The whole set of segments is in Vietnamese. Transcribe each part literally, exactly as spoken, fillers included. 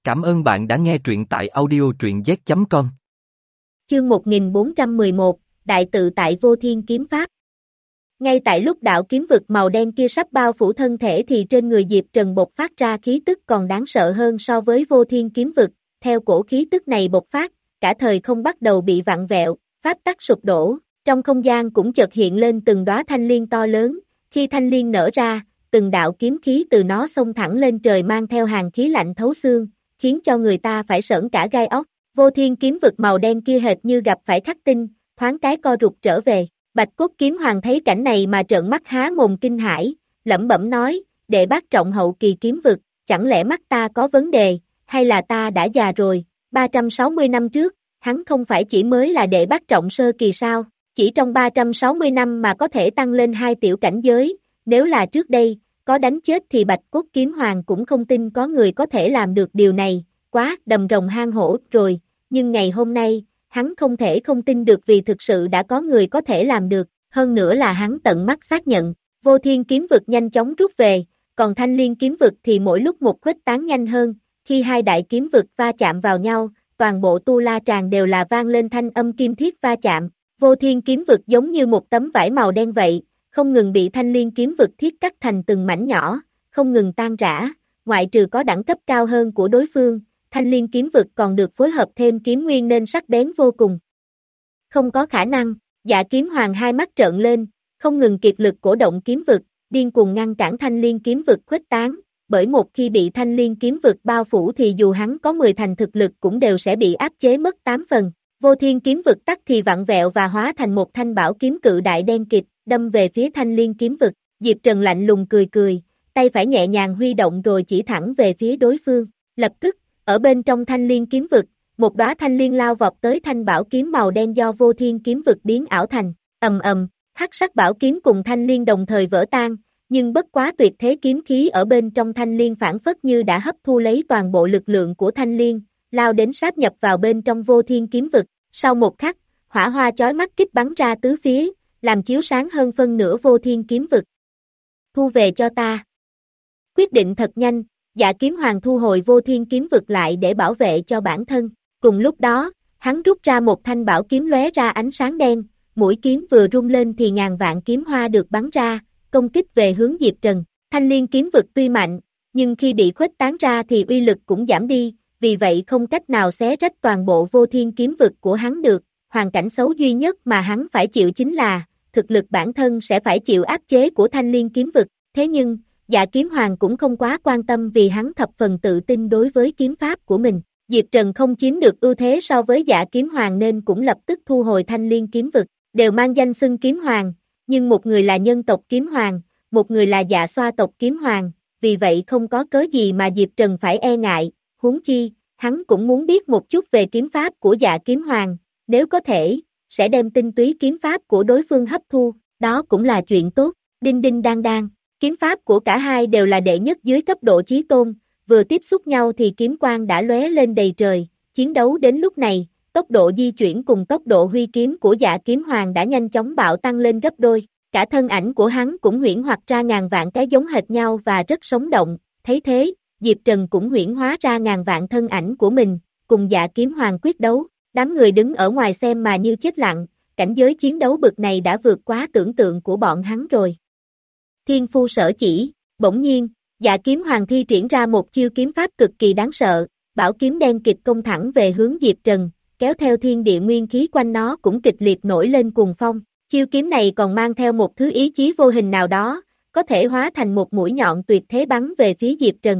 Cảm ơn bạn đã nghe truyện tại audio truyện z chấm com. Chương một nghìn bốn trăm mười một, Đại tự tại vô thiên kiếm pháp. Ngay tại lúc đạo kiếm vực màu đen kia sắp bao phủ thân thể thì trên người Diệp Trần bộc phát ra khí tức còn đáng sợ hơn so với vô thiên kiếm vực, theo cổ khí tức này bộc phát, cả thời không bắt đầu bị vặn vẹo, pháp tắc sụp đổ, trong không gian cũng chợt hiện lên từng đóa thanh liên to lớn, khi thanh liên nở ra, từng đạo kiếm khí từ nó xông thẳng lên trời mang theo hàn khí lạnh thấu xương, khiến cho người ta phải sởn cả gai óc. Vô thiên kiếm vực màu đen kia hệt như gặp phải khắc tinh, thoáng cái co rụt trở về. Bạch cốt kiếm hoàng thấy cảnh này mà trợn mắt há mồm kinh hãi, lẩm bẩm nói, đệ bát trọng hậu kỳ kiếm vực, chẳng lẽ mắt ta có vấn đề, hay là ta đã già rồi, ba trăm sáu mươi năm trước, hắn không phải chỉ mới là đệ bát trọng sơ kỳ sao, chỉ trong ba trăm sáu mươi năm mà có thể tăng lên hai tiểu cảnh giới, nếu là trước đây, có đánh chết thì Bạch cốt kiếm hoàng cũng không tin có người có thể làm được điều này, quá đầm rồng hang hổ rồi, nhưng ngày hôm nay, hắn không thể không tin được vì thực sự đã có người có thể làm được, hơn nữa là hắn tận mắt xác nhận, vô thiên kiếm vực nhanh chóng rút về, còn thanh liên kiếm vực thì mỗi lúc một khuếch tán nhanh hơn, khi hai đại kiếm vực va chạm vào nhau, toàn bộ tu la tràng đều là vang lên thanh âm kim thiết va chạm, vô thiên kiếm vực giống như một tấm vải màu đen vậy, không ngừng bị thanh liên kiếm vực thiết cắt thành từng mảnh nhỏ, không ngừng tan rã, ngoại trừ có đẳng cấp cao hơn của đối phương, thanh liên kiếm vực còn được phối hợp thêm kiếm nguyên nên sắc bén vô cùng. Không có khả năng, Dạ kiếm hoàng hai mắt trợn lên, không ngừng kiệt lực cổ động kiếm vực, điên cuồng ngăn cản thanh liên kiếm vực khuếch tán, bởi một khi bị thanh liên kiếm vực bao phủ thì dù hắn có mười thành thực lực cũng đều sẽ bị áp chế mất tám phần. Vô thiên kiếm vực tắc thì vặn vẹo và hóa thành một thanh bảo kiếm cự đại đen kịt, đâm về phía thanh liên kiếm vực. Diệp Trần lạnh lùng cười cười, tay phải nhẹ nhàng huy động rồi chỉ thẳng về phía đối phương. Lập tức, ở bên trong thanh liên kiếm vực, một đóa thanh liên lao vọt tới thanh bảo kiếm màu đen do vô thiên kiếm vực biến ảo thành. Ầm ầm, hắc sắc bảo kiếm cùng thanh liên đồng thời vỡ tan, nhưng bất quá tuyệt thế kiếm khí ở bên trong thanh liên phản phất như đã hấp thu lấy toàn bộ lực lượng của thanh liên, lao đến sáp nhập vào bên trong vô thiên kiếm vực. Sau một khắc, hỏa hoa chói mắt kích bắn ra tứ phía, làm chiếu sáng hơn phân nửa vô thiên kiếm vực. Thu về cho ta. Quyết định thật nhanh, Dạ kiếm hoàng thu hồi vô thiên kiếm vực lại để bảo vệ cho bản thân. Cùng lúc đó, hắn rút ra một thanh bảo kiếm lóe ra ánh sáng đen, mũi kiếm vừa rung lên thì ngàn vạn kiếm hoa được bắn ra, công kích về hướng Diệp Trần. Thanh liên kiếm vực tuy mạnh, nhưng khi bị khuếch tán ra thì uy lực cũng giảm đi, vì vậy không cách nào xé rách toàn bộ vô thiên kiếm vực của hắn được. Hoàn cảnh xấu duy nhất mà hắn phải chịu chính là, thực lực bản thân sẽ phải chịu áp chế của thanh liên kiếm vực. Thế nhưng, Dạ kiếm hoàng cũng không quá quan tâm vì hắn thập phần tự tin đối với kiếm pháp của mình. Diệp Trần không chiếm được ưu thế so với Dạ kiếm hoàng nên cũng lập tức thu hồi thanh liên kiếm vực, đều mang danh xưng kiếm hoàng, nhưng một người là nhân tộc kiếm hoàng, một người là Dạ xoa tộc kiếm hoàng, vì vậy không có cớ gì mà Diệp Trần phải e ngại, huống chi, hắn cũng muốn biết một chút về kiếm pháp của Dạ kiếm hoàng, nếu có thể, sẽ đem tinh túy kiếm pháp của đối phương hấp thu, đó cũng là chuyện tốt. Đinh đinh đang đang, kiếm pháp của cả hai đều là đệ nhất dưới cấp độ chí tôn, vừa tiếp xúc nhau thì kiếm quang đã lóe lên đầy trời, chiến đấu đến lúc này, tốc độ di chuyển cùng tốc độ huy kiếm của Dạ kiếm hoàng đã nhanh chóng bạo tăng lên gấp đôi, cả thân ảnh của hắn cũng huyễn hoặc ra ngàn vạn cái giống hệt nhau và rất sống động, thấy thế, Diệp Trần cũng huyễn hóa ra ngàn vạn thân ảnh của mình, cùng Dạ kiếm hoàng quyết đấu, đám người đứng ở ngoài xem mà như chết lặng, cảnh giới chiến đấu bực này đã vượt quá tưởng tượng của bọn hắn rồi. Thiên phu sở chỉ, bỗng nhiên, Dạ kiếm hoàng thi triển ra một chiêu kiếm pháp cực kỳ đáng sợ, bảo kiếm đen kịch công thẳng về hướng Diệp Trần, kéo theo thiên địa nguyên khí quanh nó cũng kịch liệt nổi lên cuồng phong, chiêu kiếm này còn mang theo một thứ ý chí vô hình nào đó, có thể hóa thành một mũi nhọn tuyệt thế bắn về phía Diệp Trần.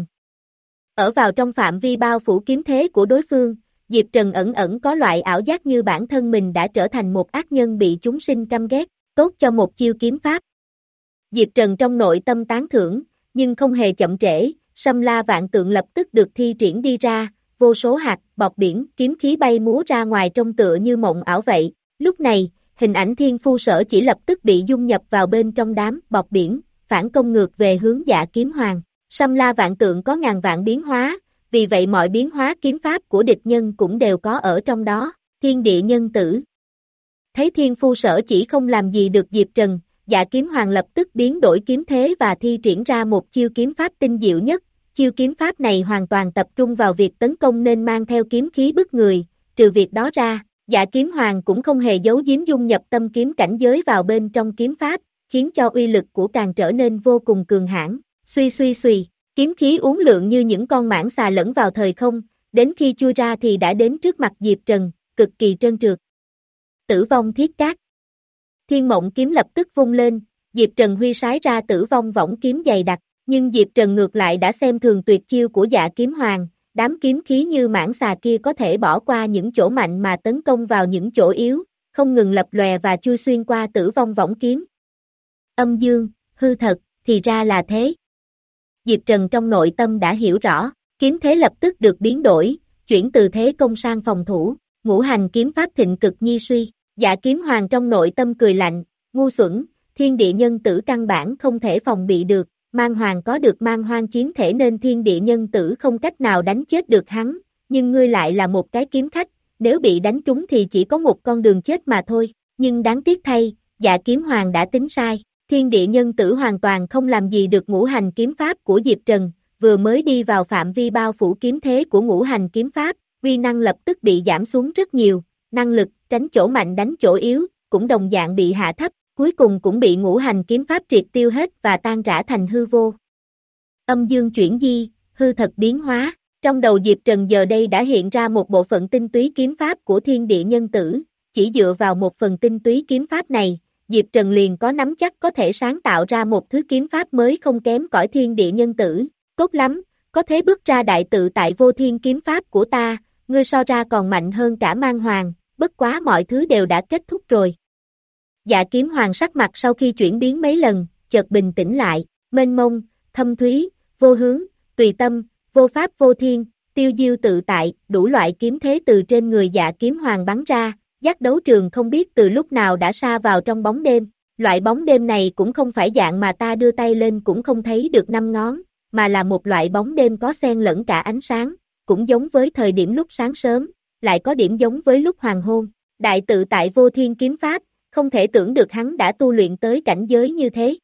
Ở vào trong phạm vi bao phủ kiếm thế của đối phương, Diệp Trần ẩn ẩn có loại ảo giác như bản thân mình đã trở thành một ác nhân bị chúng sinh căm ghét, tốt cho một chiêu kiếm pháp. Diệp Trần trong nội tâm tán thưởng, nhưng không hề chậm trễ, Sâm La vạn tượng lập tức được thi triển đi ra, vô số hạt, bọt biển, kiếm khí bay múa ra ngoài trông tựa như mộng ảo vậy. Lúc này, hình ảnh thiên phu sở chỉ lập tức bị dung nhập vào bên trong đám bọt biển, phản công ngược về hướng Dạ kiếm hoàng. Sâm La vạn tượng có ngàn vạn biến hóa, vì vậy mọi biến hóa kiếm pháp của địch nhân cũng đều có ở trong đó. Thiên địa nhân tử. Thấy thiên phu sở chỉ không làm gì được Diệp Trần, Dạ kiếm hoàng lập tức biến đổi kiếm thế và thi triển ra một chiêu kiếm pháp tinh diệu nhất, chiêu kiếm pháp này hoàn toàn tập trung vào việc tấn công nên mang theo kiếm khí bức người, trừ việc đó ra, Dạ Kiếm Hoàng cũng không hề giấu giếm dung nhập tâm kiếm cảnh giới vào bên trong kiếm pháp, khiến cho uy lực của càng trở nên vô cùng cường hãn. Suy suy suy, kiếm khí uốn lượn như những con mãng xà lẫn vào thời không, đến khi chui ra thì đã đến trước mặt Diệp Trần, cực kỳ trơn trượt. Tử vong thiết cát. Thiên Mộng kiếm lập tức vung lên, Diệp Trần huy sái ra tử vong võng kiếm dày đặc, nhưng Diệp Trần ngược lại đã xem thường tuyệt chiêu của Dạ Kiếm Hoàng, đám kiếm khí như mãng xà kia có thể bỏ qua những chỗ mạnh mà tấn công vào những chỗ yếu, không ngừng lập lòe và chui xuyên qua tử vong võng kiếm. Âm dương, hư thật, thì ra là thế. Diệp Trần trong nội tâm đã hiểu rõ, kiếm thế lập tức được biến đổi, chuyển từ thế công sang phòng thủ, ngũ hành kiếm pháp thịnh cực nhi suy. Dạ Kiếm Hoàng trong nội tâm cười lạnh, ngu xuẩn, thiên địa nhân tử căn bản không thể phòng bị được, mang hoàng có được mang hoang chiến thể nên thiên địa nhân tử không cách nào đánh chết được hắn, nhưng ngươi lại là một cái kiếm khách, nếu bị đánh trúng thì chỉ có một con đường chết mà thôi, nhưng đáng tiếc thay, Dạ Kiếm Hoàng đã tính sai, thiên địa nhân tử hoàn toàn không làm gì được ngũ hành kiếm pháp của Diệp Trần, vừa mới đi vào phạm vi bao phủ kiếm thế của ngũ hành kiếm pháp, uy năng lập tức bị giảm xuống rất nhiều, năng lực tránh chỗ mạnh đánh chỗ yếu, cũng đồng dạng bị hạ thấp, cuối cùng cũng bị ngũ hành kiếm pháp triệt tiêu hết và tan rã thành hư vô. Âm dương chuyển di, hư thật biến hóa, trong đầu Diệp Trần giờ đây đã hiện ra một bộ phận tinh túy kiếm pháp của thiên địa nhân tử, chỉ dựa vào một phần tinh túy kiếm pháp này, Diệp Trần liền có nắm chắc có thể sáng tạo ra một thứ kiếm pháp mới không kém cỏi thiên địa nhân tử, tốt lắm, có thế bước ra đại tự tại vô thiên kiếm pháp của ta, ngươi so ra còn mạnh hơn cả mang hoàng, bất quá mọi thứ đều đã kết thúc rồi. Dạ Kiếm Hoàng sắc mặt sau khi chuyển biến mấy lần, chợt bình tĩnh lại, mênh mông, thâm thúy, vô hướng, tùy tâm, vô pháp vô thiên, tiêu diêu tự tại, đủ loại kiếm thế từ trên người Dạ Kiếm Hoàng bắn ra, giác đấu trường không biết từ lúc nào đã sa vào trong bóng đêm, loại bóng đêm này cũng không phải dạng mà ta đưa tay lên cũng không thấy được năm ngón, mà là một loại bóng đêm có xen lẫn cả ánh sáng, cũng giống với thời điểm lúc sáng sớm, lại có điểm giống với lúc hoàng hôn, đại tự tại vô thiên kiếm pháp, không thể tưởng được hắn đã tu luyện tới cảnh giới như thế.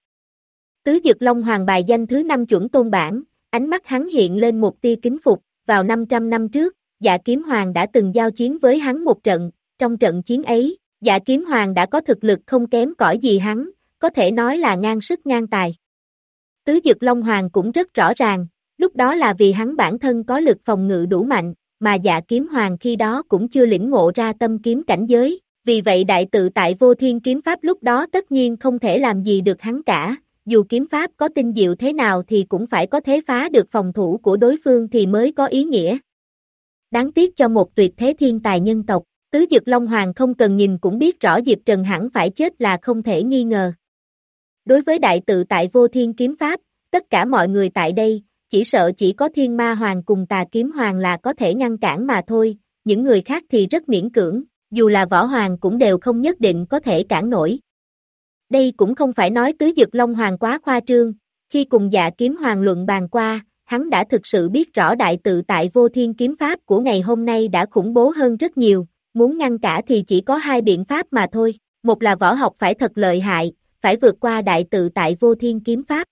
Tứ Dực Long Hoàng bài danh thứ năm chuẩn tôn bản, ánh mắt hắn hiện lên một tia kính phục, vào năm trăm năm trước, Dạ Kiếm Hoàng đã từng giao chiến với hắn một trận, trong trận chiến ấy, Dạ Kiếm Hoàng đã có thực lực không kém cỏi gì hắn, có thể nói là ngang sức ngang tài. Tứ Dực Long Hoàng cũng rất rõ ràng, lúc đó là vì hắn bản thân có lực phòng ngự đủ mạnh, mà Dạ Kiếm Hoàng khi đó cũng chưa lĩnh ngộ ra tâm kiếm cảnh giới, vì vậy đại tự tại vô thiên kiếm pháp lúc đó tất nhiên không thể làm gì được hắn cả, dù kiếm pháp có tinh diệu thế nào thì cũng phải có thế phá được phòng thủ của đối phương thì mới có ý nghĩa. Đáng tiếc cho một tuyệt thế thiên tài nhân tộc, Tứ Dực Long Hoàng không cần nhìn cũng biết rõ Diệp Trần hẳn phải chết là không thể nghi ngờ. Đối với đại tự tại vô thiên kiếm pháp, tất cả mọi người tại đây, chỉ sợ chỉ có Thiên Ma Hoàng cùng Tà Kiếm Hoàng là có thể ngăn cản mà thôi, những người khác thì rất miễn cưỡng, dù là Võ Hoàng cũng đều không nhất định có thể cản nổi. Đây cũng không phải nói Tứ Dực Long Hoàng quá khoa trương, khi cùng Dạ Kiếm Hoàng luận bàn qua, hắn đã thực sự biết rõ đại tự tại vô thiên kiếm pháp của ngày hôm nay đã khủng bố hơn rất nhiều, muốn ngăn cả thì chỉ có hai biện pháp mà thôi, một là võ học phải thật lợi hại, phải vượt qua đại tự tại vô thiên kiếm pháp.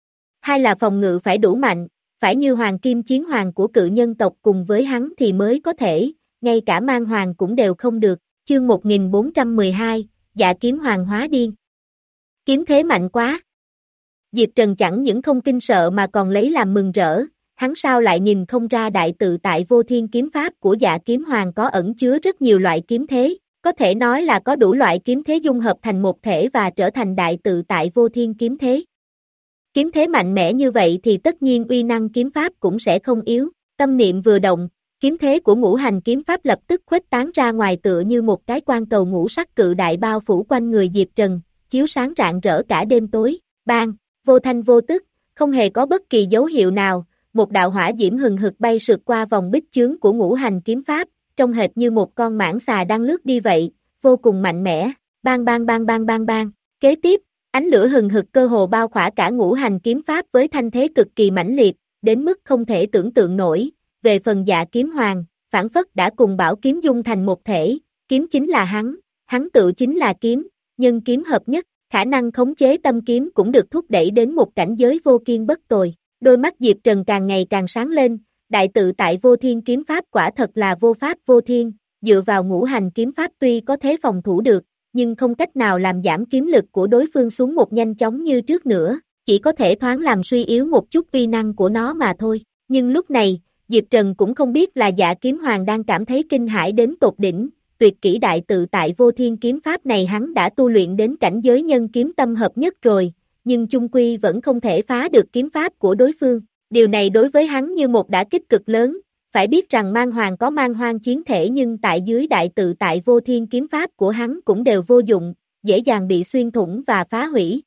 Hai là phòng ngự phải đủ mạnh, phải như Hoàng Kim Chiến Hoàng của cự nhân tộc cùng với hắn thì mới có thể, ngay cả mang hoàng cũng đều không được, chương một nghìn bốn trăm mười hai, Dạ Kiếm Hoàng hóa điên. Kiếm thế mạnh quá. Diệp Trần chẳng những không kinh sợ mà còn lấy làm mừng rỡ, hắn sao lại nhìn không ra đại tự tại vô thiên kiếm pháp của Dạ Kiếm Hoàng có ẩn chứa rất nhiều loại kiếm thế, có thể nói là có đủ loại kiếm thế dung hợp thành một thể và trở thành đại tự tại vô thiên kiếm thế. Kiếm thế mạnh mẽ như vậy thì tất nhiên uy năng kiếm pháp cũng sẽ không yếu, tâm niệm vừa động, kiếm thế của ngũ hành kiếm pháp lập tức khuếch tán ra ngoài tựa như một cái quan cầu ngũ sắc cự đại bao phủ quanh người Diệp Trần, chiếu sáng rạng rỡ cả đêm tối, bang, vô thanh vô tức, không hề có bất kỳ dấu hiệu nào, một đạo hỏa diễm hừng hực bay sượt qua vòng bích chướng của ngũ hành kiếm pháp, trông hệt như một con mãng xà đang lướt đi vậy, vô cùng mạnh mẽ, bang bang bang bang bang bang, kế tiếp, ánh lửa hừng hực cơ hồ bao khỏa cả ngũ hành kiếm pháp với thanh thế cực kỳ mãnh liệt, đến mức không thể tưởng tượng nổi. Về phần Dạ Kiếm Hoàng, phản phất đã cùng bảo kiếm dung thành một thể, kiếm chính là hắn, hắn tự chính là kiếm, nhân kiếm hợp nhất, khả năng khống chế tâm kiếm cũng được thúc đẩy đến một cảnh giới vô kiên bất tồi. Đôi mắt Diệp Trần càng ngày càng sáng lên, đại tự tại vô thiên kiếm pháp quả thật là vô pháp vô thiên, dựa vào ngũ hành kiếm pháp tuy có thế phòng thủ được, nhưng không cách nào làm giảm kiếm lực của đối phương xuống một nhanh chóng như trước nữa, chỉ có thể thoáng làm suy yếu một chút uy năng của nó mà thôi. Nhưng lúc này, Diệp Trần cũng không biết là Dạ Kiếm Hoàng đang cảm thấy kinh hãi đến tột đỉnh, tuyệt kỹ đại tự tại vô thiên kiếm pháp này hắn đã tu luyện đến cảnh giới nhân kiếm tâm hợp nhất rồi, nhưng chung quy vẫn không thể phá được kiếm pháp của đối phương. Điều này đối với hắn như một đả kích cực lớn, phải biết rằng Man Hoàng có Man Hoang chiến thể nhưng tại dưới đại tự tại vô thiên kiếm pháp của hắn cũng đều vô dụng, dễ dàng bị xuyên thủng và phá hủy.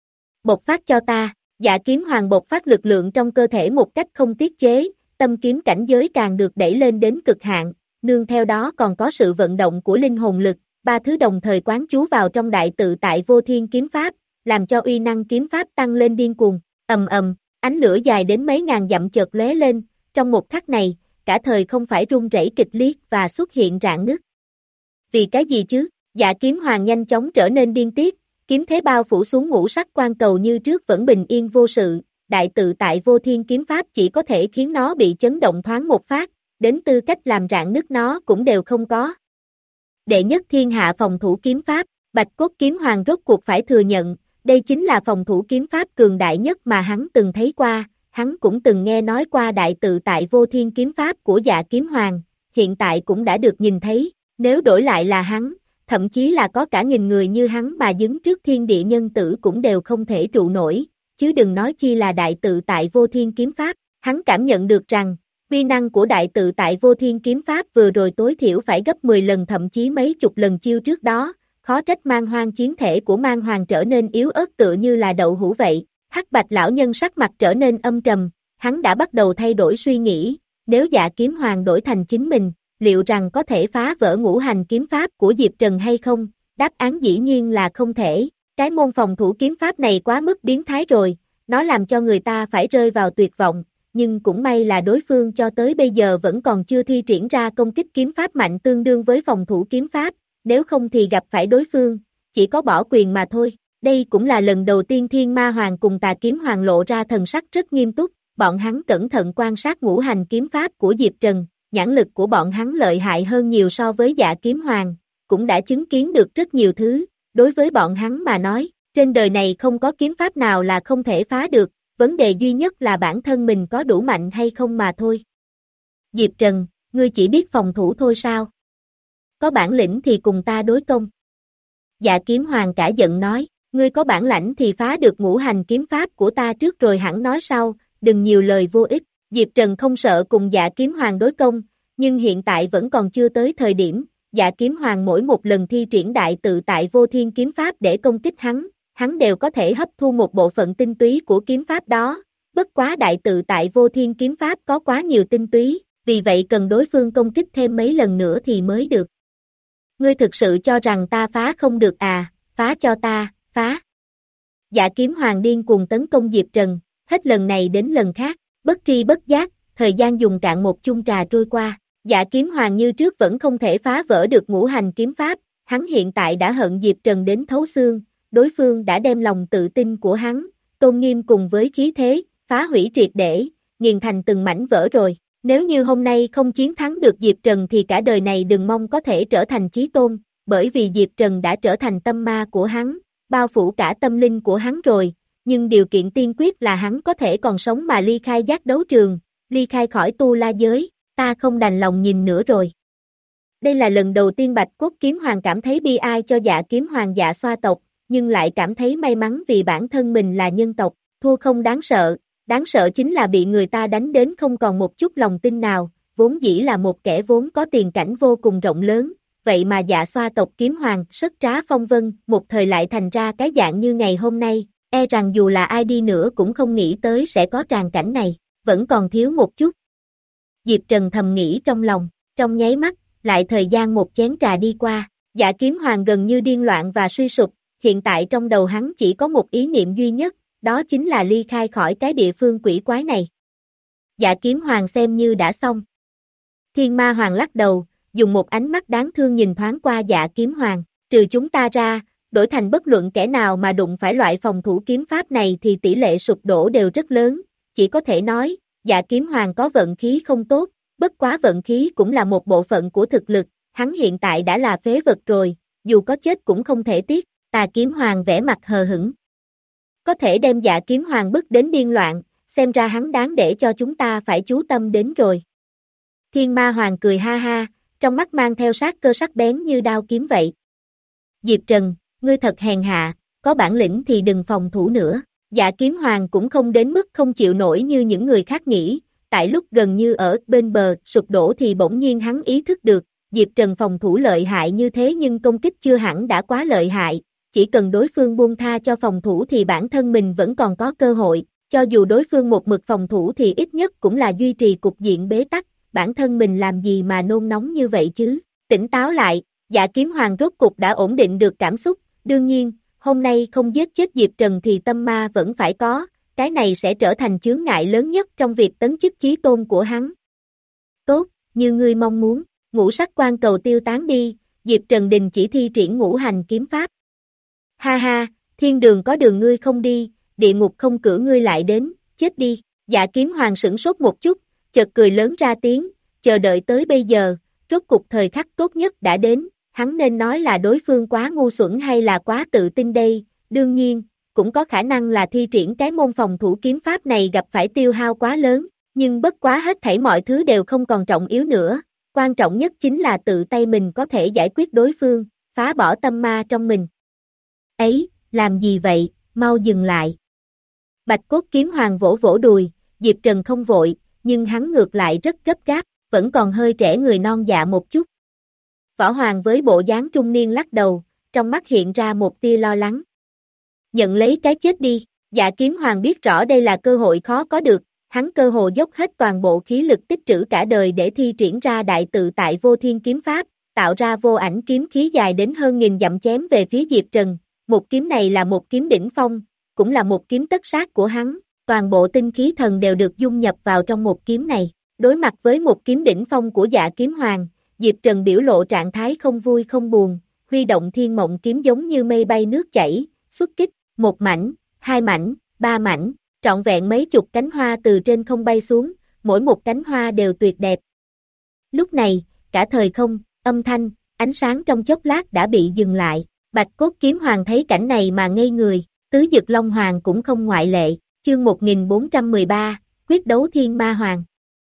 Bộc phát cho ta, Dạ Kiếm Hoàng bộc phát lực lượng trong cơ thể một cách không tiết chế, tâm kiếm cảnh giới càng được đẩy lên đến cực hạn, nương theo đó còn có sự vận động của linh hồn lực, ba thứ đồng thời quán trú vào trong đại tự tại vô thiên kiếm pháp, làm cho uy năng kiếm pháp tăng lên điên cuồng, ầm ầm, ánh lửa dài đến mấy ngàn dặm chợt lóe lên, trong một khắc này, cả thời không phải rung rẩy kịch liệt và xuất hiện rạn nứt. Vì cái gì chứ? Dạ Kiếm Hoàng nhanh chóng trở nên điên tiết, kiếm thế bao phủ xuống ngũ sắc quan cầu như trước vẫn bình yên vô sự, đại tự tại vô thiên kiếm pháp chỉ có thể khiến nó bị chấn động thoáng một phát, đến tư cách làm rạn nứt nó cũng đều không có. Đệ nhất thiên hạ phòng thủ kiếm pháp, Bạch Cốt Kiếm Hoàng rốt cuộc phải thừa nhận, đây chính là phòng thủ kiếm pháp cường đại nhất mà hắn từng thấy qua, hắn cũng từng nghe nói qua đại tự tại vô thiên kiếm pháp của Dạ Kiếm Hoàng, hiện tại cũng đã được nhìn thấy, nếu đổi lại là hắn, thậm chí là có cả nghìn người như hắn mà đứng trước thiên địa nhân tử cũng đều không thể trụ nổi, chứ đừng nói chi là đại tự tại vô thiên kiếm pháp, hắn cảm nhận được rằng, uy năng của đại tự tại vô thiên kiếm pháp vừa rồi tối thiểu phải gấp mười lần thậm chí mấy chục lần chiêu trước đó, khó trách Man Hoang chiến thể của Man Hoàng trở nên yếu ớt tựa như là đậu hũ vậy. Hắc Bạch lão nhân sắc mặt trở nên âm trầm, hắn đã bắt đầu thay đổi suy nghĩ, nếu Dạ Kiếm Hoàng đổi thành chính mình, liệu rằng có thể phá vỡ ngũ hành kiếm pháp của Diệp Trần hay không? Đáp án dĩ nhiên là không thể, cái môn phòng thủ kiếm pháp này quá mức biến thái rồi, nó làm cho người ta phải rơi vào tuyệt vọng, nhưng cũng may là đối phương cho tới bây giờ vẫn còn chưa thi triển ra công kích kiếm pháp mạnh tương đương với phòng thủ kiếm pháp, nếu không thì gặp phải đối phương, chỉ có bỏ quyền mà thôi. Đây cũng là lần đầu tiên Thiên Ma Hoàng cùng Tà Kiếm Hoàng lộ ra thần sắc rất nghiêm túc, bọn hắn cẩn thận quan sát ngũ hành kiếm pháp của Diệp Trần, nhãn lực của bọn hắn lợi hại hơn nhiều so với Dạ Kiếm Hoàng, cũng đã chứng kiến được rất nhiều thứ, đối với bọn hắn mà nói, trên đời này không có kiếm pháp nào là không thể phá được, vấn đề duy nhất là bản thân mình có đủ mạnh hay không mà thôi. Diệp Trần, ngươi chỉ biết phòng thủ thôi sao? Có bản lĩnh thì cùng ta đối công. Dạ Kiếm Hoàng cả giận nói. Ngươi có bản lãnh thì phá được ngũ hành kiếm pháp của ta trước rồi hẳn nói sau, đừng nhiều lời vô ích. Diệp Trần không sợ cùng Dạ Kiếm Hoàng đối công, nhưng hiện tại vẫn còn chưa tới thời điểm, Dạ Kiếm Hoàng mỗi một lần thi triển đại tự tại vô thiên kiếm pháp để công kích hắn, hắn đều có thể hấp thu một bộ phận tinh túy của kiếm pháp đó, bất quá đại tự tại vô thiên kiếm pháp có quá nhiều tinh túy, vì vậy cần đối phương công kích thêm mấy lần nữa thì mới được. Ngươi thực sự cho rằng ta phá không được à, phá cho ta. Phá. Dạ Kiếm Hoàng điên cuồng tấn công Diệp Trần, hết lần này đến lần khác, bất tri bất giác, thời gian dùng cạn một chung trà trôi qua, Dạ Kiếm Hoàng như trước vẫn không thể phá vỡ được ngũ hành kiếm pháp, hắn hiện tại đã hận Diệp Trần đến thấu xương, đối phương đã đem lòng tự tin của hắn, tôn nghiêm cùng với khí thế, phá hủy triệt để, nghiền thành từng mảnh vỡ rồi, nếu như hôm nay không chiến thắng được Diệp Trần thì cả đời này đừng mong có thể trở thành chí tôn, bởi vì Diệp Trần đã trở thành tâm ma của hắn, bao phủ cả tâm linh của hắn rồi, nhưng điều kiện tiên quyết là hắn có thể còn sống mà ly khai giác đấu trường, ly khai khỏi tu la giới, ta không đành lòng nhìn nữa rồi. Đây là lần đầu tiên Bạch Cốt Kiếm Hoàng cảm thấy bi ai cho Dạ Kiếm Hoàng Dạ Xoa tộc, nhưng lại cảm thấy may mắn vì bản thân mình là nhân tộc, thua không đáng sợ, đáng sợ chính là bị người ta đánh đến không còn một chút lòng tin nào, vốn dĩ là một kẻ vốn có tiền cảnh vô cùng rộng lớn. Vậy mà Dạ Xoa tộc Kiếm Hoàng, sất trá phong vân, một thời lại thành ra cái dạng như ngày hôm nay, e rằng dù là ai đi nữa cũng không nghĩ tới sẽ có tràng cảnh này, vẫn còn thiếu một chút. Diệp Trần thầm nghĩ trong lòng, trong nháy mắt, lại thời gian một chén trà đi qua, Dạ Kiếm Hoàng gần như điên loạn và suy sụp, hiện tại trong đầu hắn chỉ có một ý niệm duy nhất, đó chính là ly khai khỏi cái địa phương quỷ quái này. Dạ Kiếm Hoàng xem như đã xong. Thiên Ma Hoàng lắc đầu, dùng một ánh mắt đáng thương nhìn thoáng qua Dạ Kiếm Hoàng, trừ chúng ta ra, đổi thành bất luận kẻ nào mà đụng phải loại phòng thủ kiếm pháp này thì tỷ lệ sụp đổ đều rất lớn, chỉ có thể nói, Dạ Kiếm Hoàng có vận khí không tốt, bất quá vận khí cũng là một bộ phận của thực lực, hắn hiện tại đã là phế vật rồi, dù có chết cũng không thể tiếc, Tà Kiếm Hoàng vẻ mặt hờ hững. Có thể đem Dạ Kiếm Hoàng bức đến điên loạn, xem ra hắn đáng để cho chúng ta phải chú tâm đến rồi. Thiên Ma Hoàng cười ha ha, trong mắt mang theo sát cơ sắc bén như đao kiếm vậy. Diệp Trần, ngươi thật hèn hạ, có bản lĩnh thì đừng phòng thủ nữa. Dạ Kiếm Hoàng cũng không đến mức không chịu nổi như những người khác nghĩ, tại lúc gần như ở bên bờ sụp đổ thì bỗng nhiên hắn ý thức được, Diệp Trần phòng thủ lợi hại như thế nhưng công kích chưa hẳn đã quá lợi hại, chỉ cần đối phương buông tha cho phòng thủ thì bản thân mình vẫn còn có cơ hội, cho dù đối phương một mực phòng thủ thì ít nhất cũng là duy trì cục diện bế tắc, bản thân mình làm gì mà nôn nóng như vậy chứ, tỉnh táo lại, Dạ Kiếm Hoàng rốt cục đã ổn định được cảm xúc, đương nhiên, hôm nay không giết chết Diệp Trần thì tâm ma vẫn phải có, cái này sẽ trở thành chướng ngại lớn nhất trong việc tấn chức chí tôn của hắn. Tốt, như ngươi mong muốn, ngũ sắc quan cầu tiêu tán đi, Diệp Trần đình chỉ thi triển ngũ hành kiếm pháp. Ha ha, thiên đường có đường ngươi không đi, địa ngục không cửa ngươi lại đến, chết đi, Dạ Kiếm Hoàng sửng sốt một chút, chợt cười lớn ra tiếng, chờ đợi tới bây giờ, rốt cục thời khắc tốt nhất đã đến, hắn nên nói là đối phương quá ngu xuẩn hay là quá tự tin đây, đương nhiên, cũng có khả năng là thi triển cái môn phòng thủ kiếm pháp này gặp phải tiêu hao quá lớn, nhưng bất quá hết thảy mọi thứ đều không còn trọng yếu nữa, quan trọng nhất chính là tự tay mình có thể giải quyết đối phương, phá bỏ tâm ma trong mình. Ấy, làm gì vậy, mau dừng lại. Bạch Cốt Kiếm Hoàng vỗ vỗ đùi, Diệp Trần không vội, nhưng hắn ngược lại rất gấp gáp, vẫn còn hơi trẻ người non dạ một chút. Võ Hoàng với bộ dáng trung niên lắc đầu, trong mắt hiện ra một tia lo lắng. Nhận lấy cái chết đi, Dạ Kiếm Hoàng biết rõ đây là cơ hội khó có được, hắn cơ hồ dốc hết toàn bộ khí lực tích trữ cả đời để thi triển ra đại tự tại vô thiên kiếm pháp, tạo ra vô ảnh kiếm khí dài đến hơn nghìn dặm chém về phía Diệp Trần, một kiếm này là một kiếm đỉnh phong, cũng là một kiếm tất sát của hắn, toàn bộ tinh khí thần đều được dung nhập vào trong một kiếm này, đối mặt với một kiếm đỉnh phong của Dạ Kiếm Hoàng, Diệp Trần biểu lộ trạng thái không vui không buồn, huy động thiên mộng kiếm giống như mây bay nước chảy, xuất kích, một mảnh, hai mảnh, ba mảnh, trọn vẹn mấy chục cánh hoa từ trên không bay xuống, mỗi một cánh hoa đều tuyệt đẹp. Lúc này, cả thời không, âm thanh, ánh sáng trong chốc lát đã bị dừng lại, Bạch Cốt Kiếm Hoàng thấy cảnh này mà ngây người, Tứ Dực Long Hoàng cũng không ngoại lệ, chương một nghìn bốn trăm mười ba, quyết đấu Thiên Ma Hoàng.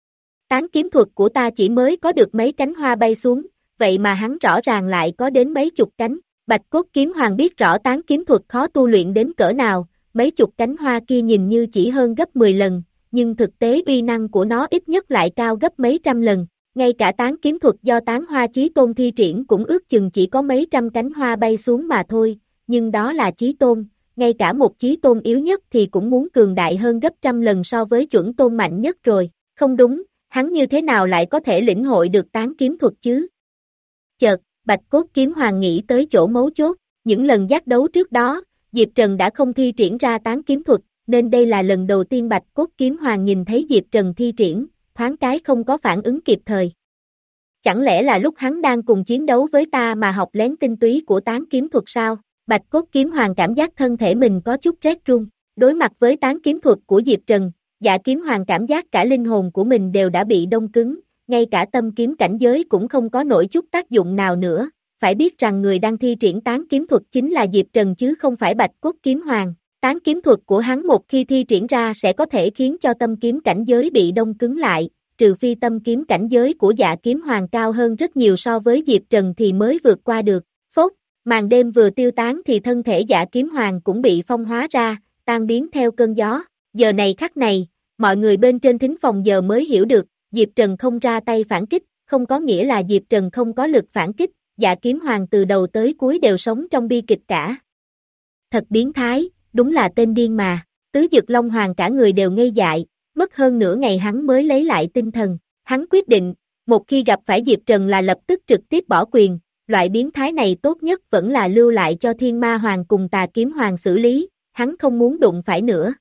Tán kiếm thuật của ta chỉ mới có được mấy cánh hoa bay xuống, vậy mà hắn rõ ràng lại có đến mấy chục cánh. Bạch Cốt Kiếm Hoàng biết rõ tán kiếm thuật khó tu luyện đến cỡ nào, mấy chục cánh hoa kia nhìn như chỉ hơn gấp mười lần, nhưng thực tế uy năng của nó ít nhất lại cao gấp mấy trăm lần. Ngay cả tán kiếm thuật do tán hoa chí tôn thi triển cũng ước chừng chỉ có mấy trăm cánh hoa bay xuống mà thôi, nhưng đó là chí tôn, ngay cả một chí tôn yếu nhất thì cũng muốn cường đại hơn gấp trăm lần so với chuẩn tôn mạnh nhất rồi. Không đúng, hắn như thế nào lại có thể lĩnh hội được tán kiếm thuật chứ? Chợt, Bạch Cốt Kiếm Hoàng nghĩ tới chỗ mấu chốt, những lần giác đấu trước đó, Diệp Trần đã không thi triển ra tán kiếm thuật, nên đây là lần đầu tiên Bạch Cốt Kiếm Hoàng nhìn thấy Diệp Trần thi triển, thoáng cái không có phản ứng kịp thời. Chẳng lẽ là lúc hắn đang cùng chiến đấu với ta mà học lén tinh túy của tán kiếm thuật sao? Bạch Cốt Kiếm Hoàng cảm giác thân thể mình có chút rét run, đối mặt với tán kiếm thuật của Diệp Trần, Dạ Kiếm Hoàng cảm giác cả linh hồn của mình đều đã bị đông cứng, ngay cả tâm kiếm cảnh giới cũng không có nổi chút tác dụng nào nữa, phải biết rằng người đang thi triển tán kiếm thuật chính là Diệp Trần chứ không phải Bạch Cốt Kiếm Hoàng, tán kiếm thuật của hắn một khi thi triển ra sẽ có thể khiến cho tâm kiếm cảnh giới bị đông cứng lại, trừ phi tâm kiếm cảnh giới của Dạ Kiếm Hoàng cao hơn rất nhiều so với Diệp Trần thì mới vượt qua được. Phốt, màn đêm vừa tiêu tán thì thân thể Dạ Kiếm Hoàng cũng bị phong hóa ra, tan biến theo cơn gió, giờ này khắc này, mọi người bên trên thính phòng giờ mới hiểu được, Diệp Trần không ra tay phản kích, không có nghĩa là Diệp Trần không có lực phản kích, Dạ Kiếm Hoàng từ đầu tới cuối đều sống trong bi kịch cả. Thật biến thái, đúng là tên điên mà, Tứ Dực Long Hoàng cả người đều ngây dại, mất hơn nửa ngày hắn mới lấy lại tinh thần, hắn quyết định, một khi gặp phải Diệp Trần là lập tức trực tiếp bỏ quyền, loại biến thái này tốt nhất vẫn là lưu lại cho Thiên Ma Hoàng cùng Tà Kiếm Hoàng xử lý, hắn không muốn đụng phải nữa.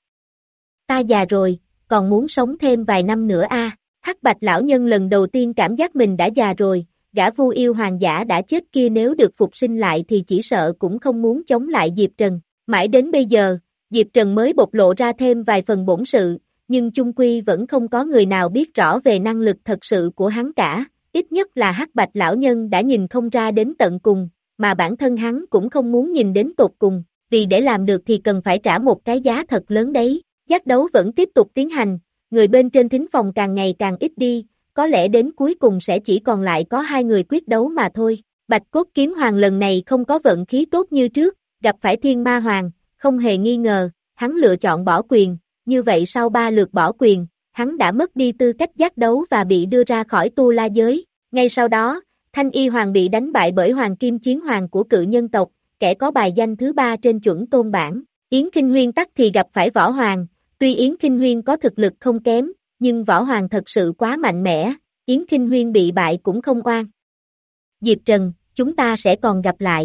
Ta già rồi, còn muốn sống thêm vài năm nữa a. À. Hắc Bạch lão nhân lần đầu tiên cảm giác mình đã già rồi, gã vu yêu hoàng giả đã chết kia nếu được phục sinh lại thì chỉ sợ cũng không muốn chống lại Diệp Trần. Mãi đến bây giờ, Diệp Trần mới bộc lộ ra thêm vài phần bổn sự, nhưng chung quy vẫn không có người nào biết rõ về năng lực thật sự của hắn cả, ít nhất là Hắc Bạch lão nhân đã nhìn không ra đến tận cùng, mà bản thân hắn cũng không muốn nhìn đến tột cùng, vì để làm được thì cần phải trả một cái giá thật lớn đấy. Giác đấu vẫn tiếp tục tiến hành, người bên trên thính phòng càng ngày càng ít đi, có lẽ đến cuối cùng sẽ chỉ còn lại có hai người quyết đấu mà thôi. Bạch Cốt Kiếm Hoàng lần này không có vận khí tốt như trước, gặp phải Thiên Ma Hoàng, không hề nghi ngờ, hắn lựa chọn bỏ quyền, như vậy sau ba lượt bỏ quyền, hắn đã mất đi tư cách giác đấu và bị đưa ra khỏi tu la giới. Ngay sau đó, Thanh Y Hoàng bị đánh bại bởi Hoàng Kim Chiến Hoàng của cự nhân tộc, kẻ có bài danh thứ ba trên chuẩn tôn bảng. Yến Kinh Huyên tắc thì gặp phải Võ Hoàng, tuy Yến Kinh Huyên có thực lực không kém, nhưng Võ Hoàng thật sự quá mạnh mẽ, Yến Kinh Huyên bị bại cũng không oan. Diệp Trần, chúng ta sẽ còn gặp lại.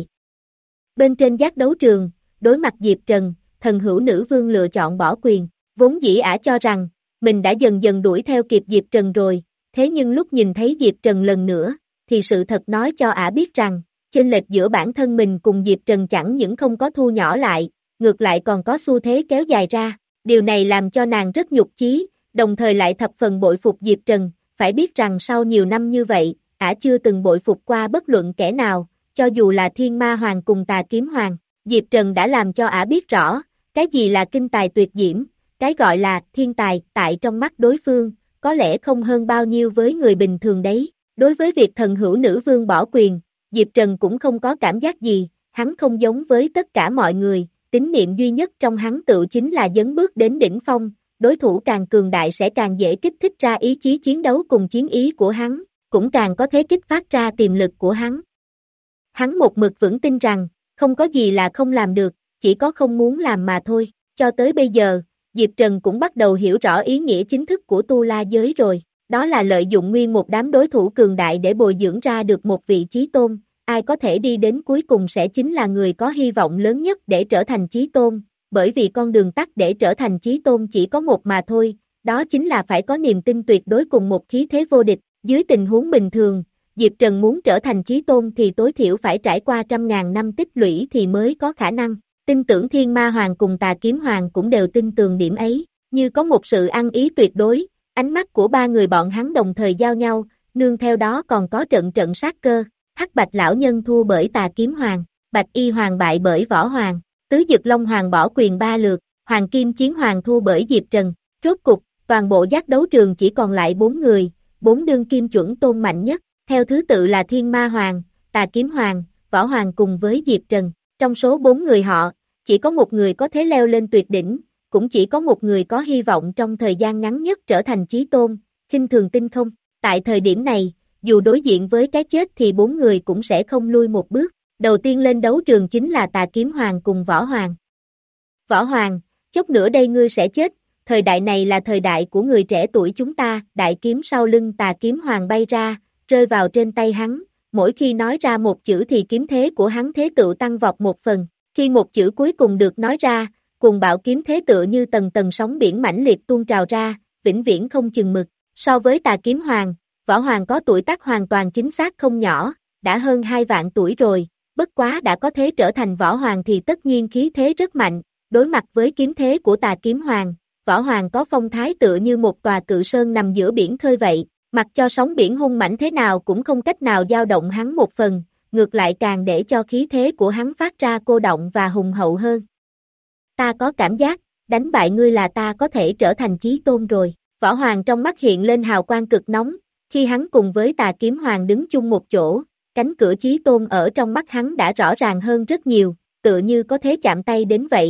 Bên trên giác đấu trường, đối mặt Diệp Trần, Thần Hữu Nữ Vương lựa chọn bỏ quyền, vốn dĩ ả cho rằng, mình đã dần dần đuổi theo kịp Diệp Trần rồi, thế nhưng lúc nhìn thấy Diệp Trần lần nữa, thì sự thật nói cho ả biết rằng, chênh lệch giữa bản thân mình cùng Diệp Trần chẳng những không có thu nhỏ lại, ngược lại còn có xu thế kéo dài ra, điều này làm cho nàng rất nhục chí, đồng thời lại thập phần bội phục Diệp Trần, phải biết rằng sau nhiều năm như vậy, ả chưa từng bội phục qua bất luận kẻ nào, cho dù là Thiên Ma Hoàng cùng Tà Kiếm Hoàng, Diệp Trần đã làm cho ả biết rõ, cái gì là kinh tài tuyệt diễm, cái gọi là thiên tài tại trong mắt đối phương, có lẽ không hơn bao nhiêu với người bình thường đấy. Đối với việc Thần Hữu Nữ Vương bỏ quyền, Diệp Trần cũng không có cảm giác gì, hắn không giống với tất cả mọi người, tín niệm duy nhất trong hắn tự chính là dấn bước đến đỉnh phong, đối thủ càng cường đại sẽ càng dễ kích thích ra ý chí chiến đấu cùng chiến ý của hắn, cũng càng có thể kích phát ra tiềm lực của hắn. Hắn một mực vững tin rằng, không có gì là không làm được, chỉ có không muốn làm mà thôi, cho tới bây giờ, Diệp Trần cũng bắt đầu hiểu rõ ý nghĩa chính thức của tu la giới rồi, đó là lợi dụng nguyên một đám đối thủ cường đại để bồi dưỡng ra được một vị chí tôn, ai có thể đi đến cuối cùng sẽ chính là người có hy vọng lớn nhất để trở thành chí tôn, bởi vì con đường tắt để trở thành chí tôn chỉ có một mà thôi, đó chính là phải có niềm tin tuyệt đối cùng một khí thế vô địch, dưới tình huống bình thường, Diệp Trần muốn trở thành chí tôn thì tối thiểu phải trải qua trăm ngàn năm tích lũy thì mới có khả năng, tin tưởng Thiên Ma Hoàng cùng Tà Kiếm Hoàng cũng đều tin tưởng điểm ấy, như có một sự ăn ý tuyệt đối, ánh mắt của ba người bọn hắn đồng thời giao nhau, nương theo đó còn có trận trận sát cơ. Hắc Bạch lão nhân thua bởi Tà Kiếm Hoàng, Bạch Y Hoàng bại bởi Võ Hoàng, Tứ Dực Long Hoàng bỏ quyền ba lượt, Hoàng Kim Chiến Hoàng thua bởi Diệp Trần. Rốt cục, toàn bộ giác đấu trường chỉ còn lại bốn người, bốn đương kim chuẩn tôn mạnh nhất, theo thứ tự là Thiên Ma Hoàng, Tà Kiếm Hoàng, Võ Hoàng cùng với Diệp Trần. Trong số bốn người họ, chỉ có một người có thể leo lên tuyệt đỉnh, cũng chỉ có một người có hy vọng trong thời gian ngắn nhất trở thành chí tôn, khinh thường tinh không. Tại thời điểm này, dù đối diện với cái chết thì bốn người cũng sẽ không lui một bước. Đầu tiên lên đấu trường chính là Tà Kiếm Hoàng cùng Võ Hoàng. Võ Hoàng, chốc nữa đây ngươi sẽ chết, thời đại này là thời đại của người trẻ tuổi chúng ta, đại kiếm sau lưng Tà Kiếm Hoàng bay ra, rơi vào trên tay hắn, mỗi khi nói ra một chữ thì kiếm thế của hắn thế tự tăng vọt một phần, khi một chữ cuối cùng được nói ra, cuồng bạo kiếm thế tựa như tầng tầng sóng biển mãnh liệt tuôn trào ra, vĩnh viễn không chừng mực. So với Tà Kiếm Hoàng, Võ Hoàng có tuổi tác hoàn toàn chính xác không nhỏ, đã hơn hai vạn tuổi rồi, bất quá đã có thể trở thành Võ Hoàng thì tất nhiên khí thế rất mạnh, đối mặt với kiếm thế của Tà Kiếm Hoàng, Võ Hoàng có phong thái tựa như một tòa cự sơn nằm giữa biển khơi vậy, mặc cho sóng biển hung mãnh thế nào cũng không cách nào dao động hắn một phần, ngược lại càng để cho khí thế của hắn phát ra cô động và hùng hậu hơn. Ta có cảm giác, đánh bại ngươi là ta có thể trở thành chí tôn rồi. Võ Hoàng trong mắt hiện lên hào quang cực nóng, khi hắn cùng với Tà Kiếm Hoàng đứng chung một chỗ, cánh cửa chí tôn ở trong mắt hắn đã rõ ràng hơn rất nhiều, tựa như có thể chạm tay đến vậy.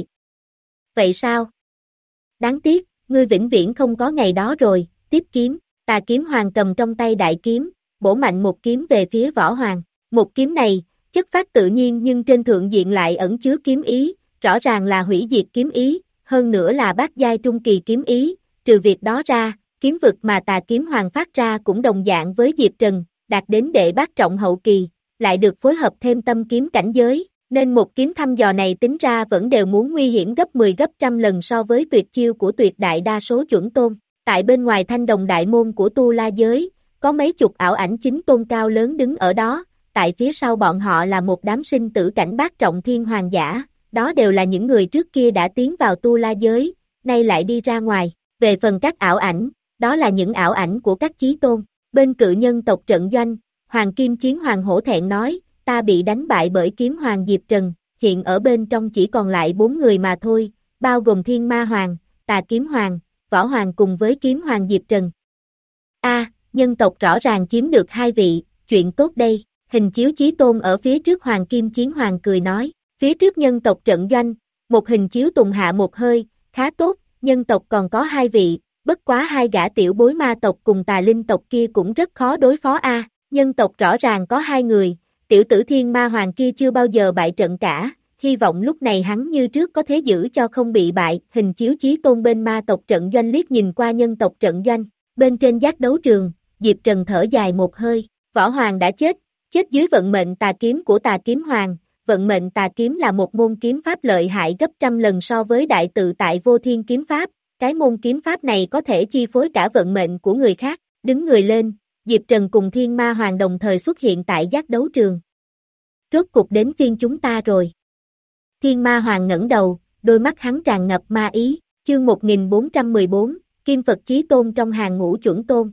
Vậy sao? Đáng tiếc, ngươi vĩnh viễn không có ngày đó rồi, tiếp kiếm, Tà Kiếm Hoàng cầm trong tay đại kiếm, bổ mạnh một kiếm về phía Võ Hoàng. Một kiếm này, chất phát tự nhiên nhưng trên thượng diện lại ẩn chứa kiếm ý, rõ ràng là hủy diệt kiếm ý, hơn nữa là bát giai trung kỳ kiếm ý, trừ việc đó ra, kiếm vực mà Tà Kiếm Hoàng phát ra cũng đồng dạng với Diệp Trần, đạt đến đệ bát trọng hậu kỳ, lại được phối hợp thêm tâm kiếm cảnh giới, nên một kiếm thăm dò này tính ra vẫn đều muốn nguy hiểm gấp mười gấp trăm lần so với tuyệt chiêu của tuyệt đại đa số chuẩn tôn. Tại bên ngoài thanh đồng đại môn của tu la giới, có mấy chục ảo ảnh chính tôn cao lớn đứng ở đó, tại phía sau bọn họ là một đám sinh tử cảnh bát trọng thiên hoàng giả, đó đều là những người trước kia đã tiến vào tu la giới, nay lại đi ra ngoài, Về phần các ảo ảnh, đó là những ảo ảnh của các chí tôn. Bên cự nhân tộc trận doanh, Hoàng Kim Chiến Hoàng hổ thẹn nói, ta bị đánh bại bởi kiếm hoàng Diệp Trần, hiện ở bên trong chỉ còn lại bốn người mà thôi, bao gồm Thiên Ma Hoàng, Tà Kiếm Hoàng, Võ Hoàng cùng với kiếm hoàng Diệp Trần. A, nhân tộc rõ ràng chiếm được hai vị, chuyện tốt đây. Hình chiếu chí tôn ở phía trước Hoàng Kim Chiến Hoàng cười nói, phía trước nhân tộc trận doanh, một hình chiếu tùng hạ một hơi, khá tốt, nhân tộc còn có hai vị, bất quá hai gã tiểu bối ma tộc cùng tà linh tộc kia cũng rất khó đối phó a. Nhân tộc rõ ràng có hai người, tiểu tử Thiên Ma Hoàng kia chưa bao giờ bại trận cả, hy vọng lúc này hắn như trước có thể giữ cho không bị bại. Hình chiếu chí tôn bên ma tộc trận doanh liếc nhìn qua nhân tộc trận doanh, bên trên giác đấu trường, Diệp Trần thở dài một hơi, Võ Hoàng đã chết, chết dưới vận mệnh tà kiếm của Tà Kiếm Hoàng. Vận mệnh tà kiếm là một môn kiếm pháp lợi hại gấp trăm lần so với đại tự tại vô thiên kiếm pháp, cái môn kiếm pháp này có thể chi phối cả vận mệnh của người khác. Đứng người lên, Diệp Trần cùng Thiên Ma Hoàng đồng thời xuất hiện tại giác đấu trường. Rốt cục đến phiên chúng ta rồi. Thiên Ma Hoàng ngẩng đầu, đôi mắt hắn tràn ngập ma ý, chương một nghìn bốn trăm mười bốn, Kim Phật Chí Tôn trong hàng ngũ chuẩn tôn.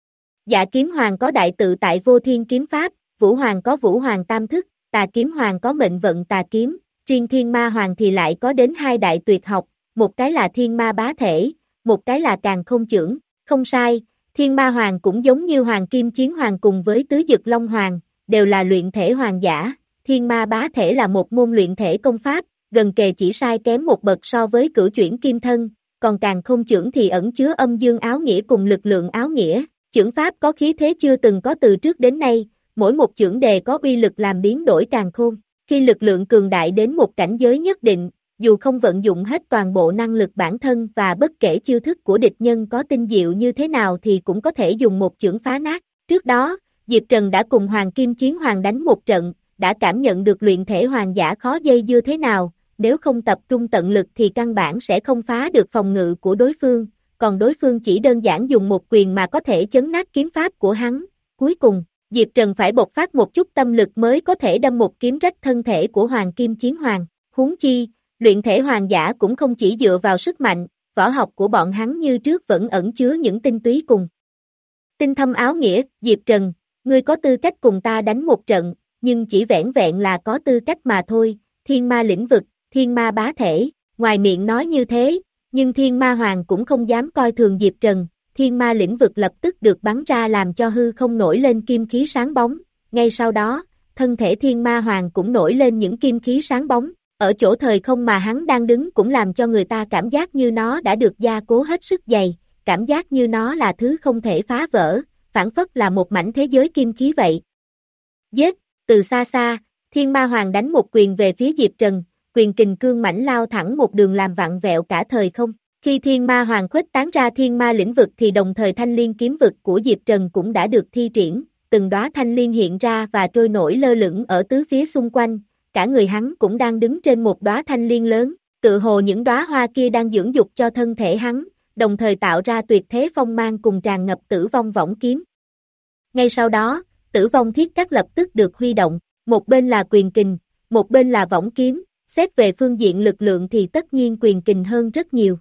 Dạ Kiếm Hoàng có đại tự tại vô thiên kiếm pháp, Vũ Hoàng có Vũ Hoàng tam thức, Tà Kiếm Hoàng có mệnh vận tà kiếm, riêng Thiên Ma Hoàng thì lại có đến hai đại tuyệt học, một cái là Thiên Ma Bá Thể, một cái là Càn Không Chưởng. Không sai, Thiên Ma Hoàng cũng giống như Hoàng Kim Chiến Hoàng cùng với Tứ Dực Long Hoàng, đều là luyện thể hoàng giả. Thiên Ma Bá Thể là một môn luyện thể công pháp, gần kề chỉ sai kém một bậc so với Cửu Chuyển Kim Thân, còn Càn Không Chưởng thì ẩn chứa âm dương áo nghĩa cùng lực lượng áo nghĩa. Chưởng pháp có khí thế chưa từng có từ trước đến nay, mỗi một chưởng đề có uy lực làm biến đổi càn khôn. Khi lực lượng cường đại đến một cảnh giới nhất định, dù không vận dụng hết toàn bộ năng lực bản thân và bất kể chiêu thức của địch nhân có tinh diệu như thế nào thì cũng có thể dùng một chưởng phá nát. Trước đó, Diệp Trần đã cùng Hoàng Kim Chiến Hoàng đánh một trận, đã cảm nhận được luyện thể hoàng giả khó dây dưa thế nào, nếu không tập trung tận lực thì căn bản sẽ không phá được phòng ngự của đối phương, còn đối phương chỉ đơn giản dùng một quyền mà có thể chấn nát kiếm pháp của hắn. Cuối cùng, Diệp Trần phải bộc phát một chút tâm lực mới có thể đâm một kiếm rách thân thể của Hoàng Kim Chiến Hoàng. Huống chi, luyện thể hoàng giả cũng không chỉ dựa vào sức mạnh, võ học của bọn hắn như trước vẫn ẩn chứa những tinh túy cùng tinh thâm áo nghĩa. Diệp Trần, ngươi có tư cách cùng ta đánh một trận, nhưng chỉ vẻn vẹn là có tư cách mà thôi. Thiên Ma lĩnh vực, Thiên Ma Bá Thể, ngoài miệng nói như thế, nhưng Thiên Ma Hoàng cũng không dám coi thường Diệp Trần. Thiên Ma lĩnh vực lập tức được bắn ra làm cho hư không nổi lên kim khí sáng bóng, ngay sau đó, thân thể Thiên Ma Hoàng cũng nổi lên những kim khí sáng bóng, ở chỗ thời không mà hắn đang đứng cũng làm cho người ta cảm giác như nó đã được gia cố hết sức dày, cảm giác như nó là thứ không thể phá vỡ, phản phất là một mảnh thế giới kim khí vậy. Giết, từ xa xa, Thiên Ma Hoàng đánh một quyền về phía Diệp Trần, quyền kình cương mãnh lao thẳng một đường làm vặn vẹo cả thời không. Khi Thiên Ma Hoàng khuếch tán ra Thiên Ma lĩnh vực thì đồng thời thanh liên kiếm vực của Diệp Trần cũng đã được thi triển, từng đóa thanh liên hiện ra và trôi nổi lơ lửng ở tứ phía xung quanh, cả người hắn cũng đang đứng trên một đóa thanh liên lớn, tự hồ những đóa hoa kia đang dưỡng dục cho thân thể hắn, đồng thời tạo ra tuyệt thế phong mang cùng tràn ngập tử vong võng kiếm. Ngay sau đó, tử vong thiết cắt lập tức được huy động, một bên là quyền kình, một bên là võng kiếm, xét về phương diện lực lượng thì tất nhiên quyền kình hơn rất nhiều.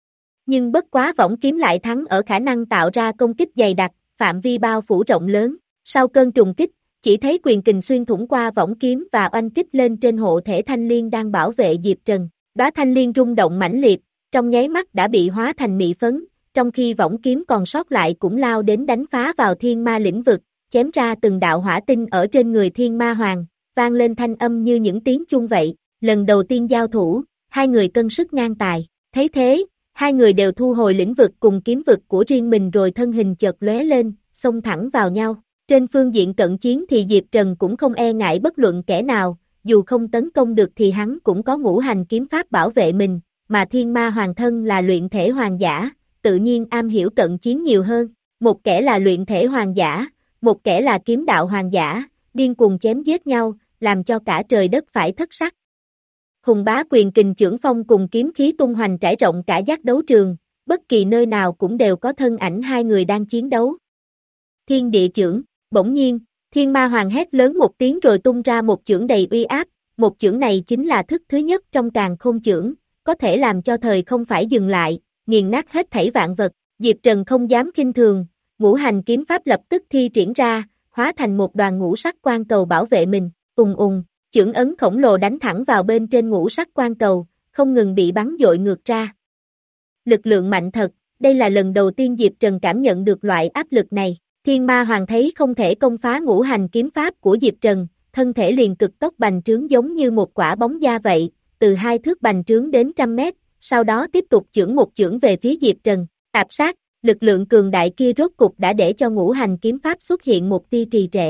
Nhưng bất quá võng kiếm lại thắng ở khả năng tạo ra công kích dày đặc, phạm vi bao phủ rộng lớn. Sau cơn trùng kích, chỉ thấy quyền kình xuyên thủng qua võng kiếm và oanh kích lên trên hộ thể thanh liên đang bảo vệ Diệp Trần. Đóa thanh liên rung động mãnh liệt, trong nháy mắt đã bị hóa thành mị phấn, trong khi võng kiếm còn sót lại cũng lao đến đánh phá vào Thiên Ma lĩnh vực, chém ra từng đạo hỏa tinh ở trên người Thiên Ma Hoàng, vang lên thanh âm như những tiếng chuông vậy. Lần đầu tiên giao thủ, hai người cân sức ngang tài, thấy thế, hai người đều thu hồi lĩnh vực cùng kiếm vực của riêng mình rồi thân hình chợt lóe lên, xông thẳng vào nhau. Trên phương diện cận chiến thì Diệp Trần cũng không e ngại bất luận kẻ nào, dù không tấn công được thì hắn cũng có ngũ hành kiếm pháp bảo vệ mình, mà Thiên Ma Hoàng thân là luyện thể hoàng giả, tự nhiên am hiểu cận chiến nhiều hơn. Một kẻ là luyện thể hoàng giả, một kẻ là kiếm đạo hoàng giả, điên cuồng chém giết nhau, làm cho cả trời đất phải thất sắc. Hùng bá quyền kình chưởng phong cùng kiếm khí tung hoành trải rộng cả giác đấu trường, bất kỳ nơi nào cũng đều có thân ảnh hai người đang chiến đấu. Thiên địa chưởng, bỗng nhiên, Thiên Ma Hoàng hét lớn một tiếng rồi tung ra một chưởng đầy uy áp, một chưởng này chính là thức thứ nhất trong Càn Khôn chưởng, có thể làm cho thời không phải dừng lại, nghiền nát hết thảy vạn vật. Diệp Trần không dám khinh thường, ngũ hành kiếm pháp lập tức thi triển ra, hóa thành một đoàn ngũ sắc quang cầu bảo vệ mình, ùng ùng, chưởng ấn khổng lồ đánh thẳng vào bên trên ngũ sắc quang cầu, không ngừng bị bắn dội ngược ra. Lực lượng mạnh thật, đây là lần đầu tiên Diệp Trần cảm nhận được loại áp lực này. Thiên Ma Hoàng thấy không thể công phá ngũ hành kiếm pháp của Diệp Trần, thân thể liền cực tốc bành trướng giống như một quả bóng da vậy, từ hai thước bành trướng đến trăm mét, sau đó tiếp tục chưởng một chưởng về phía Diệp Trần, ạp sát, lực lượng cường đại kia rốt cục đã để cho ngũ hành kiếm pháp xuất hiện một tia trì trệ.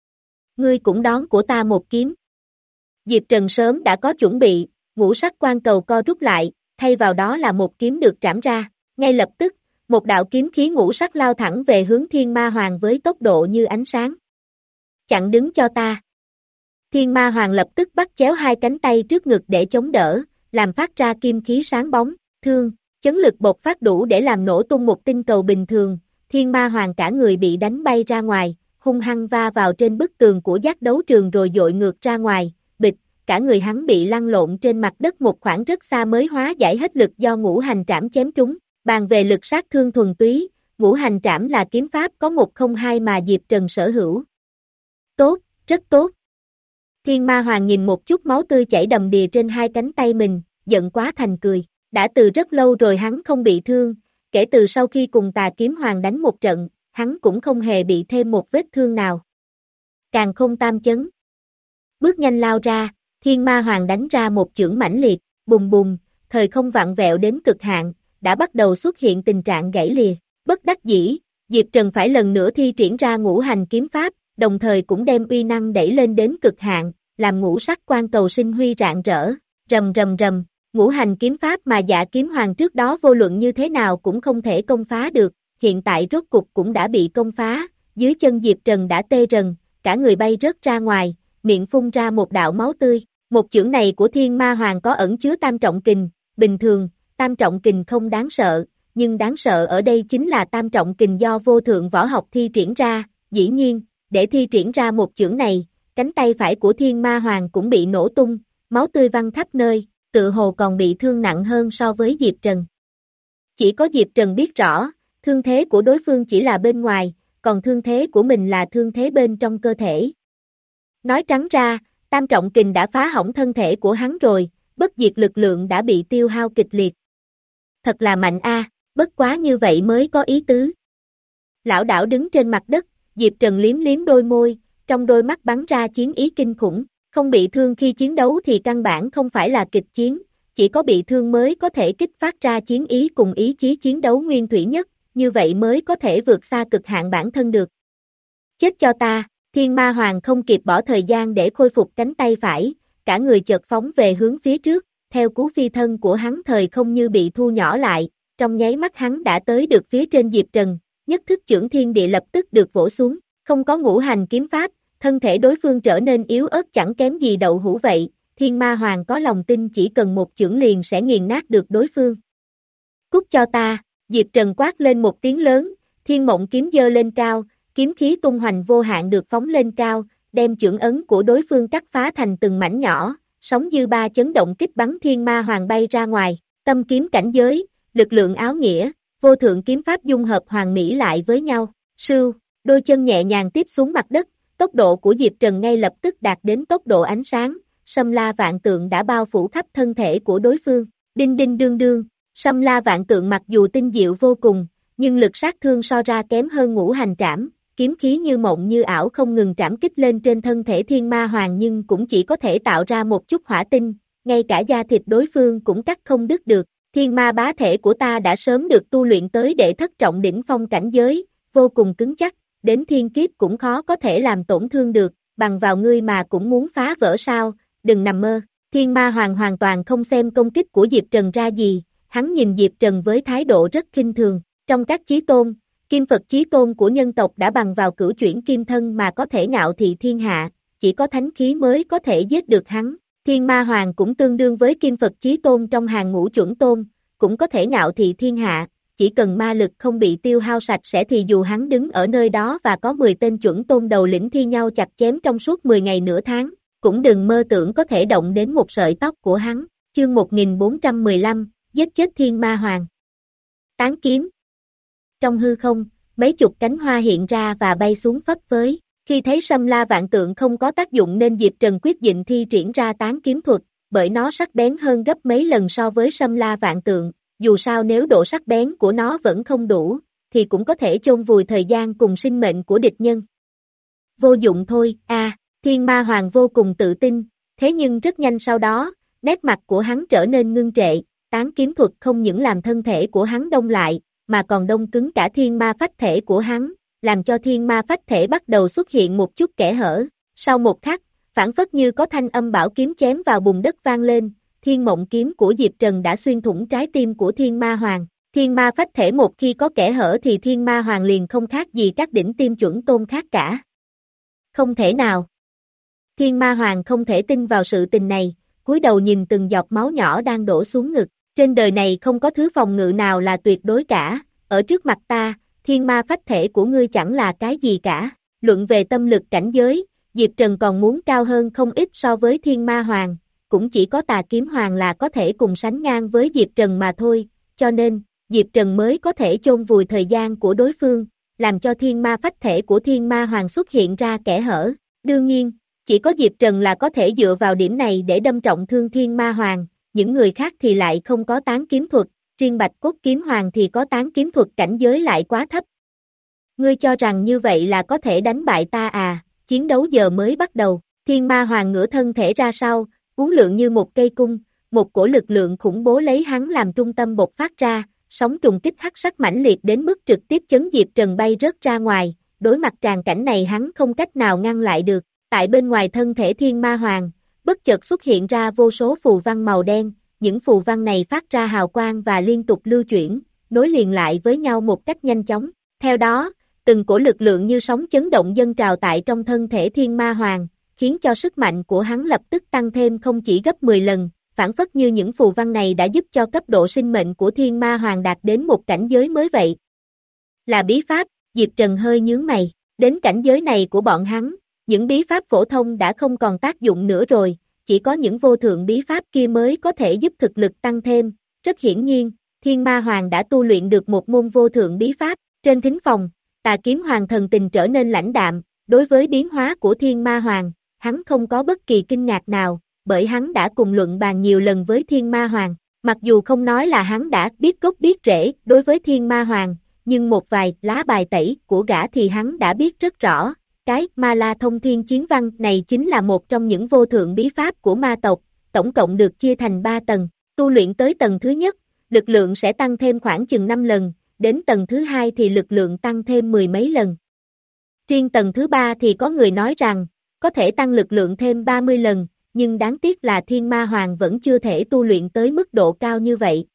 Ngươi cũng đón của ta một kiếm. Diệp Trần sớm đã có chuẩn bị, ngũ sắc quan cầu co rút lại, thay vào đó là một kiếm được trảm ra, ngay lập tức, một đạo kiếm khí ngũ sắc lao thẳng về hướng Thiên Ma Hoàng với tốc độ như ánh sáng. Chặn đứng cho ta. Thiên Ma Hoàng lập tức bắt chéo hai cánh tay trước ngực để chống đỡ, làm phát ra kim khí sáng bóng, thương, chấn lực bộc phát đủ để làm nổ tung một tinh cầu bình thường, Thiên Ma Hoàng cả người bị đánh bay ra ngoài, hung hăng va vào trên bức tường của giác đấu trường rồi dội ngược ra ngoài, bịch, cả người hắn bị lăn lộn trên mặt đất một khoảng rất xa mới hóa giải hết lực do ngũ hành trảm chém trúng. Bàn về lực sát thương thuần túy, ngũ hành trảm là kiếm pháp có một không hai mà Diệp Trần sở hữu. Tốt, rất tốt. Thiên Ma Hoàng nhìn một chút máu tươi chảy đầm đìa trên hai cánh tay mình, giận quá thành cười. Đã từ rất lâu rồi hắn không bị thương, kể từ sau khi cùng Tà Kiếm Hoàng đánh một trận, hắn cũng không hề bị thêm một vết thương nào. Càng không tam chấn. Bước nhanh lao ra, Thiên Ma Hoàng đánh ra một chưởng mãnh liệt, bùng bùng, thời không vặn vẹo đến cực hạn, đã bắt đầu xuất hiện tình trạng gãy lìa. Bất đắc dĩ, Diệp Trần phải lần nữa thi triển ra ngũ hành kiếm pháp, đồng thời cũng đem uy năng đẩy lên đến cực hạn, làm ngũ sắc quan cầu sinh huy rạng rỡ, rầm rầm rầm, ngũ hành kiếm pháp mà Dạ Kiếm Hoàng trước đó vô luận như thế nào cũng không thể công phá được, hiện tại rốt cục cũng đã bị công phá, dưới chân Diệp Trần đã tê rần, cả người bay rớt ra ngoài, miệng phun ra một đạo máu tươi. Một chưởng này của Thiên Ma Hoàng có ẩn chứa tam trọng kình, bình thường, tam trọng kình không đáng sợ, nhưng đáng sợ ở đây chính là tam trọng kình do vô thượng võ học thi triển ra, dĩ nhiên, để thi triển ra một chưởng này, cánh tay phải của Thiên Ma Hoàng cũng bị nổ tung, máu tươi văng khắp nơi, tự hồ còn bị thương nặng hơn so với Diệp Trần. Chỉ có Diệp Trần biết rõ, thương thế của đối phương chỉ là bên ngoài, còn thương thế của mình là thương thế bên trong cơ thể. Nói trắng ra, tam trọng kình đã phá hỏng thân thể của hắn rồi, bất diệt lực lượng đã bị tiêu hao kịch liệt. Thật là mạnh a, bất quá như vậy mới có ý tứ. Lão đảo đứng trên mặt đất, Diệp Trần liếm liếm đôi môi, trong đôi mắt bắn ra chiến ý kinh khủng, không bị thương khi chiến đấu thì căn bản không phải là kịch chiến, chỉ có bị thương mới có thể kích phát ra chiến ý cùng ý chí chiến đấu nguyên thủy nhất, như vậy mới có thể vượt xa cực hạn bản thân được. Chết cho ta, Thiên Ma Hoàng không kịp bỏ thời gian để khôi phục cánh tay phải, cả người chợt phóng về hướng phía trước, theo cú phi thân của hắn thời không như bị thu nhỏ lại, trong nháy mắt hắn đã tới được phía trên Diệp Trần, nhất thức chưởng thiên địa lập tức được vỗ xuống, không có ngũ hành kiếm pháp, thân thể đối phương trở nên yếu ớt chẳng kém gì đậu hũ vậy, Thiên Ma Hoàng có lòng tin chỉ cần một chưởng liền sẽ nghiền nát được đối phương. Cút cho ta, Diệp Trần quát lên một tiếng lớn, Thiên Mộng kiếm giơ lên cao, kiếm khí tung hoành vô hạn được phóng lên cao, đem chưởng ấn của đối phương cắt phá thành từng mảnh nhỏ, sóng dư ba chấn động kích bắn Thiên Ma Hoàng bay ra ngoài, tâm kiếm cảnh giới, lực lượng áo nghĩa, vô thượng kiếm pháp dung hợp hoàn mỹ lại với nhau, sưu, đôi chân nhẹ nhàng tiếp xuống mặt đất, tốc độ của Diệp Trần ngay lập tức đạt đến tốc độ ánh sáng, Sâm La Vạn Tượng đã bao phủ khắp thân thể của đối phương, đinh đinh đương đương, Sâm La Vạn Tượng mặc dù tinh diệu vô cùng, nhưng lực sát thương so ra kém hơn ngũ hành trảm, kiếm khí như mộng như ảo không ngừng trảm kích lên trên thân thể Thiên Ma Hoàng nhưng cũng chỉ có thể tạo ra một chút hỏa tinh, ngay cả da thịt đối phương cũng cắt không đứt được, Thiên Ma bá thể của ta đã sớm được tu luyện tới đệ thất trọng đỉnh phong cảnh giới, vô cùng cứng chắc, đến thiên kiếp cũng khó có thể làm tổn thương được, bằng vào ngươi mà cũng muốn phá vỡ sao, đừng nằm mơ, Thiên Ma Hoàng hoàn toàn không xem công kích của Diệp Trần ra gì, hắn nhìn Diệp Trần với thái độ rất khinh thường, trong các chí tôn, Kim Phật chí tôn của nhân tộc đã bằng vào cửu chuyển kim thân mà có thể ngạo thị thiên hạ, chỉ có thánh khí mới có thể giết được hắn, Thiên Ma Hoàng cũng tương đương với Kim Phật chí tôn trong hàng ngũ chuẩn tôn, cũng có thể ngạo thị thiên hạ, chỉ cần ma lực không bị tiêu hao sạch sẽ thì dù hắn đứng ở nơi đó và có mười tên chuẩn tôn đầu lĩnh thi nhau chặt chém trong suốt mười ngày nửa tháng, cũng đừng mơ tưởng có thể động đến một sợi tóc của hắn, chương một nghìn bốn trăm mười lăm, giết chết Thiên Ma Hoàng. Tán kiếm. Trong hư không, mấy chục cánh hoa hiện ra và bay xuống phấp phới. Khi thấy Sâm La Vạn Tượng không có tác dụng nên Diệp Trần quyết định thi triển ra tán kiếm thuật, bởi nó sắc bén hơn gấp mấy lần so với Sâm La Vạn Tượng, dù sao nếu độ sắc bén của nó vẫn không đủ, thì cũng có thể chôn vùi thời gian cùng sinh mệnh của địch nhân. Vô dụng thôi, a à, Thiên Ma Hoàng vô cùng tự tin, thế nhưng rất nhanh sau đó, nét mặt của hắn trở nên ngưng trệ, tán kiếm thuật không những làm thân thể của hắn đông lại, mà còn đông cứng cả thiên ma phách thể của hắn, làm cho thiên ma phách thể bắt đầu xuất hiện một chút kẽ hở. Sau một khắc, phảng phất như có thanh âm bảo kiếm chém vào bùn đất vang lên, thiên mộng kiếm của Diệp Trần đã xuyên thủng trái tim của thiên ma hoàng. Thiên ma phách thể một khi có kẽ hở thì thiên ma hoàng liền không khác gì các đỉnh tiêm chuẩn tôn khác cả. Không thể nào. Thiên ma hoàng không thể tin vào sự tình này, cúi đầu nhìn từng giọt máu nhỏ đang đổ xuống ngực. Trên đời này không có thứ phòng ngự nào là tuyệt đối cả, ở trước mặt ta, thiên ma phách thể của ngươi chẳng là cái gì cả. Luận về tâm lực cảnh giới, Diệp Trần còn muốn cao hơn không ít so với thiên ma hoàng, cũng chỉ có tà kiếm hoàng là có thể cùng sánh ngang với Diệp Trần mà thôi, cho nên, Diệp Trần mới có thể chôn vùi thời gian của đối phương, làm cho thiên ma phách thể của thiên ma hoàng xuất hiện ra kẽ hở. Đương nhiên, chỉ có Diệp Trần là có thể dựa vào điểm này để đâm trọng thương thiên ma hoàng, những người khác thì lại không có tán kiếm thuật, riêng Bạch Cốt Kiếm Hoàng thì có tán kiếm thuật cảnh giới lại quá thấp. Ngươi cho rằng như vậy là có thể đánh bại ta à, chiến đấu giờ mới bắt đầu, thiên ma hoàng ngửa thân thể ra sau, uốn lượn như một cây cung, một cổ lực lượng khủng bố lấy hắn làm trung tâm bộc phát ra, sóng trùng kích hắc sắc mãnh liệt đến mức trực tiếp chấn Diệp Trần bay rớt ra ngoài, đối mặt tràn cảnh này hắn không cách nào ngăn lại được, tại bên ngoài thân thể thiên ma hoàng, bất chợt xuất hiện ra vô số phù văn màu đen, những phù văn này phát ra hào quang và liên tục lưu chuyển, nối liền lại với nhau một cách nhanh chóng. Theo đó, từng cổ lực lượng như sóng chấn động dâng trào tại trong thân thể thiên ma hoàng, khiến cho sức mạnh của hắn lập tức tăng thêm không chỉ gấp mười lần, phản phất như những phù văn này đã giúp cho cấp độ sinh mệnh của thiên ma hoàng đạt đến một cảnh giới mới vậy. Là bí pháp, Diệp Trần hơi nhướng mày, đến cảnh giới này của bọn hắn, những bí pháp phổ thông đã không còn tác dụng nữa rồi, chỉ có những vô thượng bí pháp kia mới có thể giúp thực lực tăng thêm. Rất hiển nhiên, thiên ma hoàng đã tu luyện được một môn vô thượng bí pháp. Trên thính phòng, tà kiếm hoàng thần tình trở nên lãnh đạm, đối với biến hóa của thiên ma hoàng, hắn không có bất kỳ kinh ngạc nào, bởi hắn đã cùng luận bàn nhiều lần với thiên ma hoàng, mặc dù không nói là hắn đã biết gốc biết rễ đối với thiên ma hoàng, nhưng một vài lá bài tẩy của gã thì hắn đã biết rất rõ. Cái Ma La Thông Thiên Chiến Văn này chính là một trong những vô thượng bí pháp của ma tộc, tổng cộng được chia thành ba tầng, tu luyện tới tầng thứ nhất, lực lượng sẽ tăng thêm khoảng chừng năm lần, đến tầng thứ hai thì lực lượng tăng thêm mười mấy lần. Riêng tầng thứ ba thì có người nói rằng, có thể tăng lực lượng thêm ba mươi lần, nhưng đáng tiếc là Thiên Ma Hoàng vẫn chưa thể tu luyện tới mức độ cao như vậy.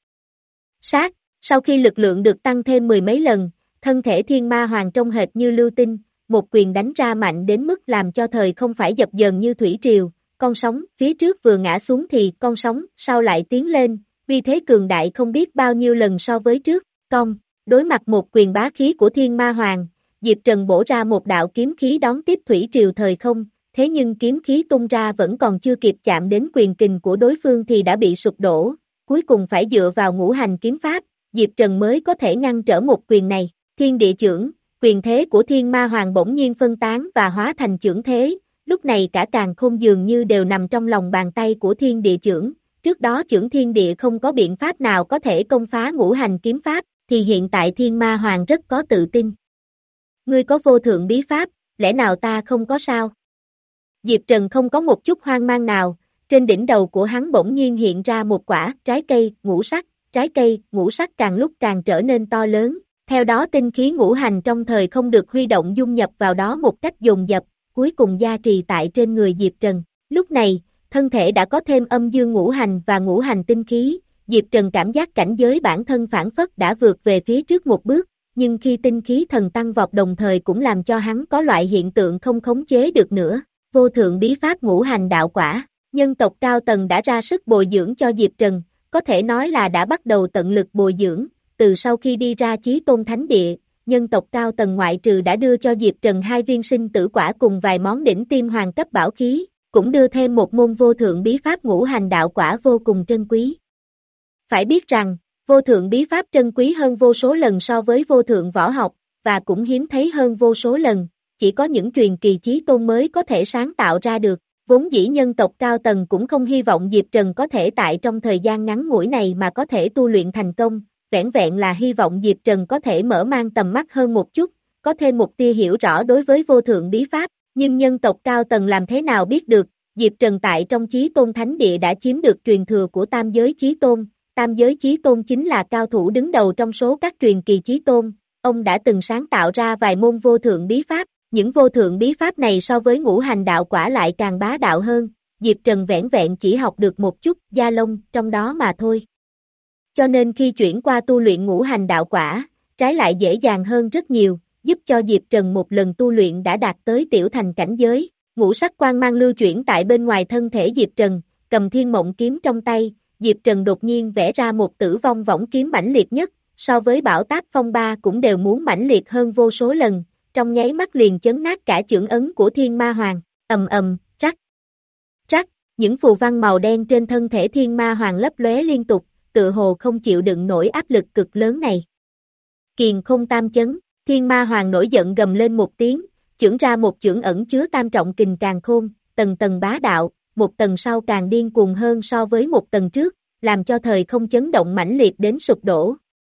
Sát, sau khi lực lượng được tăng thêm mười mấy lần, thân thể Thiên Ma Hoàng trông hệt như lưu tinh, một quyền đánh ra mạnh đến mức làm cho thời không phải dập dờn như thủy triều, con sóng phía trước vừa ngã xuống thì con sóng sau lại tiến lên, vì thế cường đại không biết bao nhiêu lần so với trước, cong, đối mặt một quyền bá khí của Thiên Ma Hoàng, Diệp Trần bổ ra một đạo kiếm khí đón tiếp thủy triều thời không, thế nhưng kiếm khí tung ra vẫn còn chưa kịp chạm đến quyền kình của đối phương thì đã bị sụp đổ, cuối cùng phải dựa vào ngũ hành kiếm pháp, Diệp Trần mới có thể ngăn trở một quyền này, Thiên Địa Chưởng. Quyền thế của Thiên Ma Hoàng bỗng nhiên phân tán và hóa thành chưởng thế, lúc này cả càn khôn dường như đều nằm trong lòng bàn tay của Thiên Địa Chưởng, trước đó chưởng thiên địa không có biện pháp nào có thể công phá ngũ hành kiếm pháp, thì hiện tại Thiên Ma Hoàng rất có tự tin. Ngươi có vô thượng bí pháp, lẽ nào ta không có sao? Diệp Trần không có một chút hoang mang nào, trên đỉnh đầu của hắn bỗng nhiên hiện ra một quả trái cây ngũ sắc, trái cây ngũ sắc càng lúc càng trở nên to lớn. Theo đó tinh khí ngũ hành trong thời không được huy động dung nhập vào đó một cách dồn dập, cuối cùng gia trì tại trên người Diệp Trần. Lúc này, thân thể đã có thêm âm dương ngũ hành và ngũ hành tinh khí, Diệp Trần cảm giác cảnh giới bản thân phản phất đã vượt về phía trước một bước, nhưng khi tinh khí thần tăng vọt đồng thời cũng làm cho hắn có loại hiện tượng không khống chế được nữa. Vô thượng bí pháp ngũ hành đạo quả, nhân tộc cao tầng đã ra sức bồi dưỡng cho Diệp Trần, có thể nói là đã bắt đầu tận lực bồi dưỡng. Từ sau khi đi ra Chí Tôn Thánh Địa, nhân tộc cao tầng ngoại trừ đã đưa cho Diệp Trần hai viên sinh tử quả cùng vài món đỉnh tim hoàng cấp bảo khí, cũng đưa thêm một môn vô thượng bí pháp ngũ hành đạo quả vô cùng trân quý. Phải biết rằng, Vô thượng bí pháp trân quý hơn vô số lần so với vô thượng võ học, và cũng hiếm thấy hơn vô số lần, chỉ có những truyền kỳ chí tôn mới có thể sáng tạo ra được. Vốn dĩ nhân tộc cao tầng cũng không hy vọng Diệp Trần có thể tại trong thời gian ngắn ngủi này mà có thể tu luyện thành công, vẻn vẹn là hy vọng Diệp Trần có thể mở mang tầm mắt hơn một chút, có thêm một tia hiểu rõ đối với vô thượng bí pháp, nhưng nhân tộc cao tầng làm thế nào biết được, Diệp Trần tại trong Chí Tôn Thánh Địa đã chiếm được truyền thừa của Tam Giới Chí Tôn, Tam Giới Chí Tôn chính là cao thủ đứng đầu trong số các truyền kỳ Chí Tôn, ông đã từng sáng tạo ra vài môn vô thượng bí pháp, những vô thượng bí pháp này so với ngũ hành đạo quả lại càng bá đạo hơn, Diệp Trần vẻn vẹn chỉ học được một chút da lông trong đó mà thôi. Cho nên khi chuyển qua tu luyện ngũ hành đạo quả, trái lại dễ dàng hơn rất nhiều, giúp cho Diệp Trần một lần tu luyện đã đạt tới tiểu thành cảnh giới, ngũ sắc quang mang lưu chuyển tại bên ngoài thân thể Diệp Trần, cầm thiên mộng kiếm trong tay, Diệp Trần đột nhiên vẽ ra một tử vong võng kiếm mãnh liệt nhất, so với bão táp phong ba cũng đều muốn mãnh liệt hơn vô số lần, trong nháy mắt liền chấn nát cả chưởng ấn của Thiên Ma Hoàng, ầm ầm, rắc, rắc, những phù văn màu đen trên thân thể Thiên Ma Hoàng lấp lóe liên tục, tự hồ không chịu đựng nổi áp lực cực lớn này. Kiền không tam chấn, Thiên Ma Hoàng nổi giận gầm lên một tiếng, chưởng ra một chưởng ẩn chứa tam trọng kình càn khôn, tầng tầng bá đạo, một tầng sau càng điên cuồng hơn so với một tầng trước, làm cho thời không chấn động mãnh liệt đến sụp đổ.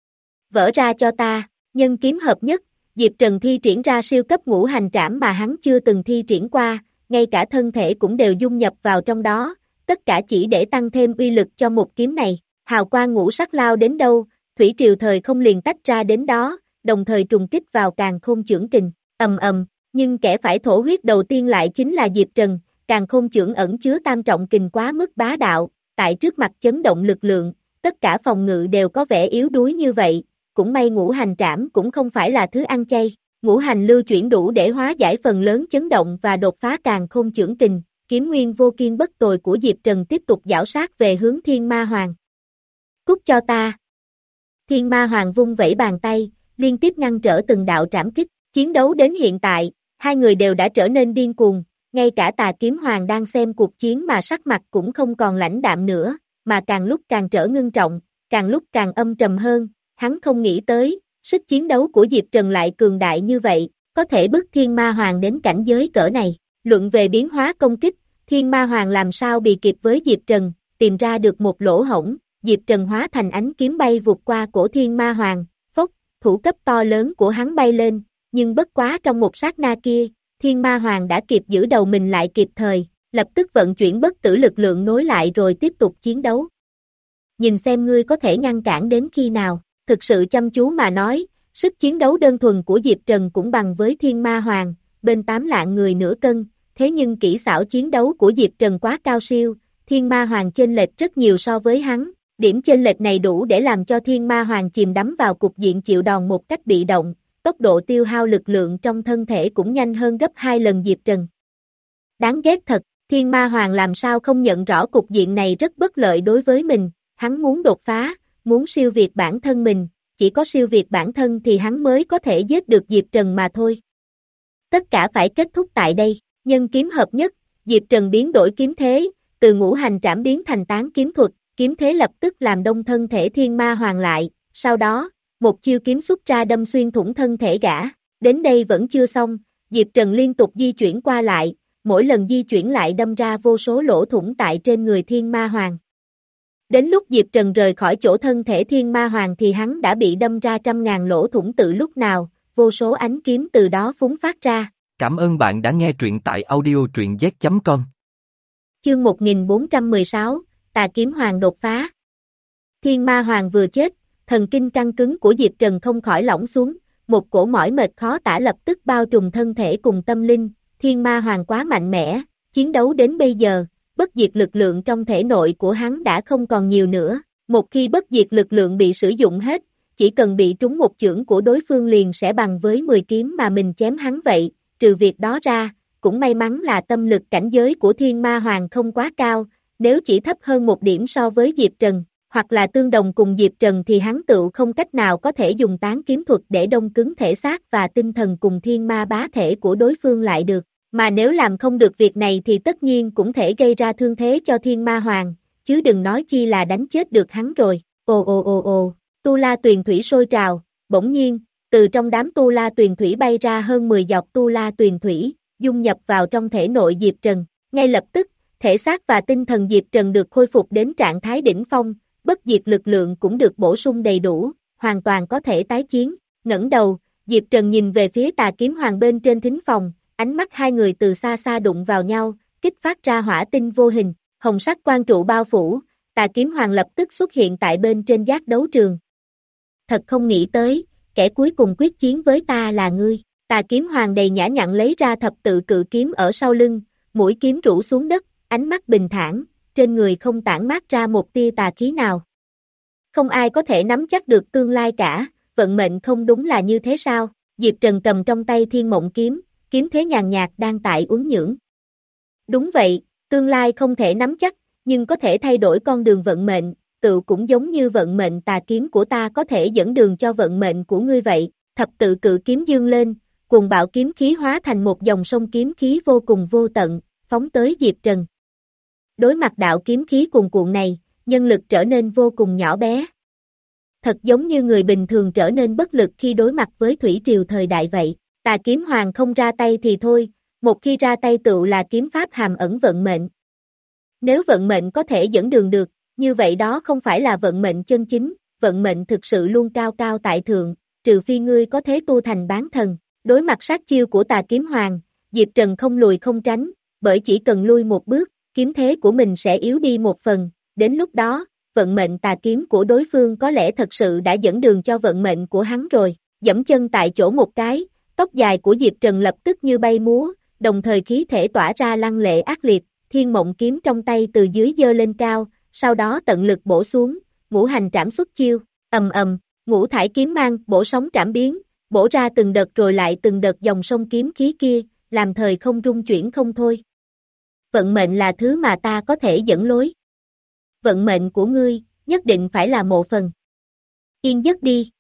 Vỡ ra cho ta, nhân kiếm hợp nhất, Diệp Trần thi triển ra siêu cấp ngũ hành trảm mà hắn chưa từng thi triển qua, ngay cả thân thể cũng đều dung nhập vào trong đó, tất cả chỉ để tăng thêm uy lực cho một kiếm này, hào quang ngũ sắc lao đến đâu, thủy triều thời không liền tách ra đến đó, đồng thời trùng kích vào càn khôn chưởng kình, ầm ầm, nhưng kẻ phải thổ huyết đầu tiên lại chính là Diệp Trần, càn khôn chưởng ẩn chứa tam trọng kình quá mức bá đạo, tại trước mặt chấn động lực lượng, tất cả phòng ngự đều có vẻ yếu đuối như vậy, cũng may ngũ hành trảm cũng không phải là thứ ăn chay, ngũ hành lưu chuyển đủ để hóa giải phần lớn chấn động và đột phá càn khôn chưởng kình, kiếm nguyên vô kiên bất tồi của Diệp Trần tiếp tục giảo sát về hướng Thiên Ma Hoàng. Cút cho ta! Thiên Ma Hoàng vung vẩy bàn tay, liên tiếp ngăn trở từng đạo trảm kích, chiến đấu đến hiện tại, hai người đều đã trở nên điên cuồng, ngay cả Tà Kiếm Hoàng đang xem cuộc chiến mà sắc mặt cũng không còn lãnh đạm nữa, mà càng lúc càng trở ngưng trọng, càng lúc càng âm trầm hơn, hắn không nghĩ tới, sức chiến đấu của Diệp Trần lại cường đại như vậy, có thể bức Thiên Ma Hoàng đến cảnh giới cỡ này, luận về biến hóa công kích, Thiên Ma Hoàng làm sao bị kịp với Diệp Trần, tìm ra được một lỗ hổng, Diệp Trần hóa thành ánh kiếm bay vụt qua cổ Thiên Ma Hoàng, phốc, thủ cấp to lớn của hắn bay lên, nhưng bất quá trong một sát na kia, Thiên Ma Hoàng đã kịp giữ đầu mình lại kịp thời, lập tức vận chuyển bất tử lực lượng nối lại rồi tiếp tục chiến đấu. Nhìn xem ngươi có thể ngăn cản đến khi nào, thực sự chăm chú mà nói, sức chiến đấu đơn thuần của Diệp Trần cũng bằng với Thiên Ma Hoàng, bên tám lạng người nửa cân, thế nhưng kỹ xảo chiến đấu của Diệp Trần quá cao siêu, Thiên Ma Hoàng chênh lệch rất nhiều so với hắn, điểm chênh lệch này đủ để làm cho Thiên Ma Hoàng chìm đắm vào cục diện chịu đòn một cách bị động, tốc độ tiêu hao lực lượng trong thân thể cũng nhanh hơn gấp hai lần Diệp Trần. Đáng ghét thật, Thiên Ma Hoàng làm sao không nhận rõ cục diện này rất bất lợi đối với mình, hắn muốn đột phá, muốn siêu việt bản thân mình, chỉ có siêu việt bản thân thì hắn mới có thể giết được Diệp Trần mà thôi. Tất cả phải kết thúc tại đây, nhân kiếm hợp nhất, Diệp Trần biến đổi kiếm thế, từ ngũ hành trảm biến thành tán kiếm thuật, kiếm thế lập tức làm đông thân thể Thiên Ma Hoàng lại, sau đó, một chiêu kiếm xuất ra đâm xuyên thủng thân thể gã, đến đây vẫn chưa xong, Diệp Trần liên tục di chuyển qua lại, mỗi lần di chuyển lại đâm ra vô số lỗ thủng tại trên người Thiên Ma Hoàng. Đến lúc Diệp Trần rời khỏi chỗ thân thể Thiên Ma Hoàng thì hắn đã bị đâm ra trăm ngàn lỗ thủng từ lúc nào, vô số ánh kiếm từ đó phúng phát ra. Cảm ơn bạn đã nghe truyện tại audio truyện z chấm com. Chương một nghìn bốn trăm mười sáu, Tà Kiếm Hoàng đột phá. Thiên Ma Hoàng vừa chết, thần kinh căng cứng của Diệp Trần không khỏi lỏng xuống, một cổ mỏi mệt khó tả lập tức bao trùm thân thể cùng tâm linh, Thiên Ma Hoàng quá mạnh mẽ, chiến đấu đến bây giờ, bất diệt lực lượng trong thể nội của hắn đã không còn nhiều nữa, một khi bất diệt lực lượng bị sử dụng hết, chỉ cần bị trúng một chưởng của đối phương liền sẽ bằng với mười kiếm mà mình chém hắn vậy, trừ việc đó ra, cũng may mắn là tâm lực cảnh giới của Thiên Ma Hoàng không quá cao, nếu chỉ thấp hơn một điểm so với Diệp Trần, hoặc là tương đồng cùng Diệp Trần thì hắn tự không cách nào có thể dùng tán kiếm thuật để đông cứng thể xác và tinh thần cùng thiên ma bá thể của đối phương lại được, mà nếu làm không được việc này thì tất nhiên cũng thể gây ra thương thế cho Thiên Ma Hoàng, chứ đừng nói chi là đánh chết được hắn rồi, ồ ồ ồ ồ, Tu La tuyền thủy sôi trào, bỗng nhiên, từ trong đám Tu La tuyền thủy bay ra hơn mười giọt Tu La tuyền thủy, dung nhập vào trong thể nội Diệp Trần. Ngay lập tức, thể xác và tinh thần Diệp Trần được khôi phục đến trạng thái đỉnh phong, bất diệt lực lượng cũng được bổ sung đầy đủ, hoàn toàn có thể tái chiến. Ngẩng đầu, Diệp Trần nhìn về phía Tà Kiếm Hoàng bên trên thính phòng, ánh mắt hai người từ xa xa đụng vào nhau, kích phát ra hỏa tinh vô hình, hồng sắc quang trụ bao phủ, Tà Kiếm Hoàng lập tức xuất hiện tại bên trên giác đấu trường. Thật không nghĩ tới, kẻ cuối cùng quyết chiến với ta là ngươi. Tà Kiếm Hoàng đầy nhã nhặn lấy ra thập tự cự kiếm ở sau lưng, mũi kiếm rũ xuống đất, ánh mắt bình thản, trên người không tản mát ra một tia tà khí nào. Không ai có thể nắm chắc được tương lai cả, vận mệnh không đúng là như thế sao? Diệp Trần cầm trong tay Thiên Mộng kiếm, kiếm thế nhàn nhạt đang tại uốn nhưỡng. Đúng vậy, tương lai không thể nắm chắc, nhưng có thể thay đổi con đường vận mệnh, tự cũng giống như vận mệnh tà kiếm của ta có thể dẫn đường cho vận mệnh của ngươi vậy. Thập tự cự kiếm dương lên, cuồng bạo kiếm khí hóa thành một dòng sông kiếm khí vô cùng vô tận, phóng tới Diệp Trần. Đối mặt đạo kiếm khí cuồn cuộn này, nhân lực trở nên vô cùng nhỏ bé. Thật giống như người bình thường trở nên bất lực khi đối mặt với thủy triều thời đại vậy. Tà Kiếm Hoàng không ra tay thì thôi, một khi ra tay tựu là kiếm pháp hàm ẩn vận mệnh. Nếu vận mệnh có thể dẫn đường được, như vậy đó không phải là vận mệnh chân chính, vận mệnh thực sự luôn cao cao tại thượng, trừ phi ngươi có thể tu thành bán thần. Đối mặt sát chiêu của Tà Kiếm Hoàng, Diệp Trần không lùi không tránh, bởi chỉ cần lui một bước, kiếm thế của mình sẽ yếu đi một phần, đến lúc đó, vận mệnh tà kiếm của đối phương có lẽ thật sự đã dẫn đường cho vận mệnh của hắn rồi. Giẫm chân tại chỗ một cái, tóc dài của Diệp Trần lập tức như bay múa, đồng thời khí thể tỏa ra lăng lệ ác liệt, Thiên Mộng kiếm trong tay từ dưới giơ lên cao, sau đó tận lực bổ xuống, ngũ hành trảm xuất chiêu, ầm ầm, ngũ thải kiếm mang, bổ sóng trảm biến, bổ ra từng đợt rồi lại từng đợt dòng sông kiếm khí kia, làm thời không rung chuyển không thôi. Vận mệnh là thứ mà ta có thể dẫn lối. Vận mệnh của ngươi, nhất định phải là mộ phần. Yên giấc đi.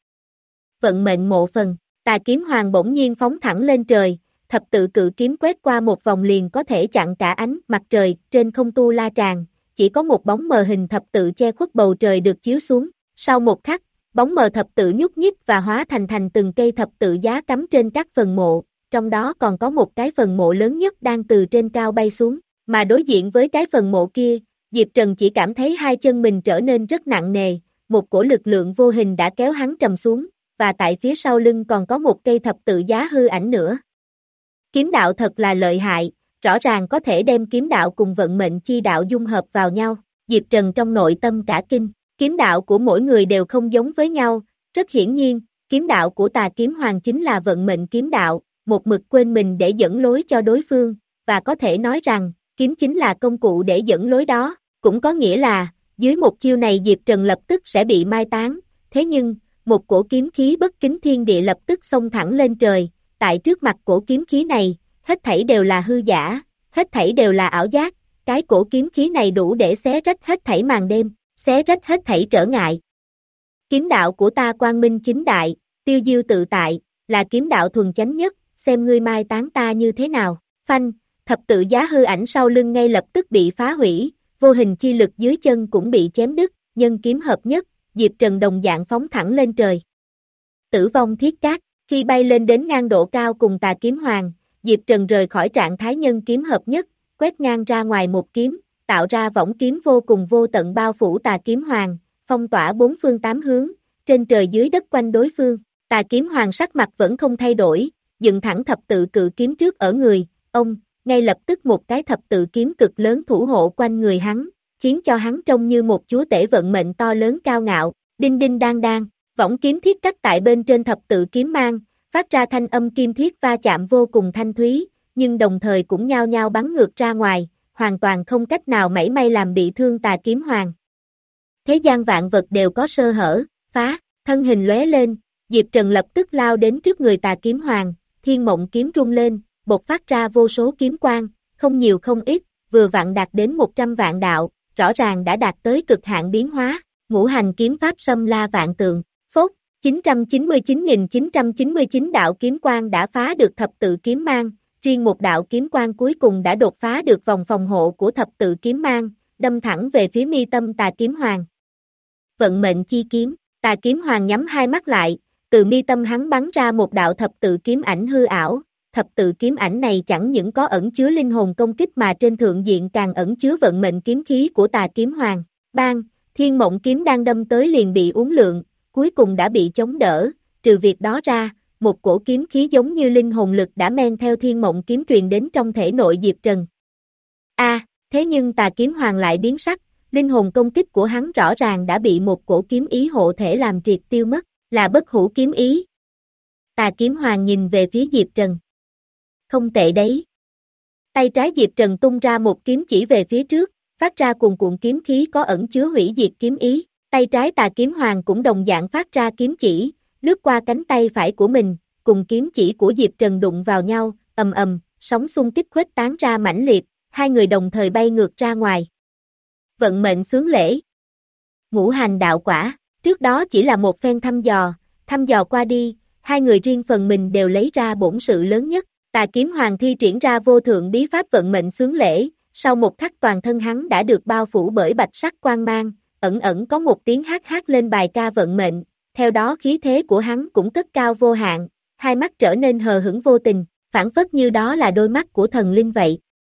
Vận mệnh mộ phần, Tà Kiếm Hoàng bỗng nhiên phóng thẳng lên trời, thập tự cự kiếm quét qua một vòng liền có thể chặn cả ánh mặt trời, trên không Tu La tràng, chỉ có một bóng mờ hình thập tự che khuất bầu trời được chiếu xuống. Sau một khắc, bóng mờ thập tự nhúc nhích và hóa thành thành từng cây thập tự giá cắm trên các phần mộ, trong đó còn có một cái phần mộ lớn nhất đang từ trên cao bay xuống, mà đối diện với cái phần mộ kia, Diệp Trần chỉ cảm thấy hai chân mình trở nên rất nặng nề, một cổ lực lượng vô hình đã kéo hắn trầm xuống, và tại phía sau lưng còn có một cây thập tự giá hư ảnh nữa. Kiếm đạo thật là lợi hại, rõ ràng có thể đem kiếm đạo cùng vận mệnh chi đạo dung hợp vào nhau, Diệp Trần trong nội tâm cả kinh, kiếm đạo của mỗi người đều không giống với nhau, rất hiển nhiên, kiếm đạo của Tà Kiếm Hoàng chính là vận mệnh kiếm đạo, một mực quên mình để dẫn lối cho đối phương, và có thể nói rằng, kiếm chính là công cụ để dẫn lối đó, cũng có nghĩa là, dưới một chiêu này Diệp Trần lập tức sẽ bị mai táng, thế nhưng, một cổ kiếm khí bất kính thiên địa lập tức xông thẳng lên trời, tại trước mặt cổ kiếm khí này, hết thảy đều là hư giả, hết thảy đều là ảo giác, cái cổ kiếm khí này đủ để xé rách hết thảy màn đêm, xé rách hết thảy trở ngại. Kiếm đạo của ta quang minh chính đại, tiêu diêu tự tại, là kiếm đạo thuần chánh nhất, xem ngươi mai táng ta như thế nào, phanh, thập tự giá hư ảnh sau lưng ngay lập tức bị phá hủy, vô hình chi lực dưới chân cũng bị chém đứt, nhân kiếm hợp nhất, Diệp Trần đồng dạng phóng thẳng lên trời. Tử vong thiết cát, khi bay lên đến ngang độ cao cùng Tà Kiếm Hoàng, Diệp Trần rời khỏi trạng thái nhân kiếm hợp nhất, quét ngang ra ngoài một kiếm, tạo ra võng kiếm vô cùng vô tận bao phủ Tà Kiếm Hoàng, phong tỏa bốn phương tám hướng, trên trời dưới đất quanh đối phương. Tà Kiếm Hoàng sắc mặt vẫn không thay đổi, dựng thẳng thập tự cự kiếm trước ở người, ông, ngay lập tức một cái thập tự kiếm cực lớn thủ hộ quanh người hắn, khiến cho hắn trông như một chúa tể vận mệnh to lớn cao ngạo, đinh đinh đang đang, võng kiếm thiết cắt tại bên trên thập tự kiếm mang, phát ra thanh âm kim thiết va chạm vô cùng thanh thúy, nhưng đồng thời cũng nhao nhao bắn ngược ra ngoài, hoàn toàn không cách nào mảy may làm bị thương Tà Kiếm Hoàng. Thế gian vạn vật đều có sơ hở, phá, thân hình lóe lên, Diệp Trần lập tức lao đến trước người Tà Kiếm Hoàng, Thiên Mộng kiếm rung lên, bộc phát ra vô số kiếm quang, không nhiều không ít, vừa vặn đạt đến một trăm vạn đạo, rõ ràng đã đạt tới cực hạn biến hóa, ngũ hành kiếm pháp xâm la vạn tượng, phốt, chín trăm chín mươi chín nghìn chín trăm chín mươi chín đạo kiếm quang đã phá được thập tự kiếm mang, riêng một đạo kiếm quang cuối cùng đã đột phá được vòng phòng hộ của thập tự kiếm mang, đâm thẳng về phía mi tâm Tà Kiếm Hoàng. Vận mệnh chi kiếm, Tà kiếm hoàng nhắm hai mắt lại, từ mi tâm hắn bắn ra một đạo thập tự kiếm ảnh hư ảo, thập tự kiếm ảnh này chẳng những có ẩn chứa linh hồn công kích mà trên thượng diện càng ẩn chứa vận mệnh kiếm khí của tà kiếm hoàng. Bang, thiên mộng kiếm đang đâm tới liền bị uốn lượn, cuối cùng đã bị chống đỡ, trừ việc đó ra, một cổ kiếm khí giống như linh hồn lực đã men theo thiên mộng kiếm truyền đến trong thể nội Diệp Trần. A, à, thế nhưng tà kiếm hoàng lại biến sắc, linh hồn công kích của hắn rõ ràng đã bị một cổ kiếm ý hộ thể làm triệt tiêu mất, là bất hủ kiếm ý. Tà kiếm hoàng nhìn về phía Diệp Trần. Không tệ đấy. Tay trái Diệp Trần tung ra một kiếm chỉ về phía trước, phát ra cuồn cuộn kiếm khí có ẩn chứa hủy diệt kiếm ý. Tay trái tà kiếm hoàng cũng đồng dạng phát ra kiếm chỉ, lướt qua cánh tay phải của mình, cùng kiếm chỉ của Diệp Trần đụng vào nhau, ầm ầm, sóng xung kích khuếch tán ra mãnh liệt, hai người đồng thời bay ngược ra ngoài. Vận mệnh xướng lễ. Ngũ hành đạo quả, trước đó chỉ là một phen thăm dò, thăm dò qua đi, hai người riêng phần mình đều lấy ra bổn sự lớn nhất. Tà kiếm hoàng thi triển ra vô thượng bí pháp vận mệnh xướng lễ, sau một khắc toàn thân hắn đã được bao phủ bởi bạch sắc quang mang, ẩn ẩn có một tiếng hát hát lên bài ca vận mệnh, theo đó khí thế của hắn cũng cất cao vô hạn, hai mắt trở nên hờ hững vô tình, phảng phất như đó là đôi mắt của thần linh vậy.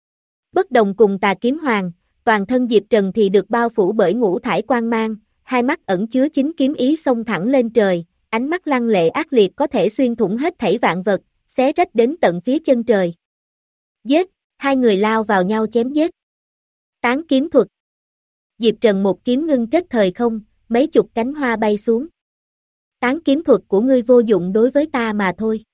Bất đồng cùng tà kiếm hoàng, toàn thân Diệp Trần thì được bao phủ bởi ngũ thải quang mang, hai mắt ẩn chứa chính kiếm ý xông thẳng lên trời, ánh mắt lăng lệ ác liệt có thể xuyên thủng hết thảy vạn vật, xé rách đến tận phía chân trời. Giết, hai người lao vào nhau chém giết. Tán kiếm thuật. Diệp Trần một kiếm ngưng kết thời không, mấy chục cánh hoa bay xuống. Tán kiếm thuật của ngươi vô dụng đối với ta mà thôi.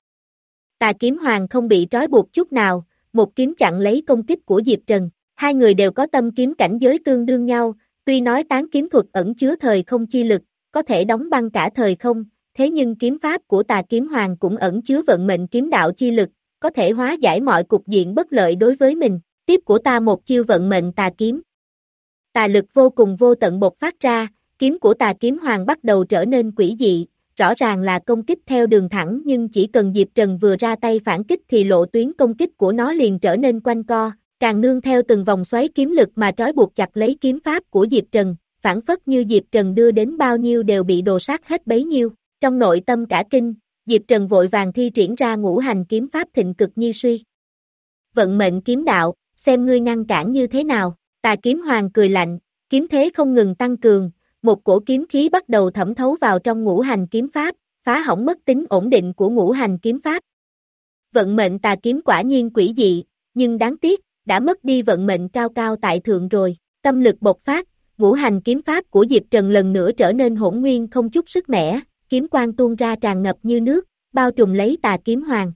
Tà kiếm hoàng không bị trói buộc chút nào, một kiếm chặn lấy công kích của Diệp Trần. Hai người đều có tâm kiếm cảnh giới tương đương nhau, tuy nói tán kiếm thuật ẩn chứa thời không chi lực, có thể đóng băng cả thời không, thế nhưng kiếm pháp của tà kiếm hoàng cũng ẩn chứa vận mệnh kiếm đạo chi lực, có thể hóa giải mọi cục diện bất lợi đối với mình. Tiếp của ta một chiêu vận mệnh tà kiếm. Tà lực vô cùng vô tận bộc phát ra, kiếm của tà kiếm hoàng bắt đầu trở nên quỷ dị, rõ ràng là công kích theo đường thẳng nhưng chỉ cần Diệp Trần vừa ra tay phản kích thì lộ tuyến công kích của nó liền trở nên quanh co, càng nương theo từng vòng xoáy kiếm lực mà trói buộc chặt lấy kiếm pháp của Diệp Trần, phản phất như Diệp Trần đưa đến bao nhiêu đều bị đồ sát hết bấy nhiêu. Trong nội tâm cả kinh, Diệp Trần vội vàng thi triển ra ngũ hành kiếm pháp thịnh cực nhi suy. Vận mệnh kiếm đạo, xem ngươi ngăn cản như thế nào. Tà kiếm hoàng cười lạnh, kiếm thế không ngừng tăng cường, một cổ kiếm khí bắt đầu thẩm thấu vào trong ngũ hành kiếm pháp, phá hỏng mất tính ổn định của ngũ hành kiếm pháp. Vận mệnh tà kiếm quả nhiên quỷ dị, nhưng đáng tiếc, đã mất đi vận mệnh cao cao tại thượng rồi. Tâm lực bộc phát, ngũ hành kiếm pháp của Diệp Trần lần nữa trở nên hỗn nguyên không chút sức mẻ, kiếm quang tuôn ra tràn ngập như nước, bao trùm lấy tà kiếm hoàng.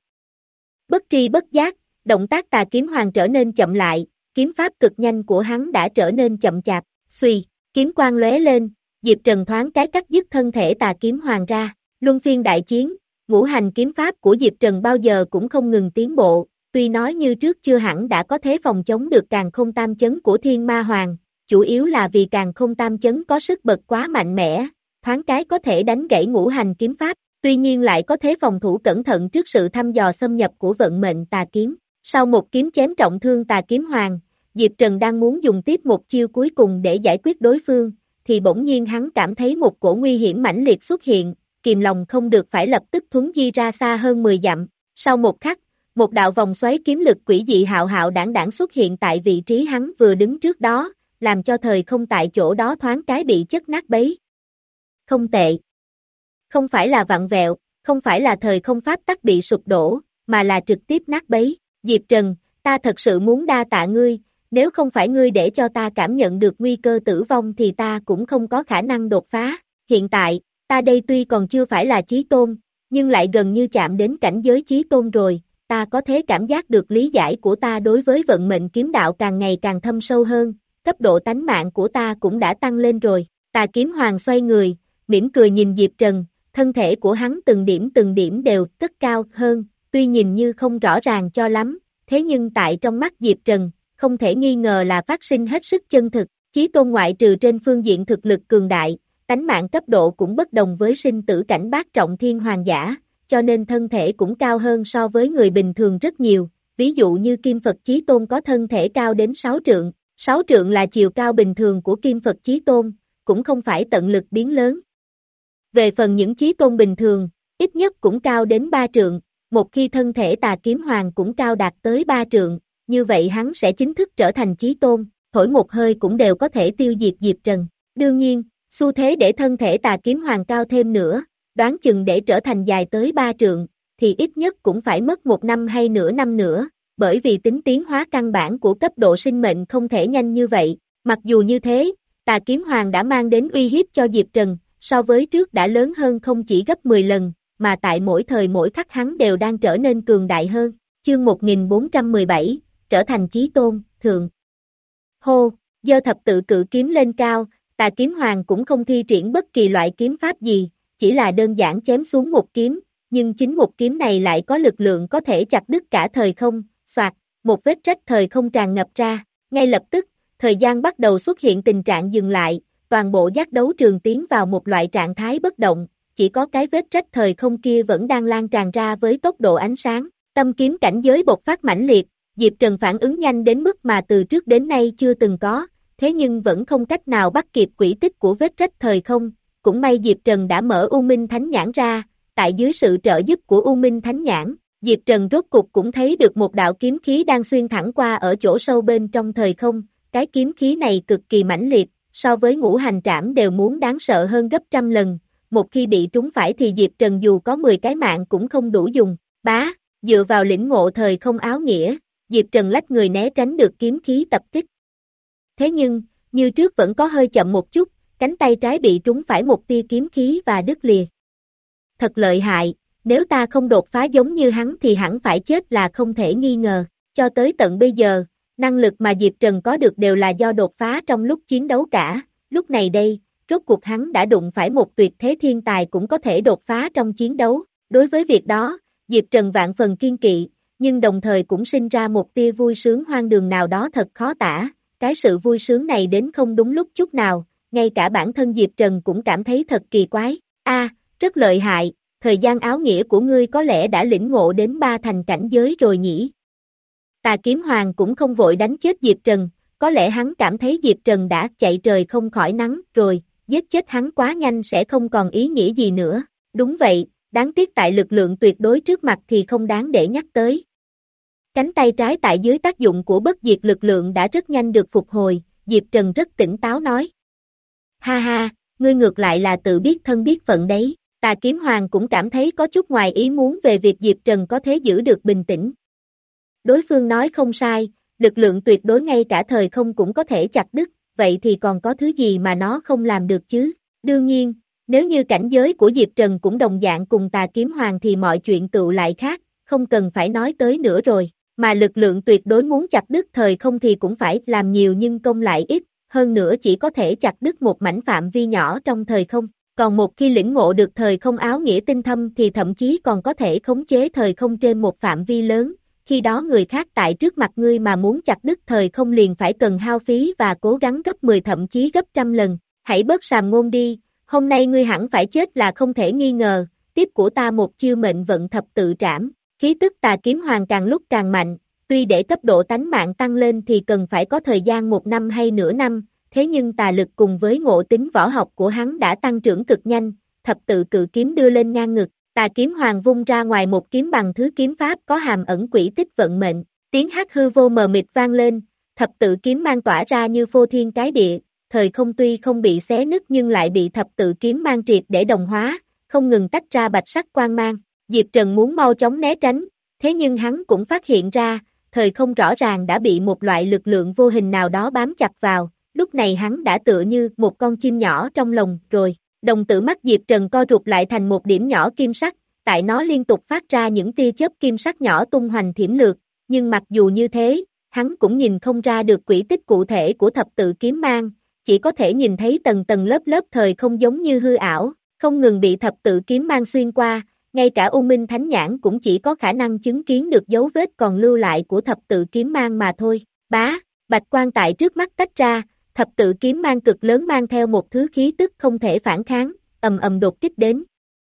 Bất tri bất giác, động tác tà kiếm hoàng trở nên chậm lại, kiếm pháp cực nhanh của hắn đã trở nên chậm chạp, xuy, kiếm quang lóe lên, Diệp Trần thoáng cái cắt dứt thân thể tà kiếm hoàng ra, luân phiên đại chiến, ngũ hành kiếm pháp của Diệp Trần bao giờ cũng không ngừng tiến bộ, tuy nói như trước chưa hẳn đã có thế phòng chống được càn không tam chấn của thiên ma hoàng, chủ yếu là vì càn không tam chấn có sức bật quá mạnh mẽ, thoáng cái có thể đánh gãy ngũ hành kiếm pháp, tuy nhiên lại có thế phòng thủ cẩn thận trước sự thăm dò xâm nhập của vận mệnh tà kiếm. Sau một kiếm chém trọng thương tà kiếm hoàng, Diệp Trần đang muốn dùng tiếp một chiêu cuối cùng để giải quyết đối phương, thì bỗng nhiên hắn cảm thấy một cổ nguy hiểm mãnh liệt xuất hiện, kìm lòng không được phải lập tức thuấn di ra xa hơn mười dặm. Sau một khắc, một đạo vòng xoáy kiếm lực quỷ dị hạo hạo đãng đãng xuất hiện tại vị trí hắn vừa đứng trước đó, làm cho thời không tại chỗ đó thoáng cái bị chất nát bấy. Không tệ. Không phải là vặn vẹo, không phải là thời không pháp tắc bị sụp đổ, mà là trực tiếp nát bấy. Diệp Trần, ta thật sự muốn đa tạ ngươi, nếu không phải ngươi để cho ta cảm nhận được nguy cơ tử vong thì ta cũng không có khả năng đột phá. Hiện tại, ta đây tuy còn chưa phải là chí tôn, nhưng lại gần như chạm đến cảnh giới chí tôn rồi, ta có thể cảm giác được lý giải của ta đối với vận mệnh kiếm đạo càng ngày càng thâm sâu hơn, cấp độ tánh mạng của ta cũng đã tăng lên rồi. Tà kiếm hoàng xoay người, mỉm cười nhìn Diệp Trần, thân thể của hắn từng điểm từng điểm đều cất cao hơn, tuy nhìn như không rõ ràng cho lắm, thế nhưng tại trong mắt Diệp Trần, không thể nghi ngờ là phát sinh hết sức chân thực, chí tôn ngoại trừ trên phương diện thực lực cường đại, tánh mạng cấp độ cũng bất đồng với sinh tử cảnh bát trọng thiên hoàng giả, cho nên thân thể cũng cao hơn so với người bình thường rất nhiều, ví dụ như Kim Phật Chí Tôn có thân thể cao đến sáu trượng, sáu trượng là chiều cao bình thường của Kim Phật Chí Tôn, cũng không phải tận lực biến lớn. Về phần những chí tôn bình thường, ít nhất cũng cao đến ba trượng, một khi thân thể tà kiếm hoàng cũng cao đạt tới ba trượng, như vậy hắn sẽ chính thức trở thành chí tôn, thổi một hơi cũng đều có thể tiêu diệt Diệp Trần. Đương nhiên, xu thế để thân thể tà kiếm hoàng cao thêm nữa, đoán chừng để trở thành dài tới ba trượng, thì ít nhất cũng phải mất một năm hay nửa năm nữa, bởi vì tính tiến hóa căn bản của cấp độ sinh mệnh không thể nhanh như vậy. Mặc dù như thế, tà kiếm hoàng đã mang đến uy hiếp cho Diệp Trần, so với trước đã lớn hơn không chỉ gấp mười lần, mà tại mỗi thời mỗi khắc hắn đều đang trở nên cường đại hơn. Chương một nghìn bốn trăm mười bảy, trở thành chí tôn, thượng. Hô, giơ thập tự cự kiếm lên cao, tà kiếm hoàng cũng không thi triển bất kỳ loại kiếm pháp gì, chỉ là đơn giản chém xuống một kiếm, nhưng chính một kiếm này lại có lực lượng có thể chặt đứt cả thời không, soạt, một vết rách thời không tràn ngập ra, ngay lập tức, thời gian bắt đầu xuất hiện tình trạng dừng lại, toàn bộ giác đấu trường tiến vào một loại trạng thái bất động, chỉ có cái vết rách thời không kia vẫn đang lan tràn ra với tốc độ ánh sáng, tâm kiếm cảnh giới bộc phát mãnh liệt, Diệp Trần phản ứng nhanh đến mức mà từ trước đến nay chưa từng có, thế nhưng vẫn không cách nào bắt kịp quỹ tích của vết rách thời không, cũng may Diệp Trần đã mở U Minh Thánh Nhãn ra, tại dưới sự trợ giúp của U Minh Thánh Nhãn, Diệp Trần rốt cục cũng thấy được một đạo kiếm khí đang xuyên thẳng qua ở chỗ sâu bên trong thời không, cái kiếm khí này cực kỳ mãnh liệt, so với ngũ hành trảm đều muốn đáng sợ hơn gấp trăm lần, một khi bị trúng phải thì Diệp Trần dù có mười cái mạng cũng không đủ dùng, bá, dựa vào lĩnh ngộ thời không áo nghĩa, Diệp Trần lách người né tránh được kiếm khí tập kích. Thế nhưng, như trước vẫn có hơi chậm một chút, cánh tay trái bị trúng phải một tia kiếm khí và đứt lìa. Thật lợi hại, nếu ta không đột phá giống như hắn thì hẳn phải chết là không thể nghi ngờ, cho tới tận bây giờ, năng lực mà Diệp Trần có được đều là do đột phá trong lúc chiến đấu cả, lúc này đây, rốt cuộc hắn đã đụng phải một tuyệt thế thiên tài cũng có thể đột phá trong chiến đấu, đối với việc đó, Diệp Trần vạn phần kiên kỵ, nhưng đồng thời cũng sinh ra một tia vui sướng hoang đường nào đó thật khó tả, cái sự vui sướng này đến không đúng lúc chút nào, ngay cả bản thân Diệp Trần cũng cảm thấy thật kỳ quái, a, rất lợi hại, thời gian áo nghĩa của ngươi có lẽ đã lĩnh ngộ đến ba thành cảnh giới rồi nhỉ. Tà kiếm hoàng cũng không vội đánh chết Diệp Trần, có lẽ hắn cảm thấy Diệp Trần đã chạy trời không khỏi nắng rồi, giết chết hắn quá nhanh sẽ không còn ý nghĩa gì nữa, đúng vậy, đáng tiếc tại lực lượng tuyệt đối trước mặt thì không đáng để nhắc tới. Cánh tay trái tại dưới tác dụng của bất diệt lực lượng đã rất nhanh được phục hồi, Diệp Trần rất tỉnh táo nói. Ha ha, ngươi ngược lại là tự biết thân biết phận đấy, tà kiếm hoàng cũng cảm thấy có chút ngoài ý muốn về việc Diệp Trần có thể giữ được bình tĩnh. Đối phương nói không sai, lực lượng tuyệt đối ngay cả thời không cũng có thể chặt đứt, vậy thì còn có thứ gì mà nó không làm được chứ? Đương nhiên, nếu như cảnh giới của Diệp Trần cũng đồng dạng cùng tà kiếm hoàng thì mọi chuyện tựu lại khác, không cần phải nói tới nữa rồi, mà lực lượng tuyệt đối muốn chặt đứt thời không thì cũng phải làm nhiều nhưng công lại ít, hơn nữa chỉ có thể chặt đứt một mảnh phạm vi nhỏ trong thời không, còn một khi lĩnh ngộ được thời không áo nghĩa tinh thâm thì thậm chí còn có thể khống chế thời không trên một phạm vi lớn. Khi đó người khác tại trước mặt ngươi mà muốn chặt đứt thời không liền phải cần hao phí và cố gắng gấp mười thậm chí gấp trăm lần, hãy bớt sàm ngôn đi, hôm nay ngươi hẳn phải chết là không thể nghi ngờ, tiếp của ta một chiêu mệnh vận thập tự trảm, khí tức tà kiếm hoàng càng lúc càng mạnh, tuy để cấp độ tánh mạng tăng lên thì cần phải có thời gian một năm hay nửa năm, thế nhưng tà lực cùng với ngộ tính võ học của hắn đã tăng trưởng cực nhanh, thập tự cự kiếm đưa lên ngang ngực. Tà kiếm hoàng vung ra ngoài một kiếm bằng thứ kiếm pháp có hàm ẩn quỷ tích vận mệnh, tiếng hát hư vô mờ mịt vang lên, thập tự kiếm mang tỏa ra như phô thiên cái địa, thời không tuy không bị xé nứt nhưng lại bị thập tự kiếm mang triệt để đồng hóa, không ngừng tách ra bạch sắc quang mang, Diệp Trần muốn mau chóng né tránh, thế nhưng hắn cũng phát hiện ra, thời không rõ ràng đã bị một loại lực lượng vô hình nào đó bám chặt vào, lúc này hắn đã tựa như một con chim nhỏ trong lồng rồi. Đồng tử mắt Diệp Trần co rụt lại thành một điểm nhỏ kim sắc, tại nó liên tục phát ra những tia chớp kim sắc nhỏ tung hoành thiểm lược, nhưng mặc dù như thế, hắn cũng nhìn không ra được quỹ tích cụ thể của thập tự kiếm mang, chỉ có thể nhìn thấy tầng tầng lớp lớp thời không giống như hư ảo, không ngừng bị thập tự kiếm mang xuyên qua, ngay cả U Minh Thánh Nhãn cũng chỉ có khả năng chứng kiến được dấu vết còn lưu lại của thập tự kiếm mang mà thôi. Bá, bạch quang tại trước mắt tách ra, thập tự kiếm mang cực lớn mang theo một thứ khí tức không thể phản kháng, ầm ầm đột kích đến.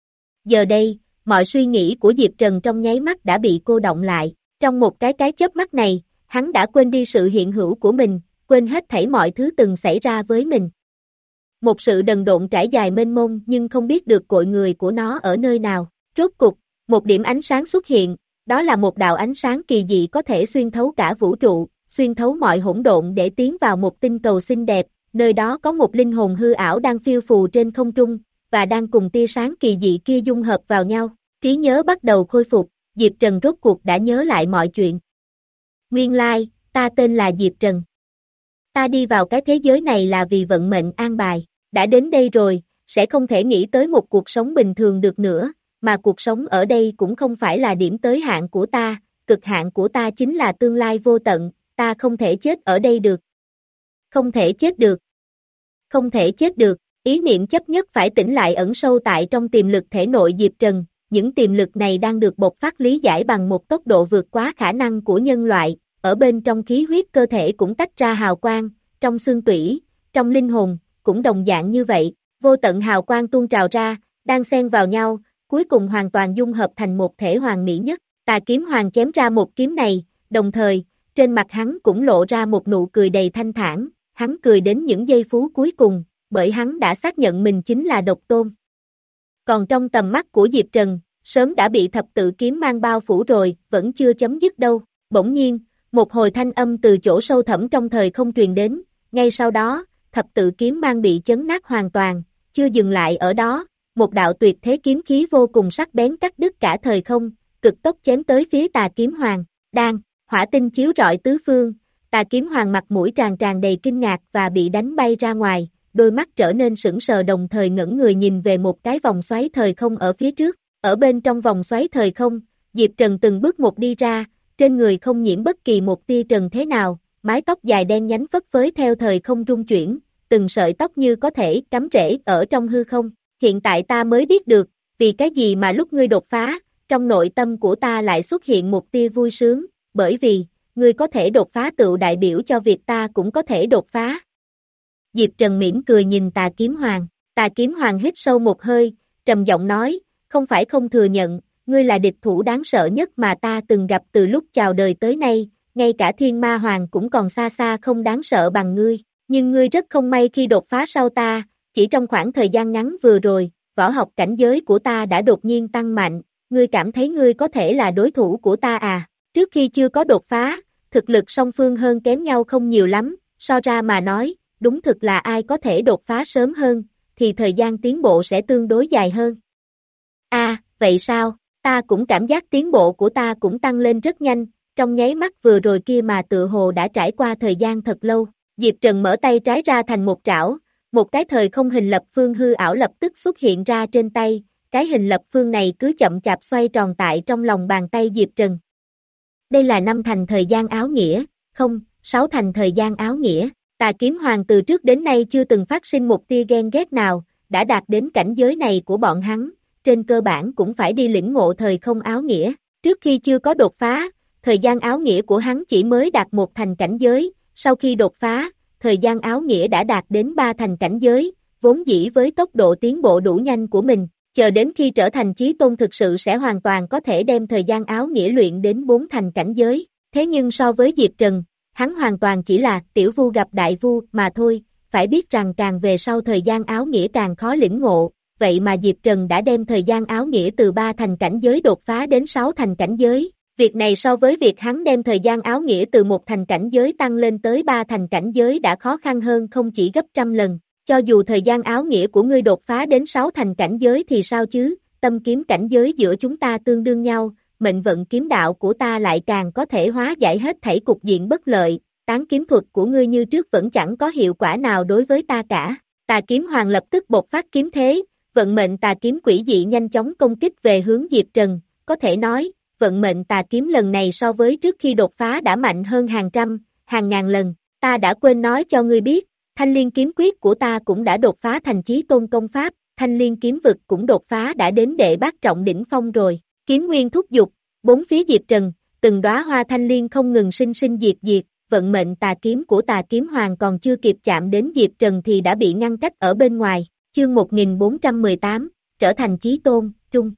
Giờ đây, mọi suy nghĩ của Diệp Trần trong nháy mắt đã bị cô động lại, trong một cái cái chớp mắt này, hắn đã quên đi sự hiện hữu của mình, quên hết thảy mọi thứ từng xảy ra với mình. Một sự đần độn trải dài mênh mông nhưng không biết được cội người của nó ở nơi nào. Rốt cục, một điểm ánh sáng xuất hiện, đó là một đạo ánh sáng kỳ dị có thể xuyên thấu cả vũ trụ, xuyên thấu mọi hỗn độn để tiến vào một tinh cầu xinh đẹp, nơi đó có một linh hồn hư ảo đang phiêu phù trên không trung, và đang cùng tia sáng kỳ dị kia dung hợp vào nhau. Trí nhớ bắt đầu khôi phục, Diệp Trần rốt cuộc đã nhớ lại mọi chuyện. Nguyên lai, ta tên là Diệp Trần. Ta đi vào cái thế giới này là vì vận mệnh an bài, đã đến đây rồi, sẽ không thể nghĩ tới một cuộc sống bình thường được nữa, mà cuộc sống ở đây cũng không phải là điểm tới hạn của ta, cực hạn của ta chính là tương lai vô tận, ta không thể chết ở đây được. Không thể chết được. Không thể chết được, ý niệm chấp nhất phải tỉnh lại ẩn sâu tại trong tiềm lực thể nội Diệp Trần, những tiềm lực này đang được bộc phát lý giải bằng một tốc độ vượt quá khả năng của nhân loại, ở bên trong khí huyết cơ thể cũng tách ra hào quang, trong xương tủy, trong linh hồn, cũng đồng dạng như vậy, vô tận hào quang tuôn trào ra, đang xen vào nhau, cuối cùng hoàn toàn dung hợp thành một thể hoàn mỹ nhất. Tà Kiếm Hoàng chém ra một kiếm này, đồng thời, trên mặt hắn cũng lộ ra một nụ cười đầy thanh thản, hắn cười đến những giây phút cuối cùng, bởi hắn đã xác nhận mình chính là độc tôn. Còn trong tầm mắt của Diệp Trần, sớm đã bị thập tự kiếm mang bao phủ rồi, vẫn chưa chấm dứt đâu. Bỗng nhiên, một hồi thanh âm từ chỗ sâu thẳm trong thời không truyền đến, ngay sau đó, thập tự kiếm mang bị chấn nát hoàn toàn, chưa dừng lại ở đó, một đạo tuyệt thế kiếm khí vô cùng sắc bén cắt đứt cả thời không, cực tốc chém tới phía Tà Kiếm Hoàng. Đang, hỏa tinh chiếu rọi tứ phương, Tà Kiếm Hoàng mặt mũi tràn tràn đầy kinh ngạc và bị đánh bay ra ngoài, đôi mắt trở nên sững sờ đồng thời ngẩng người nhìn về một cái vòng xoáy thời không ở phía trước. Ở bên trong vòng xoáy thời không, Diệp Trần từng bước một đi ra, trên người không nhiễm bất kỳ một tia trần thế nào, mái tóc dài đen nhánh phất phới theo thời không rung chuyển, từng sợi tóc như có thể cắm rễ ở trong hư không. Hiện tại ta mới biết được, vì cái gì mà lúc ngươi đột phá, trong nội tâm của ta lại xuất hiện một tia vui sướng, bởi vì, ngươi có thể đột phá tựu đại biểu cho việc ta cũng có thể đột phá. Diệp Trần mỉm cười nhìn Tà Kiếm Hoàng, Tà Kiếm Hoàng hít sâu một hơi, trầm giọng nói, không phải không thừa nhận, ngươi là địch thủ đáng sợ nhất mà ta từng gặp từ lúc chào đời tới nay, ngay cả Thiên Ma Hoàng cũng còn xa xa không đáng sợ bằng ngươi, nhưng ngươi rất không may khi đột phá sau ta, chỉ trong khoảng thời gian ngắn vừa rồi, võ học cảnh giới của ta đã đột nhiên tăng mạnh, ngươi cảm thấy ngươi có thể là đối thủ của ta à? Trước khi chưa có đột phá, thực lực song phương hơn kém nhau không nhiều lắm, so ra mà nói, đúng thực là ai có thể đột phá sớm hơn, thì thời gian tiến bộ sẽ tương đối dài hơn. À, vậy sao? Ta cũng cảm giác tiến bộ của ta cũng tăng lên rất nhanh, trong nháy mắt vừa rồi kia mà tựa hồ đã trải qua thời gian thật lâu. Diệp Trần mở tay trái ra thành một trảo, một cái thời không hình lập phương hư ảo lập tức xuất hiện ra trên tay, cái hình lập phương này cứ chậm chạp xoay tròn tại trong lòng bàn tay Diệp Trần. Đây là năm thành thời gian áo nghĩa, không, sáu thành thời gian áo nghĩa. Tà Kiếm Hoàng từ trước đến nay chưa từng phát sinh một tia ghen ghét nào, đã đạt đến cảnh giới này của bọn hắn, trên cơ bản cũng phải đi lĩnh ngộ thời không áo nghĩa. Trước khi chưa có đột phá, thời gian áo nghĩa của hắn chỉ mới đạt một thành cảnh giới, sau khi đột phá, thời gian áo nghĩa đã đạt đến ba thành cảnh giới, vốn dĩ với tốc độ tiến bộ đủ nhanh của mình, chờ đến khi trở thành chí tôn thực sự sẽ hoàn toàn có thể đem thời gian áo nghĩa luyện đến bốn thành cảnh giới. Thế nhưng so với Diệp Trần, hắn hoàn toàn chỉ là tiểu vu gặp đại vu mà thôi, phải biết rằng càng về sau thời gian áo nghĩa càng khó lĩnh ngộ, vậy mà Diệp Trần đã đem thời gian áo nghĩa từ ba thành cảnh giới đột phá đến sáu thành cảnh giới. Việc này so với việc hắn đem thời gian áo nghĩa từ một thành cảnh giới tăng lên tới ba thành cảnh giới đã khó khăn hơn không chỉ gấp trăm lần. Cho dù thời gian áo nghĩa của ngươi đột phá đến sáu thành cảnh giới thì sao chứ, tâm kiếm cảnh giới giữa chúng ta tương đương nhau, mệnh vận kiếm đạo của ta lại càng có thể hóa giải hết thảy cục diện bất lợi, tán kiếm thuật của ngươi như trước vẫn chẳng có hiệu quả nào đối với ta cả. Tà Kiếm Hoàng lập tức bộc phát kiếm thế, vận mệnh tà kiếm quỷ dị nhanh chóng công kích về hướng Diệp Trần, có thể nói, vận mệnh tà kiếm lần này so với trước khi đột phá đã mạnh hơn hàng trăm, hàng ngàn lần, ta đã quên nói cho ngươi biết, Thanh Liên kiếm quyết của ta cũng đã đột phá thành chí tôn công pháp, Thanh Liên kiếm vực cũng đột phá đã đến đệ bát trọng đỉnh phong rồi, kiếm nguyên thúc dục, bốn phía Diệp Trần, từng đóa hoa thanh liên không ngừng sinh sinh diệt diệt, vận mệnh tà kiếm của Tà Kiếm Hoàng còn chưa kịp chạm đến Diệp Trần thì đã bị ngăn cách ở bên ngoài, chương một nghìn bốn trăm mười tám, trở thành chí tôn, trung.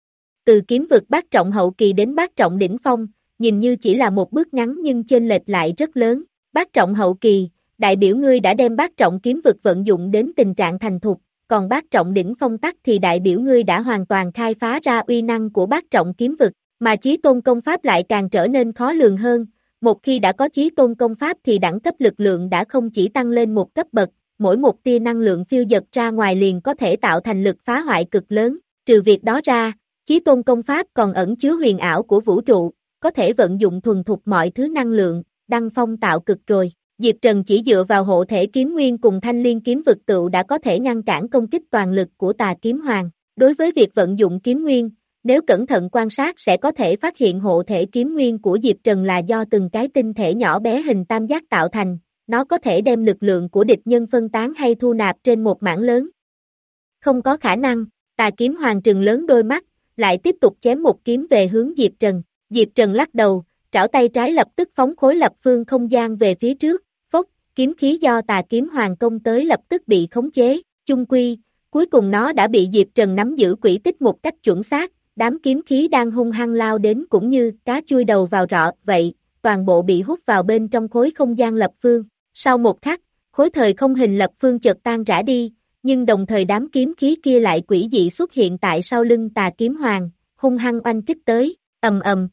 Từ kiếm vực bát trọng hậu kỳ đến bát trọng đỉnh phong, nhìn như chỉ là một bước ngắn nhưng chênh lệch lại rất lớn, bát trọng hậu kỳ, đại biểu ngươi đã đem bát trọng kiếm vực vận dụng đến tình trạng thành thục, còn bát trọng đỉnh phong tắc thì đại biểu ngươi đã hoàn toàn khai phá ra uy năng của bát trọng kiếm vực, mà chí tôn công pháp lại càng trở nên khó lường hơn. Một khi đã có chí tôn công pháp thì đẳng cấp lực lượng đã không chỉ tăng lên một cấp bậc, mỗi một tia năng lượng phiêu dật ra ngoài liền có thể tạo thành lực phá hoại cực lớn. Trừ việc đó ra, chí tôn công pháp còn ẩn chứa huyền ảo của vũ trụ, có thể vận dụng thuần thục mọi thứ năng lượng, đăng phong tạo cực rồi. Diệp Trần chỉ dựa vào hộ thể kiếm nguyên cùng thanh liên kiếm vực tựu đã có thể ngăn cản công kích toàn lực của tà kiếm hoàng. Đối với việc vận dụng kiếm nguyên, nếu cẩn thận quan sát sẽ có thể phát hiện hộ thể kiếm nguyên của Diệp Trần là do từng cái tinh thể nhỏ bé hình tam giác tạo thành, nó có thể đem lực lượng của địch nhân phân tán hay thu nạp trên một mảng lớn. Không có khả năng, tà kiếm hoàng trừng lớn đôi mắt, lại tiếp tục chém một kiếm về hướng Diệp Trần. Diệp Trần lắc đầu, trảo tay trái lập tức phóng khối lập phương không gian về phía trước, phốc, kiếm khí do tà kiếm hoàng công tới lập tức bị khống chế, chung quy, cuối cùng nó đã bị Diệp Trần nắm giữ quỹ tích một cách chuẩn xác, đám kiếm khí đang hung hăng lao đến cũng như cá chui đầu vào rọ vậy, toàn bộ bị hút vào bên trong khối không gian lập phương. Sau một khắc, khối thời không hình lập phương chợt tan rã đi, nhưng đồng thời đám kiếm khí kia lại quỷ dị xuất hiện tại sau lưng tà kiếm hoàng, hung hăng oanh kích tới, ầm ầm.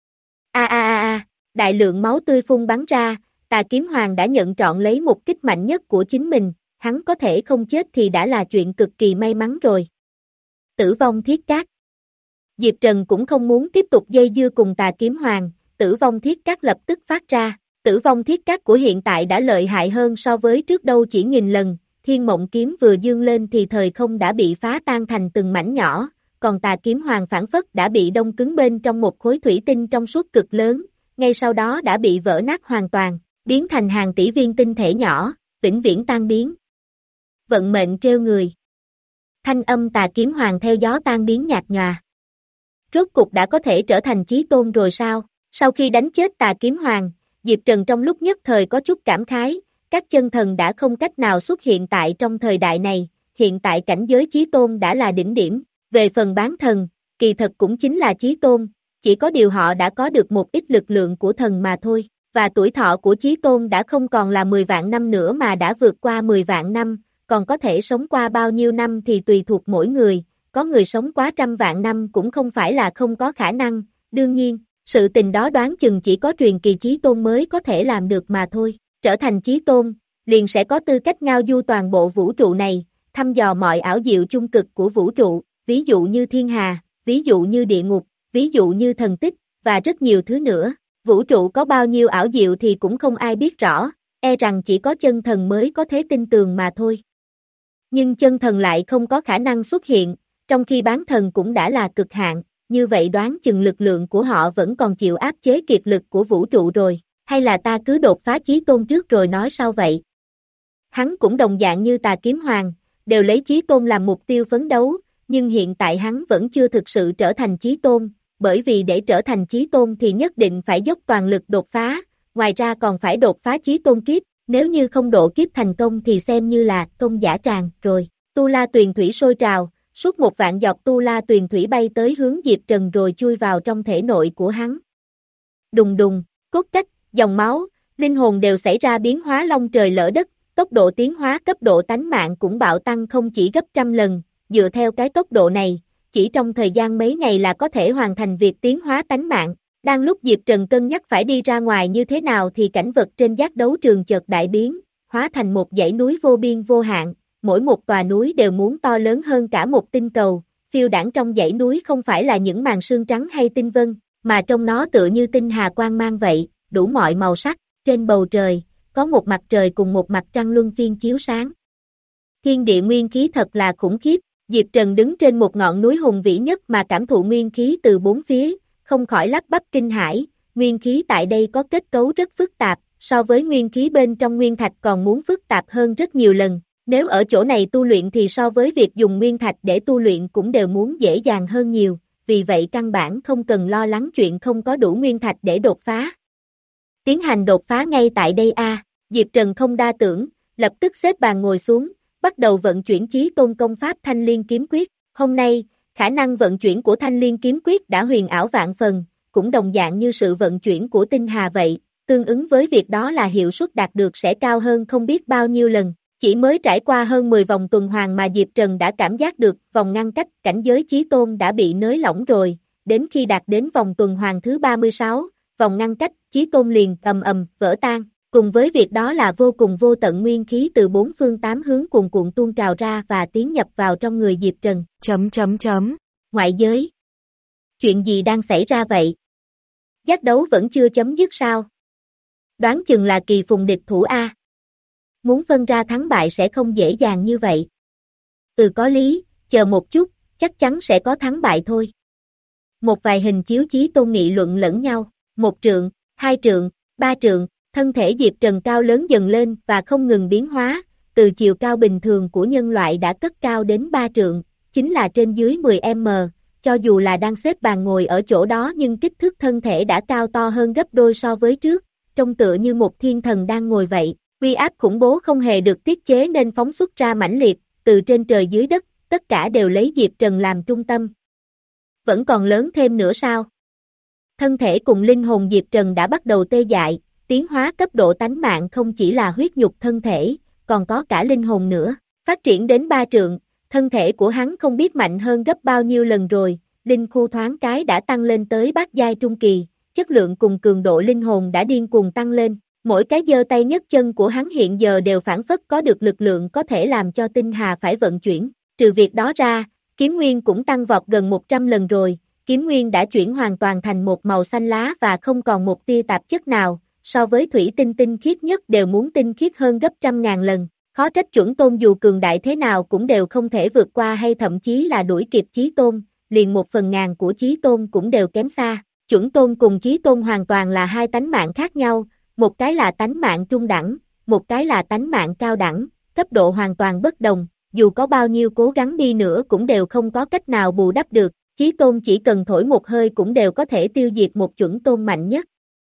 A a a a, đại lượng máu tươi phun bắn ra, tà kiếm hoàng đã nhận trọn lấy một kích mạnh nhất của chính mình, hắn có thể không chết thì đã là chuyện cực kỳ may mắn rồi. Tử vong thiết cát. Diệp Trần cũng không muốn tiếp tục dây dưa cùng tà kiếm hoàng, tử vong thiết cát lập tức phát ra, tử vong thiết cát của hiện tại đã lợi hại hơn so với trước đâu chỉ nghìn lần, thiên mộng kiếm vừa dương lên thì thời không đã bị phá tan thành từng mảnh nhỏ, còn tà kiếm hoàng phản phất đã bị đông cứng bên trong một khối thủy tinh trong suốt cực lớn, ngay sau đó đã bị vỡ nát hoàn toàn, biến thành hàng tỷ viên tinh thể nhỏ, vĩnh viễn tan biến. Vận mệnh trêu người. Thanh âm tà kiếm hoàng theo gió tan biến nhạt nhòa. Rốt cục đã có thể trở thành chí tôn rồi sao? Sau khi đánh chết tà kiếm hoàng, Diệp Trần trong lúc nhất thời có chút cảm khái, các chân thần đã không cách nào xuất hiện tại trong thời đại này, hiện tại cảnh giới chí tôn đã là đỉnh điểm, về phần bán thần, kỳ thật cũng chính là chí tôn, chỉ có điều họ đã có được một ít lực lượng của thần mà thôi, và tuổi thọ của chí tôn đã không còn là mười vạn năm nữa mà đã vượt qua mười vạn năm, còn có thể sống qua bao nhiêu năm thì tùy thuộc mỗi người, có người sống quá trăm vạn năm cũng không phải là không có khả năng, đương nhiên, sự tình đó đoán chừng chỉ có truyền kỳ chí tôn mới có thể làm được mà thôi, trở thành chí tôn, liền sẽ có tư cách ngao du toàn bộ vũ trụ này, thăm dò mọi ảo diệu chung cực của vũ trụ, ví dụ như thiên hà, ví dụ như địa ngục, ví dụ như thần tích, và rất nhiều thứ nữa. Vũ trụ có bao nhiêu ảo diệu thì cũng không ai biết rõ, e rằng chỉ có chân thần mới có thể tin tường mà thôi. Nhưng chân thần lại không có khả năng xuất hiện, trong khi bán thần cũng đã là cực hạn, như vậy đoán chừng lực lượng của họ vẫn còn chịu áp chế kiệt lực của vũ trụ rồi, hay là ta cứ đột phá chí tôn trước rồi nói sau vậy. Hắn cũng đồng dạng như tà kiếm hoàng, đều lấy chí tôn làm mục tiêu phấn đấu, nhưng hiện tại hắn vẫn chưa thực sự trở thành chí tôn, bởi vì để trở thành chí tôn thì nhất định phải dốc toàn lực đột phá, ngoài ra còn phải đột phá chí tôn kiếp, nếu như không độ kiếp thành công thì xem như là công giả tràng rồi. Tu La tuyền thủy sôi trào, suốt một vạn giọt tu La tuyền thủy bay tới hướng Diệp Trần rồi chui vào trong thể nội của hắn. Đùng đùng, cốt cách, dòng máu, linh hồn đều xảy ra biến hóa long trời lỡ đất, tốc độ tiến hóa cấp độ tánh mạng cũng bạo tăng không chỉ gấp trăm lần, dựa theo cái tốc độ này, chỉ trong thời gian mấy ngày là có thể hoàn thành việc tiến hóa tánh mạng. Đang lúc Diệp Trần cân nhắc phải đi ra ngoài như thế nào thì cảnh vật trên giác đấu trường chợt đại biến, hóa thành một dãy núi vô biên vô hạn, mỗi một tòa núi đều muốn to lớn hơn cả một tinh cầu, phiêu đãng trong dãy núi không phải là những màn sương trắng hay tinh vân, mà trong nó tựa như tinh hà quang mang vậy, đủ mọi màu sắc, trên bầu trời, có một mặt trời cùng một mặt trăng luân phiên chiếu sáng. Thiên địa nguyên khí thật là khủng khiếp, Diệp Trần đứng trên một ngọn núi hùng vĩ nhất mà cảm thụ nguyên khí từ bốn phía, không khỏi lắp bắp kinh hãi, nguyên khí tại đây có kết cấu rất phức tạp, so với nguyên khí bên trong nguyên thạch còn muốn phức tạp hơn rất nhiều lần, nếu ở chỗ này tu luyện thì so với việc dùng nguyên thạch để tu luyện cũng đều muốn dễ dàng hơn nhiều, vì vậy căn bản không cần lo lắng chuyện không có đủ nguyên thạch để đột phá. Tiến hành đột phá ngay tại đây a, Diệp Trần không đa tưởng, lập tức xếp bàn ngồi xuống, bắt đầu vận chuyển chí tôn công pháp Thanh Liên Kiếm Quyết, hôm nay, khả năng vận chuyển của Thanh Liên Kiếm Quyết đã huyền ảo vạn phần, cũng đồng dạng như sự vận chuyển của tinh hà vậy, tương ứng với việc đó là hiệu suất đạt được sẽ cao hơn không biết bao nhiêu lần. Chỉ mới trải qua hơn mười vòng tuần hoàn mà Diệp Trần đã cảm giác được vòng ngăn cách cảnh giới chí tôn đã bị nới lỏng rồi, đến khi đạt đến vòng tuần hoàn thứ ba mươi sáu, vòng ngăn cách chí tôn liền ầm ầm vỡ tan, cùng với việc đó là vô cùng vô tận nguyên khí từ bốn phương tám hướng cuồn cuộn tuôn trào ra và tiến nhập vào trong người Diệp Trần. Chấm chấm chấm. Ngoại giới. Chuyện gì đang xảy ra vậy? Giác đấu vẫn chưa chấm dứt sao? Đoán chừng là kỳ phùng địch thủ A. Muốn phân ra thắng bại sẽ không dễ dàng như vậy. Ừ có lý, chờ một chút, chắc chắn sẽ có thắng bại thôi. Một vài hình chiếu chí tôn nghị luận lẫn nhau, một trượng, hai trượng, ba trượng, thân thể Diệp Trần cao lớn dần lên và không ngừng biến hóa, từ chiều cao bình thường của nhân loại đã cất cao đến ba trượng, chính là trên dưới mười mét, cho dù là đang xếp bằng ngồi ở chỗ đó nhưng kích thước thân thể đã cao to hơn gấp đôi so với trước, trông tựa như một thiên thần đang ngồi vậy. Uy áp khủng bố không hề được tiết chế nên phóng xuất ra mãnh liệt, từ trên trời dưới đất, tất cả đều lấy Diệp Trần làm trung tâm. Vẫn còn lớn thêm nữa sao? Thân thể cùng linh hồn Diệp Trần đã bắt đầu tê dại, tiến hóa cấp độ tánh mạng không chỉ là huyết nhục thân thể, còn có cả linh hồn nữa. Phát triển đến ba trượng, thân thể của hắn không biết mạnh hơn gấp bao nhiêu lần rồi, linh khu thoáng cái đã tăng lên tới bát giai trung kỳ, chất lượng cùng cường độ linh hồn đã điên cuồng tăng lên. Mỗi cái giơ tay nhấc chân của hắn hiện giờ đều phản phất có được lực lượng có thể làm cho tinh hà phải vận chuyển. Trừ việc đó ra, kiếm nguyên cũng tăng vọt gần một trăm lần rồi, kiếm nguyên đã chuyển hoàn toàn thành một màu xanh lá và không còn một tia tạp chất nào, so với thủy tinh tinh khiết nhất đều muốn tinh khiết hơn gấp trăm ngàn lần. Khó trách chuẩn tôn dù cường đại thế nào cũng đều không thể vượt qua hay thậm chí là đuổi kịp chí tôn, liền một phần ngàn của chí tôn cũng đều kém xa. Chuẩn tôn cùng chí tôn hoàn toàn là hai tánh mạng khác nhau. Một cái là tánh mạng trung đẳng, một cái là tánh mạng cao đẳng, cấp độ hoàn toàn bất đồng, dù có bao nhiêu cố gắng đi nữa cũng đều không có cách nào bù đắp được, chí tôn chỉ cần thổi một hơi cũng đều có thể tiêu diệt một chuẩn tôn mạnh nhất.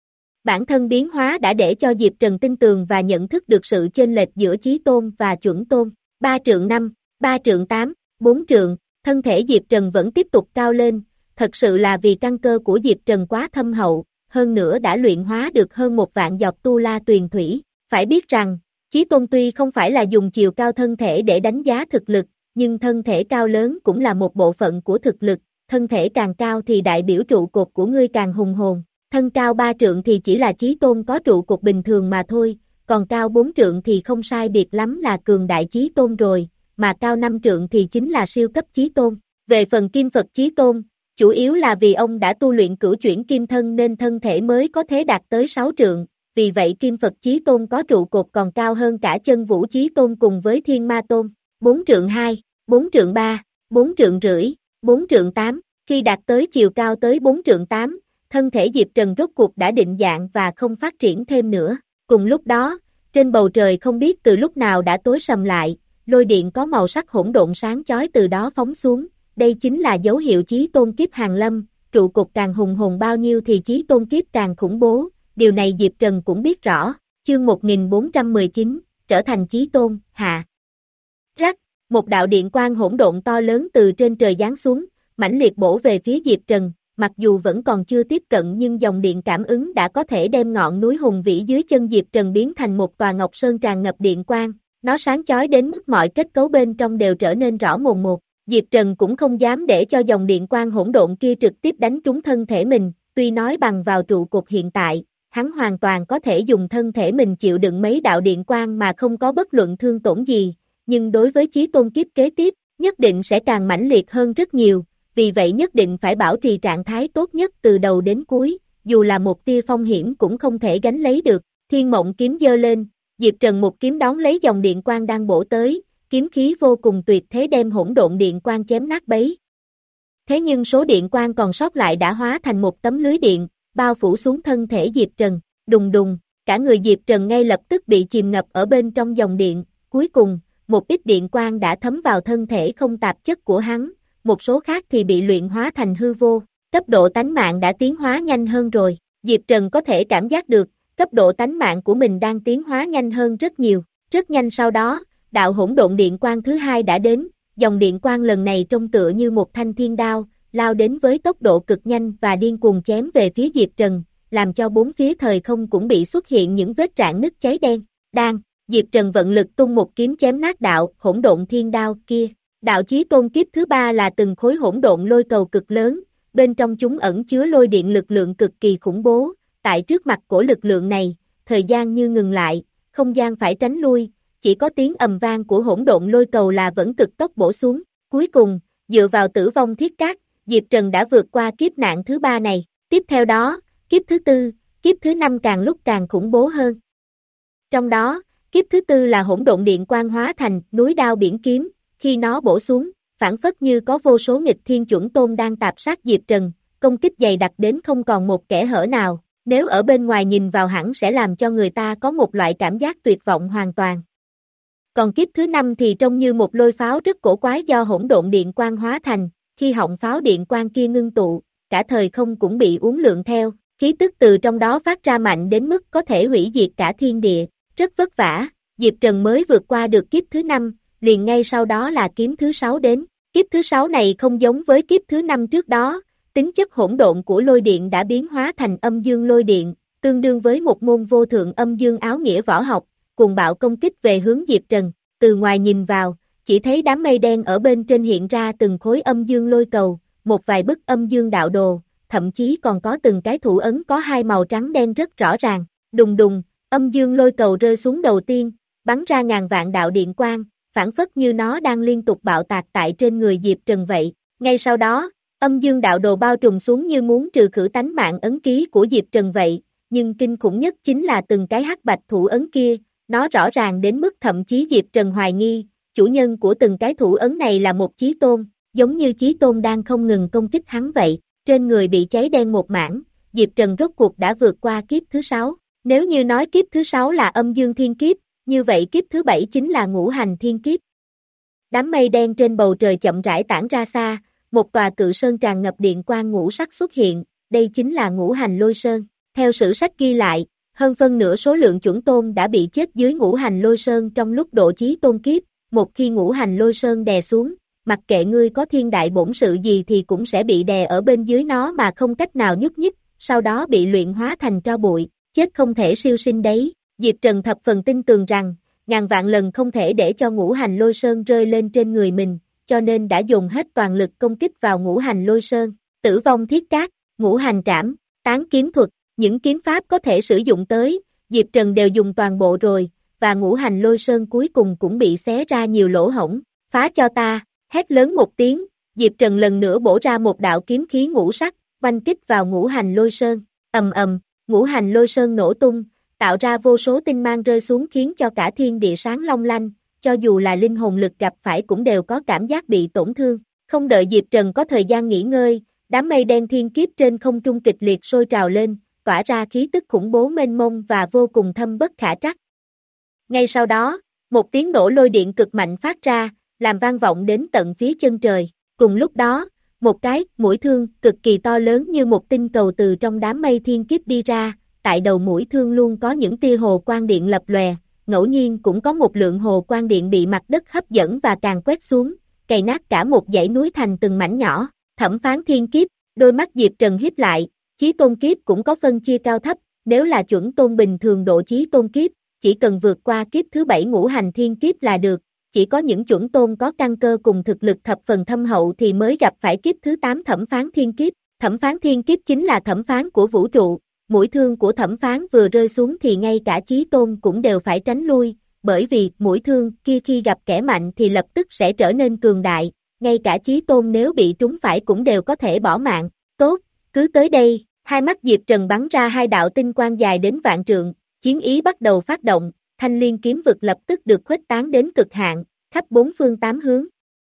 Bản thân biến hóa đã để cho Diệp Trần tin tường và nhận thức được sự chênh lệch giữa chí tôn và chuẩn tôn, ba trượng năm, ba trượng tám, bốn trượng, thân thể Diệp Trần vẫn tiếp tục cao lên, thật sự là vì căn cơ của Diệp Trần quá thâm hậu. Hơn nữa đã luyện hóa được hơn một vạn giọt tu la tuyền thủy. Phải biết rằng, chí tôn tuy không phải là dùng chiều cao thân thể để đánh giá thực lực, nhưng thân thể cao lớn cũng là một bộ phận của thực lực, thân thể càng cao thì đại biểu trụ cột của ngươi càng hùng hồn, thân cao ba trượng thì chỉ là chí tôn có trụ cột bình thường mà thôi, còn cao bốn trượng thì không sai biệt lắm là cường đại chí tôn rồi, mà cao năm trượng thì chính là siêu cấp chí tôn. Về phần kim Phật chí tôn, chủ yếu là vì ông đã tu luyện cửu chuyển kim thân nên thân thể mới có thể đạt tới sáu trượng, vì vậy kim Phật chí tôn có trụ cột còn cao hơn cả chân vũ chí tôn cùng với thiên ma tôn, bốn trượng hai, bốn trượng ba, bốn trượng rưỡi, bốn trượng tám, khi đạt tới chiều cao tới bốn trượng tám, thân thể Diệp Trần rốt cuộc đã định dạng và không phát triển thêm nữa. Cùng lúc đó, trên bầu trời không biết từ lúc nào đã tối sầm lại, lôi điện có màu sắc hỗn độn sáng chói từ đó phóng xuống. Đây chính là dấu hiệu chí tôn kiếp hàng lâm, trụ cột càng hùng hồn bao nhiêu thì chí tôn kiếp càng khủng bố, điều này Diệp Trần cũng biết rõ. Chương một nghìn bốn trăm mười chín, trở thành chí tôn, hạ. Rắc, một đạo điện quang hỗn độn to lớn từ trên trời giáng xuống, mãnh liệt bổ về phía Diệp Trần, mặc dù vẫn còn chưa tiếp cận nhưng dòng điện cảm ứng đã có thể đem ngọn núi hùng vĩ dưới chân Diệp Trần biến thành một tòa ngọc sơn tràn ngập điện quang, nó sáng chói đến mức mọi kết cấu bên trong đều trở nên rõ mồn một. Diệp Trần cũng không dám để cho dòng điện quang hỗn độn kia trực tiếp đánh trúng thân thể mình, tuy nói bằng vào trụ cột hiện tại, hắn hoàn toàn có thể dùng thân thể mình chịu đựng mấy đạo điện quang mà không có bất luận thương tổn gì, nhưng đối với chí tôn kiếp kế tiếp, nhất định sẽ càng mãnh liệt hơn rất nhiều, vì vậy nhất định phải bảo trì trạng thái tốt nhất từ đầu đến cuối, dù là một tia phong hiểm cũng không thể gánh lấy được. Thiên Mộng kiếm giơ lên, Diệp Trần một kiếm đón lấy dòng điện quang đang bổ tới, kiếm khí vô cùng tuyệt thế đem hỗn độn điện quang chém nát bấy. Thế nhưng số điện quang còn sót lại đã hóa thành một tấm lưới điện, bao phủ xuống thân thể Diệp Trần, đùng đùng, cả người Diệp Trần ngay lập tức bị chìm ngập ở bên trong dòng điện, cuối cùng, một ít điện quang đã thấm vào thân thể không tạp chất của hắn, một số khác thì bị luyện hóa thành hư vô, cấp độ tánh mạng đã tiến hóa nhanh hơn rồi, Diệp Trần có thể cảm giác được, cấp độ tánh mạng của mình đang tiến hóa nhanh hơn rất nhiều, rất nhanh sau đó, đạo hỗn độn điện quang thứ hai đã đến, dòng điện quang lần này trông tựa như một thanh thiên đao, lao đến với tốc độ cực nhanh và điên cuồng chém về phía Diệp Trần, làm cho bốn phía thời không cũng bị xuất hiện những vết rạn nứt cháy đen. Đang, Diệp Trần vận lực tung một kiếm chém nát đạo hỗn độn thiên đao kia. Đạo chí tôn kiếp thứ ba là từng khối hỗn độn lôi cầu cực lớn, bên trong chúng ẩn chứa lôi điện lực lượng cực kỳ khủng bố, tại trước mặt của lực lượng này, thời gian như ngừng lại, không gian phải tránh lui, chỉ có tiếng ầm vang của hỗn độn lôi cầu là vẫn cực tốc bổ xuống. Cuối cùng, dựa vào tử vong thiết cát, Diệp Trần đã vượt qua kiếp nạn thứ ba này. Tiếp theo đó, kiếp thứ tư, kiếp thứ năm càng lúc càng khủng bố hơn. Trong đó, kiếp thứ tư là hỗn độn điện quang hóa thành núi đao biển kiếm, khi nó bổ xuống, phản phất như có vô số nghịch thiên chuẩn tôn đang tạp sát Diệp Trần, công kích dày đặc đến không còn một kẽ hở nào, nếu ở bên ngoài nhìn vào hẳn sẽ làm cho người ta có một loại cảm giác tuyệt vọng hoàn toàn. Còn kiếp thứ năm thì trông như một lôi pháo rất cổ quái do hỗn độn điện quang hóa thành, khi họng pháo điện quang kia ngưng tụ, cả thời không cũng bị uốn lượn theo, khí tức từ trong đó phát ra mạnh đến mức có thể hủy diệt cả thiên địa, rất vất vả, Diệp Trần mới vượt qua được kiếp thứ năm, liền ngay sau đó là kiếm thứ sáu đến, kiếp thứ sáu này không giống với kiếp thứ năm trước đó, tính chất hỗn độn của lôi điện đã biến hóa thành âm dương lôi điện, tương đương với một môn vô thượng âm dương áo nghĩa võ học, cuồng bạo công kích về hướng Diệp Trần, từ ngoài nhìn vào, chỉ thấy đám mây đen ở bên trên hiện ra từng khối âm dương lôi cầu, một vài bức âm dương đạo đồ, thậm chí còn có từng cái thủ ấn có hai màu trắng đen rất rõ ràng, đùng đùng, âm dương lôi cầu rơi xuống đầu tiên, bắn ra ngàn vạn đạo điện quang, phản phất như nó đang liên tục bạo tạc tại trên người Diệp Trần vậy, ngay sau đó, âm dương đạo đồ bao trùm xuống như muốn trừ khử tánh mạng ấn ký của Diệp Trần vậy, nhưng kinh khủng nhất chính là từng cái hắc bạch thủ ấn kia, nó rõ ràng đến mức thậm chí Diệp Trần hoài nghi, chủ nhân của từng cái thủ ấn này là một chí tôn, giống như chí tôn đang không ngừng công kích hắn vậy, trên người bị cháy đen một mảng, Diệp Trần rốt cuộc đã vượt qua kiếp thứ sáu, nếu như nói kiếp thứ sáu là âm dương thiên kiếp, như vậy kiếp thứ bảy chính là ngũ hành thiên kiếp. Đám mây đen trên bầu trời chậm rãi tản ra xa, một tòa cự sơn tràn ngập điện quang ngũ sắc xuất hiện, đây chính là ngũ hành lôi sơn. Theo sử sách ghi lại, hơn phân nửa số lượng chuẩn tôn đã bị chết dưới ngũ hành lôi sơn trong lúc độ chí tôn kiếp, một khi ngũ hành lôi sơn đè xuống, mặc kệ ngươi có thiên đại bổn sự gì thì cũng sẽ bị đè ở bên dưới nó mà không cách nào nhúc nhích, sau đó bị luyện hóa thành tro bụi, chết không thể siêu sinh đấy. Diệp Trần thập phần tin tường rằng, ngàn vạn lần không thể để cho ngũ hành lôi sơn rơi lên trên người mình, cho nên đã dùng hết toàn lực công kích vào ngũ hành lôi sơn, tử vong thiết cát, ngũ hành trảm, tán kiếm thuật, những kiếm pháp có thể sử dụng tới, Diệp Trần đều dùng toàn bộ rồi, và ngũ hành lôi sơn cuối cùng cũng bị xé ra nhiều lỗ hổng, phá cho ta, hét lớn một tiếng, Diệp Trần lần nữa bổ ra một đạo kiếm khí ngũ sắc, oanh kích vào ngũ hành lôi sơn, ầm ầm, ngũ hành lôi sơn nổ tung, tạo ra vô số tinh mang rơi xuống khiến cho cả thiên địa sáng long lanh, cho dù là linh hồn lực gặp phải cũng đều có cảm giác bị tổn thương, không đợi Diệp Trần có thời gian nghỉ ngơi, đám mây đen thiên kiếp trên không trung kịch liệt sôi trào lên, tỏa ra khí tức khủng bố mênh mông và vô cùng thâm bất khả trắc. Ngay sau đó, một tiếng nổ lôi điện cực mạnh phát ra, làm vang vọng đến tận phía chân trời, cùng lúc đó, một cái mũi thương cực kỳ to lớn như một tinh cầu từ trong đám mây thiên kiếp đi ra, tại đầu mũi thương luôn có những tia hồ quang điện lập lòe, ngẫu nhiên cũng có một lượng hồ quang điện bị mặt đất hấp dẫn và càng quét xuống, cày nát cả một dãy núi thành từng mảnh nhỏ. Thẩm phán thiên kiếp, đôi mắt Diệp Trần híp lại, chí tôn kiếp cũng có phân chia cao thấp, nếu là chuẩn tôn bình thường độ chí tôn kiếp, chỉ cần vượt qua kiếp thứ bảy ngũ hành thiên kiếp là được, chỉ có những chuẩn tôn có căn cơ cùng thực lực thập phần thâm hậu thì mới gặp phải kiếp thứ tám thẩm phán thiên kiếp. Thẩm phán thiên kiếp chính là thẩm phán của vũ trụ, mũi thương của thẩm phán vừa rơi xuống thì ngay cả chí tôn cũng đều phải tránh lui, bởi vì mũi thương kia khi gặp kẻ mạnh thì lập tức sẽ trở nên cường đại, ngay cả chí tôn nếu bị trúng phải cũng đều có thể bỏ mạng. Tốt, cứ tới đây, hai mắt Diệp Trần bắn ra hai đạo tinh quang dài đến vạn trượng, chiến ý bắt đầu phát động, thanh liên kiếm vực lập tức được khuếch tán đến cực hạn, khắp bốn phương tám hướng.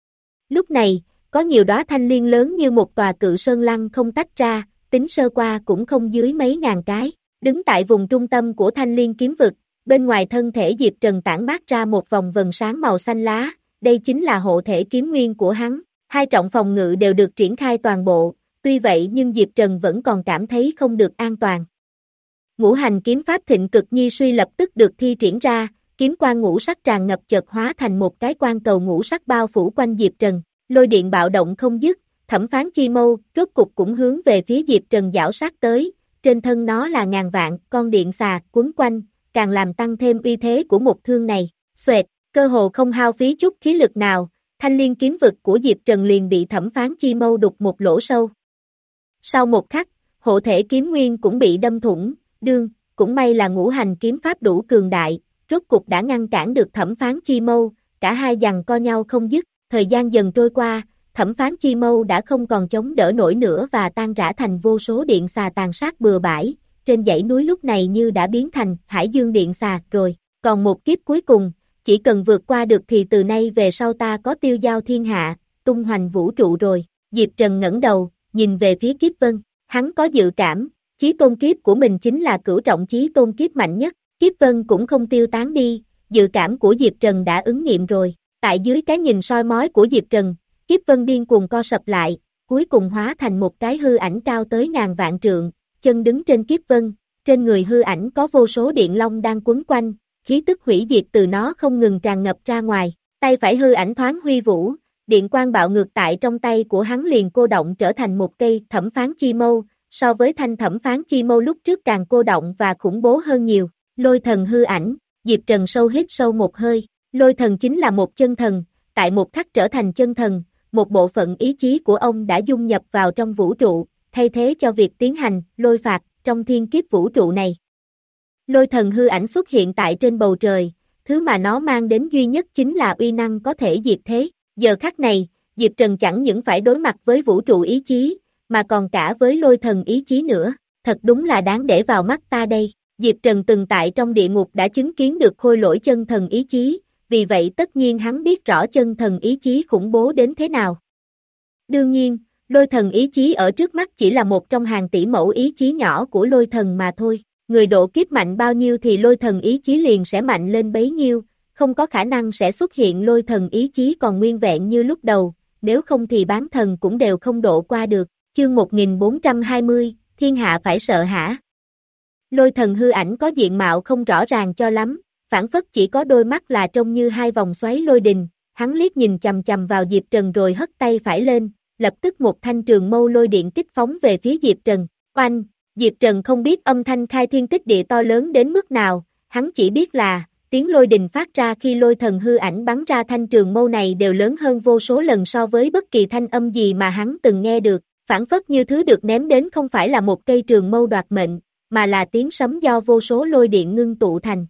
Lúc này, có nhiều đóa thanh liên lớn như một tòa cự sơn lăng không tách ra, tính sơ qua cũng không dưới mấy ngàn cái, đứng tại vùng trung tâm của thanh liên kiếm vực, bên ngoài thân thể Diệp Trần tản mát ra một vòng vần sáng màu xanh lá, đây chính là hộ thể kiếm nguyên của hắn, hai trọng phòng ngự đều được triển khai toàn bộ, tuy vậy nhưng Diệp Trần vẫn còn cảm thấy không được an toàn. Ngũ hành kiếm pháp thịnh cực nhi suy lập tức được thi triển ra, kiếm quang ngũ sắc tràn ngập chợt hóa thành một cái quang cầu ngũ sắc bao phủ quanh Diệp Trần, lôi điện bạo động không dứt, thẩm phán chi mâu, rốt cục cũng hướng về phía Diệp Trần giảo sát tới, trên thân nó là ngàn vạn con điện xà quấn quanh, càng làm tăng thêm uy thế của một thương này. Xoẹt, cơ hồ không hao phí chút khí lực nào, thanh liên kiếm vực của Diệp Trần liền bị Thẩm Phán Chi Mâu đục một lỗ sâu. Sau một khắc, hộ thể kiếm nguyên cũng bị đâm thủng, đương, cũng may là ngũ hành kiếm pháp đủ cường đại, rốt cục đã ngăn cản được Thẩm Phán Chi Mâu, cả hai giằng co nhau không dứt, thời gian dần trôi qua, Thẩm Phán Chi Mâu đã không còn chống đỡ nổi nữa và tan rã thành vô số điện xà tàn sát bừa bãi, trên dãy núi lúc này như đã biến thành Hải Dương điện xà rồi, còn một kiếp cuối cùng, chỉ cần vượt qua được thì từ nay về sau ta có tiêu giao thiên hạ, tung hoành vũ trụ rồi. Diệp Trần ngẩng đầu, nhìn về phía Kiếp Vân, hắn có dự cảm, chí tôn kiếp của mình chính là cửu trọng chí tôn kiếp mạnh nhất, Kiếp Vân cũng không tiêu tán đi, dự cảm của Diệp Trần đã ứng nghiệm rồi, tại dưới cái nhìn soi mói của Diệp Trần, Kiếp Vân điên cuồng co sập lại, cuối cùng hóa thành một cái hư ảnh cao tới ngàn vạn trượng, chân đứng trên Kiếp Vân, trên người hư ảnh có vô số điện long đang quấn quanh, khí tức hủy diệt từ nó không ngừng tràn ngập ra ngoài, tay phải hư ảnh thoáng huy vũ, điện quang bạo ngược tại trong tay của hắn liền cô động trở thành một cây Thẩm Phán Chi Mâu, so với thanh Thẩm Phán Chi Mâu lúc trước càng cô động và khủng bố hơn nhiều. Lôi thần hư ảnh, Diệp Trần sâu hít sâu một hơi, lôi thần chính là một chân thần, tại một khắc trở thành chân thần, một bộ phận ý chí của ông đã dung nhập vào trong vũ trụ, thay thế cho việc tiến hành lôi phạt trong thiên kiếp vũ trụ này. Lôi thần hư ảnh xuất hiện tại trên bầu trời, thứ mà nó mang đến duy nhất chính là uy năng có thể diệt thế. Giờ khắc này, Diệp Trần chẳng những phải đối mặt với vũ trụ ý chí, mà còn cả với lôi thần ý chí nữa, thật đúng là đáng để vào mắt ta đây. Diệp Trần từng tại trong địa ngục đã chứng kiến được khôi lỗi chân thần ý chí, vì vậy tất nhiên hắn biết rõ chân thần ý chí khủng bố đến thế nào. Đương nhiên, lôi thần ý chí ở trước mắt chỉ là một trong hàng tỷ mẫu ý chí nhỏ của lôi thần mà thôi. Người độ kiếp mạnh bao nhiêu thì lôi thần ý chí liền sẽ mạnh lên bấy nhiêu, không có khả năng sẽ xuất hiện lôi thần ý chí còn nguyên vẹn như lúc đầu, nếu không thì bán thần cũng đều không độ qua được. Chương một nghìn bốn trăm hai mươi, thiên hạ phải sợ hả? Lôi thần hư ảnh có diện mạo không rõ ràng cho lắm, phản phất chỉ có đôi mắt là trông như hai vòng xoáy lôi đình, hắn liếc nhìn chằm chằm vào Diệp Trần rồi hất tay phải lên, lập tức một thanh trường mâu lôi điện kích phóng về phía Diệp Trần. Oanh! Diệp Trần không biết âm thanh khai thiên tích địa to lớn đến mức nào, hắn chỉ biết là, tiếng lôi đình phát ra khi lôi thần hư ảnh bắn ra thanh trường mâu này đều lớn hơn vô số lần so với bất kỳ thanh âm gì mà hắn từng nghe được, phản phất như thứ được ném đến không phải là một cây trường mâu đoạt mệnh, mà là tiếng sấm do vô số lôi điện ngưng tụ thành.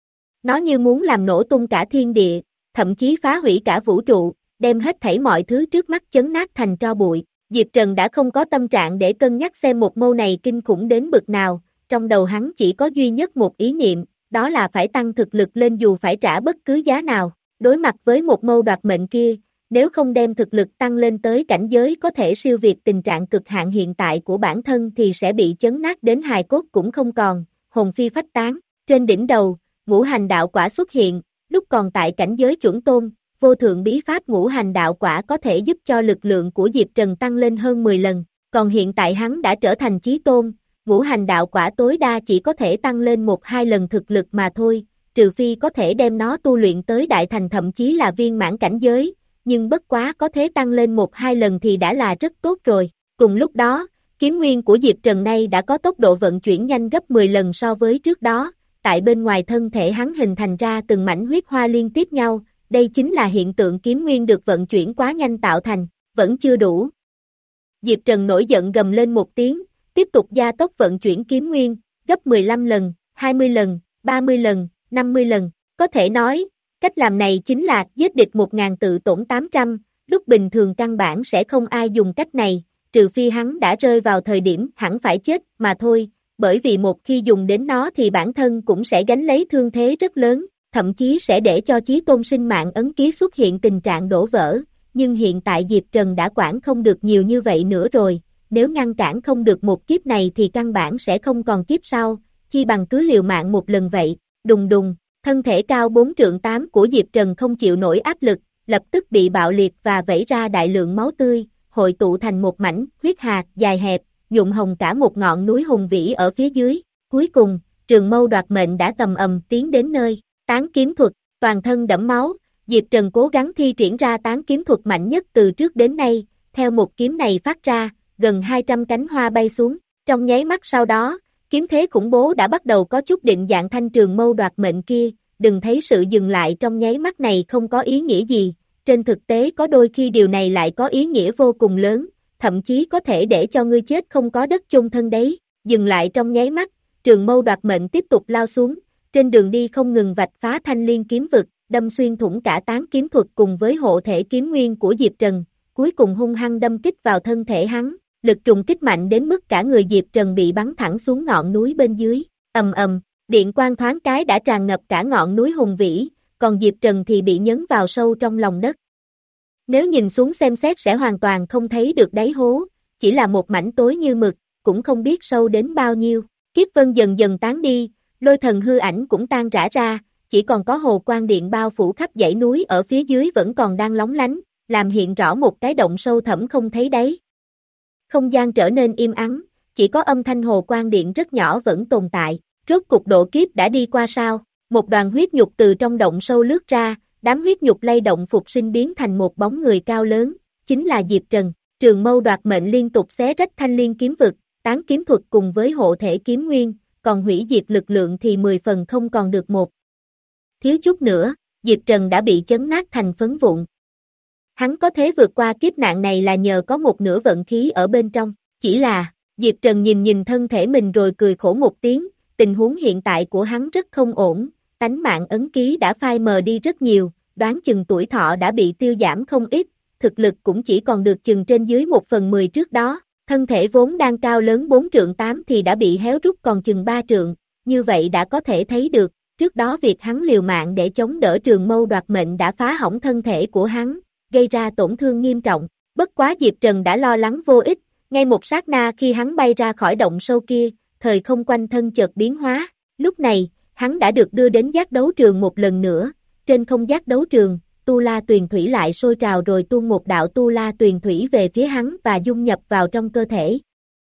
Nó như muốn làm nổ tung cả thiên địa, thậm chí phá hủy cả vũ trụ, đem hết thảy mọi thứ trước mắt chấn nát thành tro bụi. Diệp Trần đã không có tâm trạng để cân nhắc xem một mâu này kinh khủng đến bực nào, trong đầu hắn chỉ có duy nhất một ý niệm, đó là phải tăng thực lực lên dù phải trả bất cứ giá nào. Đối mặt với một mâu đoạt mệnh kia, nếu không đem thực lực tăng lên tới cảnh giới có thể siêu việt tình trạng cực hạn hiện tại của bản thân thì sẽ bị chấn nát đến hài cốt cũng không còn, hồn phi phách tán. Trên đỉnh đầu, ngũ hành đạo quả xuất hiện, lúc còn tại cảnh giới chuẩn tôn, vô thượng bí pháp ngũ hành đạo quả có thể giúp cho lực lượng của Diệp Trần tăng lên hơn mười lần, còn hiện tại hắn đã trở thành chí tôn, ngũ hành đạo quả tối đa chỉ có thể tăng lên một hai lần thực lực mà thôi, trừ phi có thể đem nó tu luyện tới đại thành thậm chí là viên mãn cảnh giới, nhưng bất quá có thể tăng lên một hai lần thì đã là rất tốt rồi. Cùng lúc đó, kiếm nguyên của Diệp Trần nay đã có tốc độ vận chuyển nhanh gấp mười lần so với trước đó, tại bên ngoài thân thể hắn hình thành ra từng mảnh huyết hoa liên tiếp nhau, đây chính là hiện tượng kiếm nguyên được vận chuyển quá nhanh tạo thành, vẫn chưa đủ. Diệp Trần nổi giận gầm lên một tiếng, tiếp tục gia tốc vận chuyển kiếm nguyên, gấp mười lăm lần, hai mươi lần, ba mươi lần, năm mươi lần, có thể nói, cách làm này chính là giết địch một ngàn tự tổn tám trăm, lúc bình thường căn bản sẽ không ai dùng cách này, trừ phi hắn đã rơi vào thời điểm hẳn phải chết mà thôi, bởi vì một khi dùng đến nó thì bản thân cũng sẽ gánh lấy thương thế rất lớn, thậm chí sẽ để cho chí tôn sinh mạng ấn ký xuất hiện tình trạng đổ vỡ, nhưng hiện tại Diệp Trần đã quản không được nhiều như vậy nữa rồi, nếu ngăn cản không được một kiếp này thì căn bản sẽ không còn kiếp sau, chi bằng cứ liều mạng một lần vậy. Đùng đùng, thân thể cao bốn trượng tám của Diệp Trần không chịu nổi áp lực, lập tức bị bạo liệt và vẩy ra đại lượng máu tươi, hội tụ thành một mảnh huyết hạt dài hẹp, nhuộm hồng cả một ngọn núi hùng vĩ ở phía dưới. Cuối cùng, trường mâu đoạt mệnh đã tầm ầm tiến đến nơi. Tán kiếm thuật, toàn thân đẫm máu, Diệp Trần cố gắng thi triển ra tán kiếm thuật mạnh nhất từ trước đến nay, theo một kiếm này phát ra, gần hai trăm cánh hoa bay xuống, Trong nháy mắt sau đó, kiếm thế khủng bố đã bắt đầu có chút định dạng thanh trường mâu đoạt mệnh kia, đừng thấy sự dừng lại trong nháy mắt này không có ý nghĩa gì, trên thực tế có đôi khi điều này lại có ý nghĩa vô cùng lớn, thậm chí có thể để cho ngươi chết không có đất chôn thân đấy, dừng lại trong nháy mắt, trường mâu đoạt mệnh tiếp tục lao xuống, trên đường đi không ngừng vạch phá thanh liên kiếm vực, đâm xuyên thủng cả tán kiếm thuật cùng với hộ thể kiếm nguyên của Diệp Trần, cuối cùng hung hăng đâm kích vào thân thể hắn, lực trùng kích mạnh đến mức cả người Diệp Trần bị bắn thẳng xuống ngọn núi bên dưới, ầm ầm, điện quang thoáng cái đã tràn ngập cả ngọn núi hùng vĩ, còn Diệp Trần thì bị nhấn vào sâu trong lòng đất. Nếu nhìn xuống xem xét sẽ hoàn toàn không thấy được đáy hố, chỉ là một mảnh tối như mực, cũng không biết sâu đến bao nhiêu, kiếp vân dần dần tán đi, lôi thần hư ảnh cũng tan rã ra, chỉ còn có hồ quang điện bao phủ khắp dãy núi ở phía dưới vẫn còn đang lóng lánh, làm hiện rõ một cái động sâu thẳm không thấy đáy. Không gian trở nên im ắng, chỉ có âm thanh hồ quang điện rất nhỏ vẫn tồn tại, rốt cục độ kiếp đã đi qua sao, một đoàn huyết nhục từ trong động sâu lướt ra, đám huyết nhục lay động phục sinh biến thành một bóng người cao lớn, chính là Diệp Trần, trường mâu đoạt mệnh liên tục xé rách thanh liên kiếm vực, tán kiếm thuật cùng với hộ thể kiếm nguyên, còn hủy diệt lực lượng thì mười phần không còn được một. Thiếu chút nữa, Diệp Trần đã bị chấn nát thành phấn vụn. Hắn có thể vượt qua kiếp nạn này là nhờ có một nửa vận khí ở bên trong, chỉ là, Diệp Trần nhìn nhìn thân thể mình rồi cười khổ một tiếng, tình huống hiện tại của hắn rất không ổn, tánh mạng ấn ký đã phai mờ đi rất nhiều, đoán chừng tuổi thọ đã bị tiêu giảm không ít, thực lực cũng chỉ còn được chừng trên dưới một phần mười trước đó, thân thể vốn đang cao lớn bốn trượng tám thì đã bị héo rút còn chừng ba trượng, như vậy đã có thể thấy được, trước đó việc hắn liều mạng để chống đỡ trường mâu đoạt mệnh đã phá hỏng thân thể của hắn, gây ra tổn thương nghiêm trọng, bất quá Diệp Trần đã lo lắng vô ích, ngay một sát na khi hắn bay ra khỏi động sâu kia, thời không quanh thân chợt biến hóa, lúc này, hắn đã được đưa đến giác đấu trường một lần nữa, trên không giác đấu trường, Tu La Tuyền Thủy lại sôi trào rồi tuôn một đạo Tu La Tuyền Thủy về phía hắn và dung nhập vào trong cơ thể.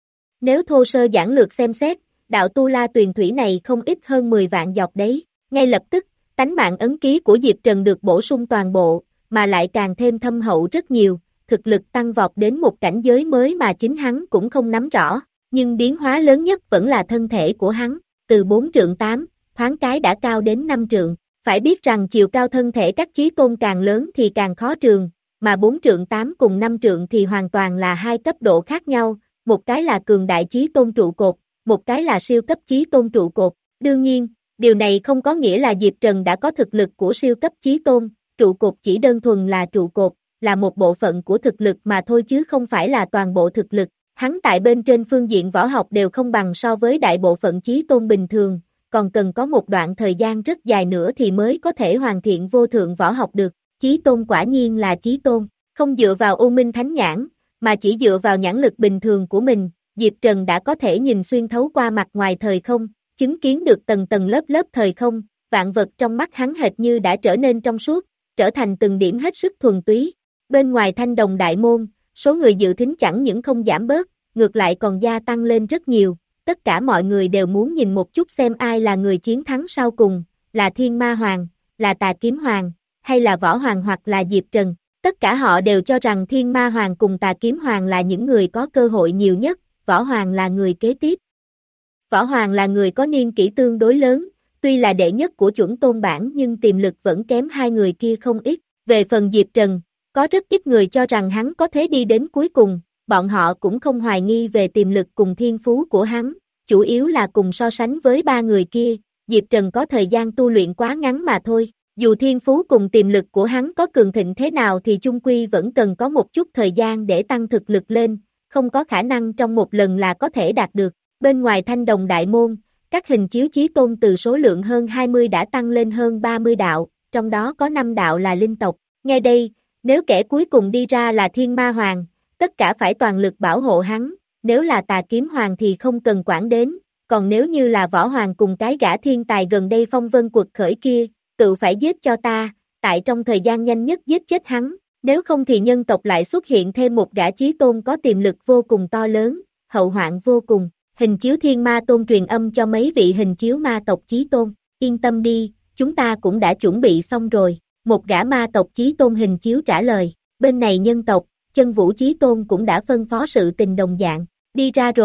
Nếu thô sơ giản lược xem xét, đạo Tu La Tuyền Thủy này không ít hơn mười vạn giọt đấy, ngay lập tức, tánh mạng ấn ký của Diệp Trần được bổ sung toàn bộ, mà lại càng thêm thâm hậu rất nhiều, thực lực tăng vọt đến một cảnh giới mới mà chính hắn cũng không nắm rõ, nhưng biến hóa lớn nhất vẫn là thân thể của hắn, từ bốn trượng tám, thoáng cái đã cao đến năm trượng, phải biết rằng chiều cao thân thể các chí tôn càng lớn thì càng khó trường, mà bốn trượng tám cùng năm trượng thì hoàn toàn là hai cấp độ khác nhau, một cái là cường đại chí tôn trụ cột, một cái là siêu cấp chí tôn trụ cột, đương nhiên, điều này không có nghĩa là Diệp Trần đã có thực lực của siêu cấp chí tôn, trụ cột chỉ đơn thuần là trụ cột, là một bộ phận của thực lực mà thôi chứ không phải là toàn bộ thực lực, hắn tại bên trên phương diện võ học đều không bằng so với đại bộ phận chí tôn bình thường, còn cần có một đoạn thời gian rất dài nữa thì mới có thể hoàn thiện vô thượng võ học được, chí tôn quả nhiên là chí tôn, không dựa vào U Minh Thánh Nhãn, mà chỉ dựa vào nhãn lực bình thường của mình, Diệp Trần đã có thể nhìn xuyên thấu qua mặt ngoài thời không, chứng kiến được tầng tầng lớp lớp thời không, vạn vật trong mắt hắn hệt như đã trở nên trong suốt, trở thành từng điểm hết sức thuần túy. Bên ngoài Thanh Đồng Đại Môn, số người dự thính chẳng những không giảm bớt, ngược lại còn gia tăng lên rất nhiều, tất cả mọi người đều muốn nhìn một chút xem ai là người chiến thắng sau cùng, là Thiên Ma Hoàng, là Tà Kiếm Hoàng, hay là Võ Hoàng hoặc là Diệp Trần. Tất cả họ đều cho rằng Thiên Ma Hoàng cùng Tà Kiếm Hoàng là những người có cơ hội nhiều nhất, Võ Hoàng là người kế tiếp. Võ Hoàng là người có niên kỷ tương đối lớn, tuy là đệ nhất của chuẩn tôn bảng nhưng tiềm lực vẫn kém hai người kia không ít. Về phần Diệp Trần, có rất ít người cho rằng hắn có thể đi đến cuối cùng, bọn họ cũng không hoài nghi về tiềm lực cùng thiên phú của hắn, chủ yếu là cùng so sánh với ba người kia, Diệp Trần có thời gian tu luyện quá ngắn mà thôi. Dù thiên phú cùng tiềm lực của hắn có cường thịnh thế nào thì chung quy vẫn cần có một chút thời gian để tăng thực lực lên, không có khả năng trong một lần là có thể đạt được. Bên ngoài Thanh Đồng Đại Môn, các hình chiếu chí tôn từ số lượng hơn hai mươi đã tăng lên hơn ba mươi đạo, trong đó có năm đạo là linh tộc. Ngay đây, nếu kẻ cuối cùng đi ra là Thiên Ma Hoàng, tất cả phải toàn lực bảo hộ hắn, nếu là Tà Kiếm Hoàng thì không cần quản đến, còn nếu như là Võ Hoàng cùng cái gã thiên tài gần đây phong vân quật khởi kia, tự phải giết cho ta, tại trong thời gian nhanh nhất giết chết hắn, nếu không thì nhân tộc lại xuất hiện thêm một gã chí tôn có tiềm lực vô cùng to lớn, hậu hoạn vô cùng. Hình chiếu Thiên Ma Tôn truyền âm cho mấy vị hình chiếu ma tộc chí tôn, yên tâm đi, chúng ta cũng đã chuẩn bị xong rồi, một gã ma tộc chí tôn hình chiếu trả lời, bên này nhân tộc, Chân Vũ chí tôn cũng đã phân phó sự tình đồng dạng, đi ra rồi,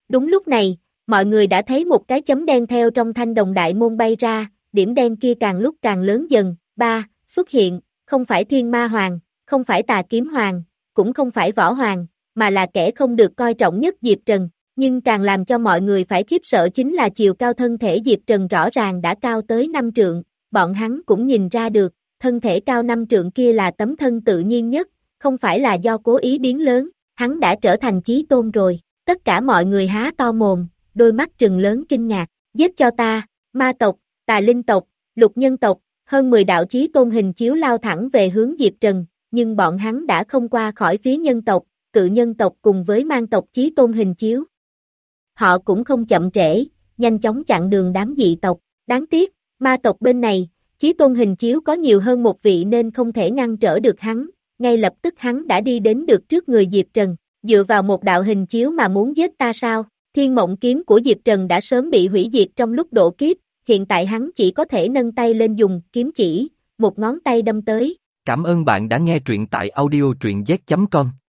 Đúng lúc này, mọi người đã thấy một cái chấm đen theo trong thanh đồng đại môn bay ra, điểm đen kia càng lúc càng lớn dần. Ba, xuất hiện, không phải Thiên Ma Hoàng, không phải Tà Kiếm Hoàng, cũng không phải Võ Hoàng, mà là kẻ không được coi trọng nhất Diệp Trần. Nhưng càng làm cho mọi người phải khiếp sợ chính là chiều cao thân thể Diệp Trần rõ ràng đã cao tới năm trượng, bọn hắn cũng nhìn ra được, thân thể cao năm trượng kia là tấm thân tự nhiên nhất, không phải là do cố ý biến lớn, hắn đã trở thành chí tôn rồi. Tất cả mọi người há to mồm, đôi mắt trừng lớn kinh ngạc, giết cho ta, ma tộc, tà linh tộc, lục nhân tộc, hơn mười đạo chí tôn hình chiếu lao thẳng về hướng Diệp Trần, nhưng bọn hắn đã không qua khỏi phía nhân tộc, cự nhân tộc cùng với mang tộc chí tôn hình chiếu. Họ cũng không chậm trễ, nhanh chóng chặn đường đám dị tộc, đáng tiếc, ma tộc bên này, chí tôn hình chiếu có nhiều hơn một vị nên không thể ngăn trở được hắn, ngay lập tức hắn đã đi đến được trước người Diệp Trần, dựa vào một đạo hình chiếu mà muốn giết ta sao? Thiên mộng kiếm của Diệp Trần đã sớm bị hủy diệt trong lúc độ kiếp, hiện tại hắn chỉ có thể nâng tay lên dùng kiếm chỉ, một ngón tay đâm tới. Cảm ơn bạn đã nghe truyện tại audio truyện z chấm com.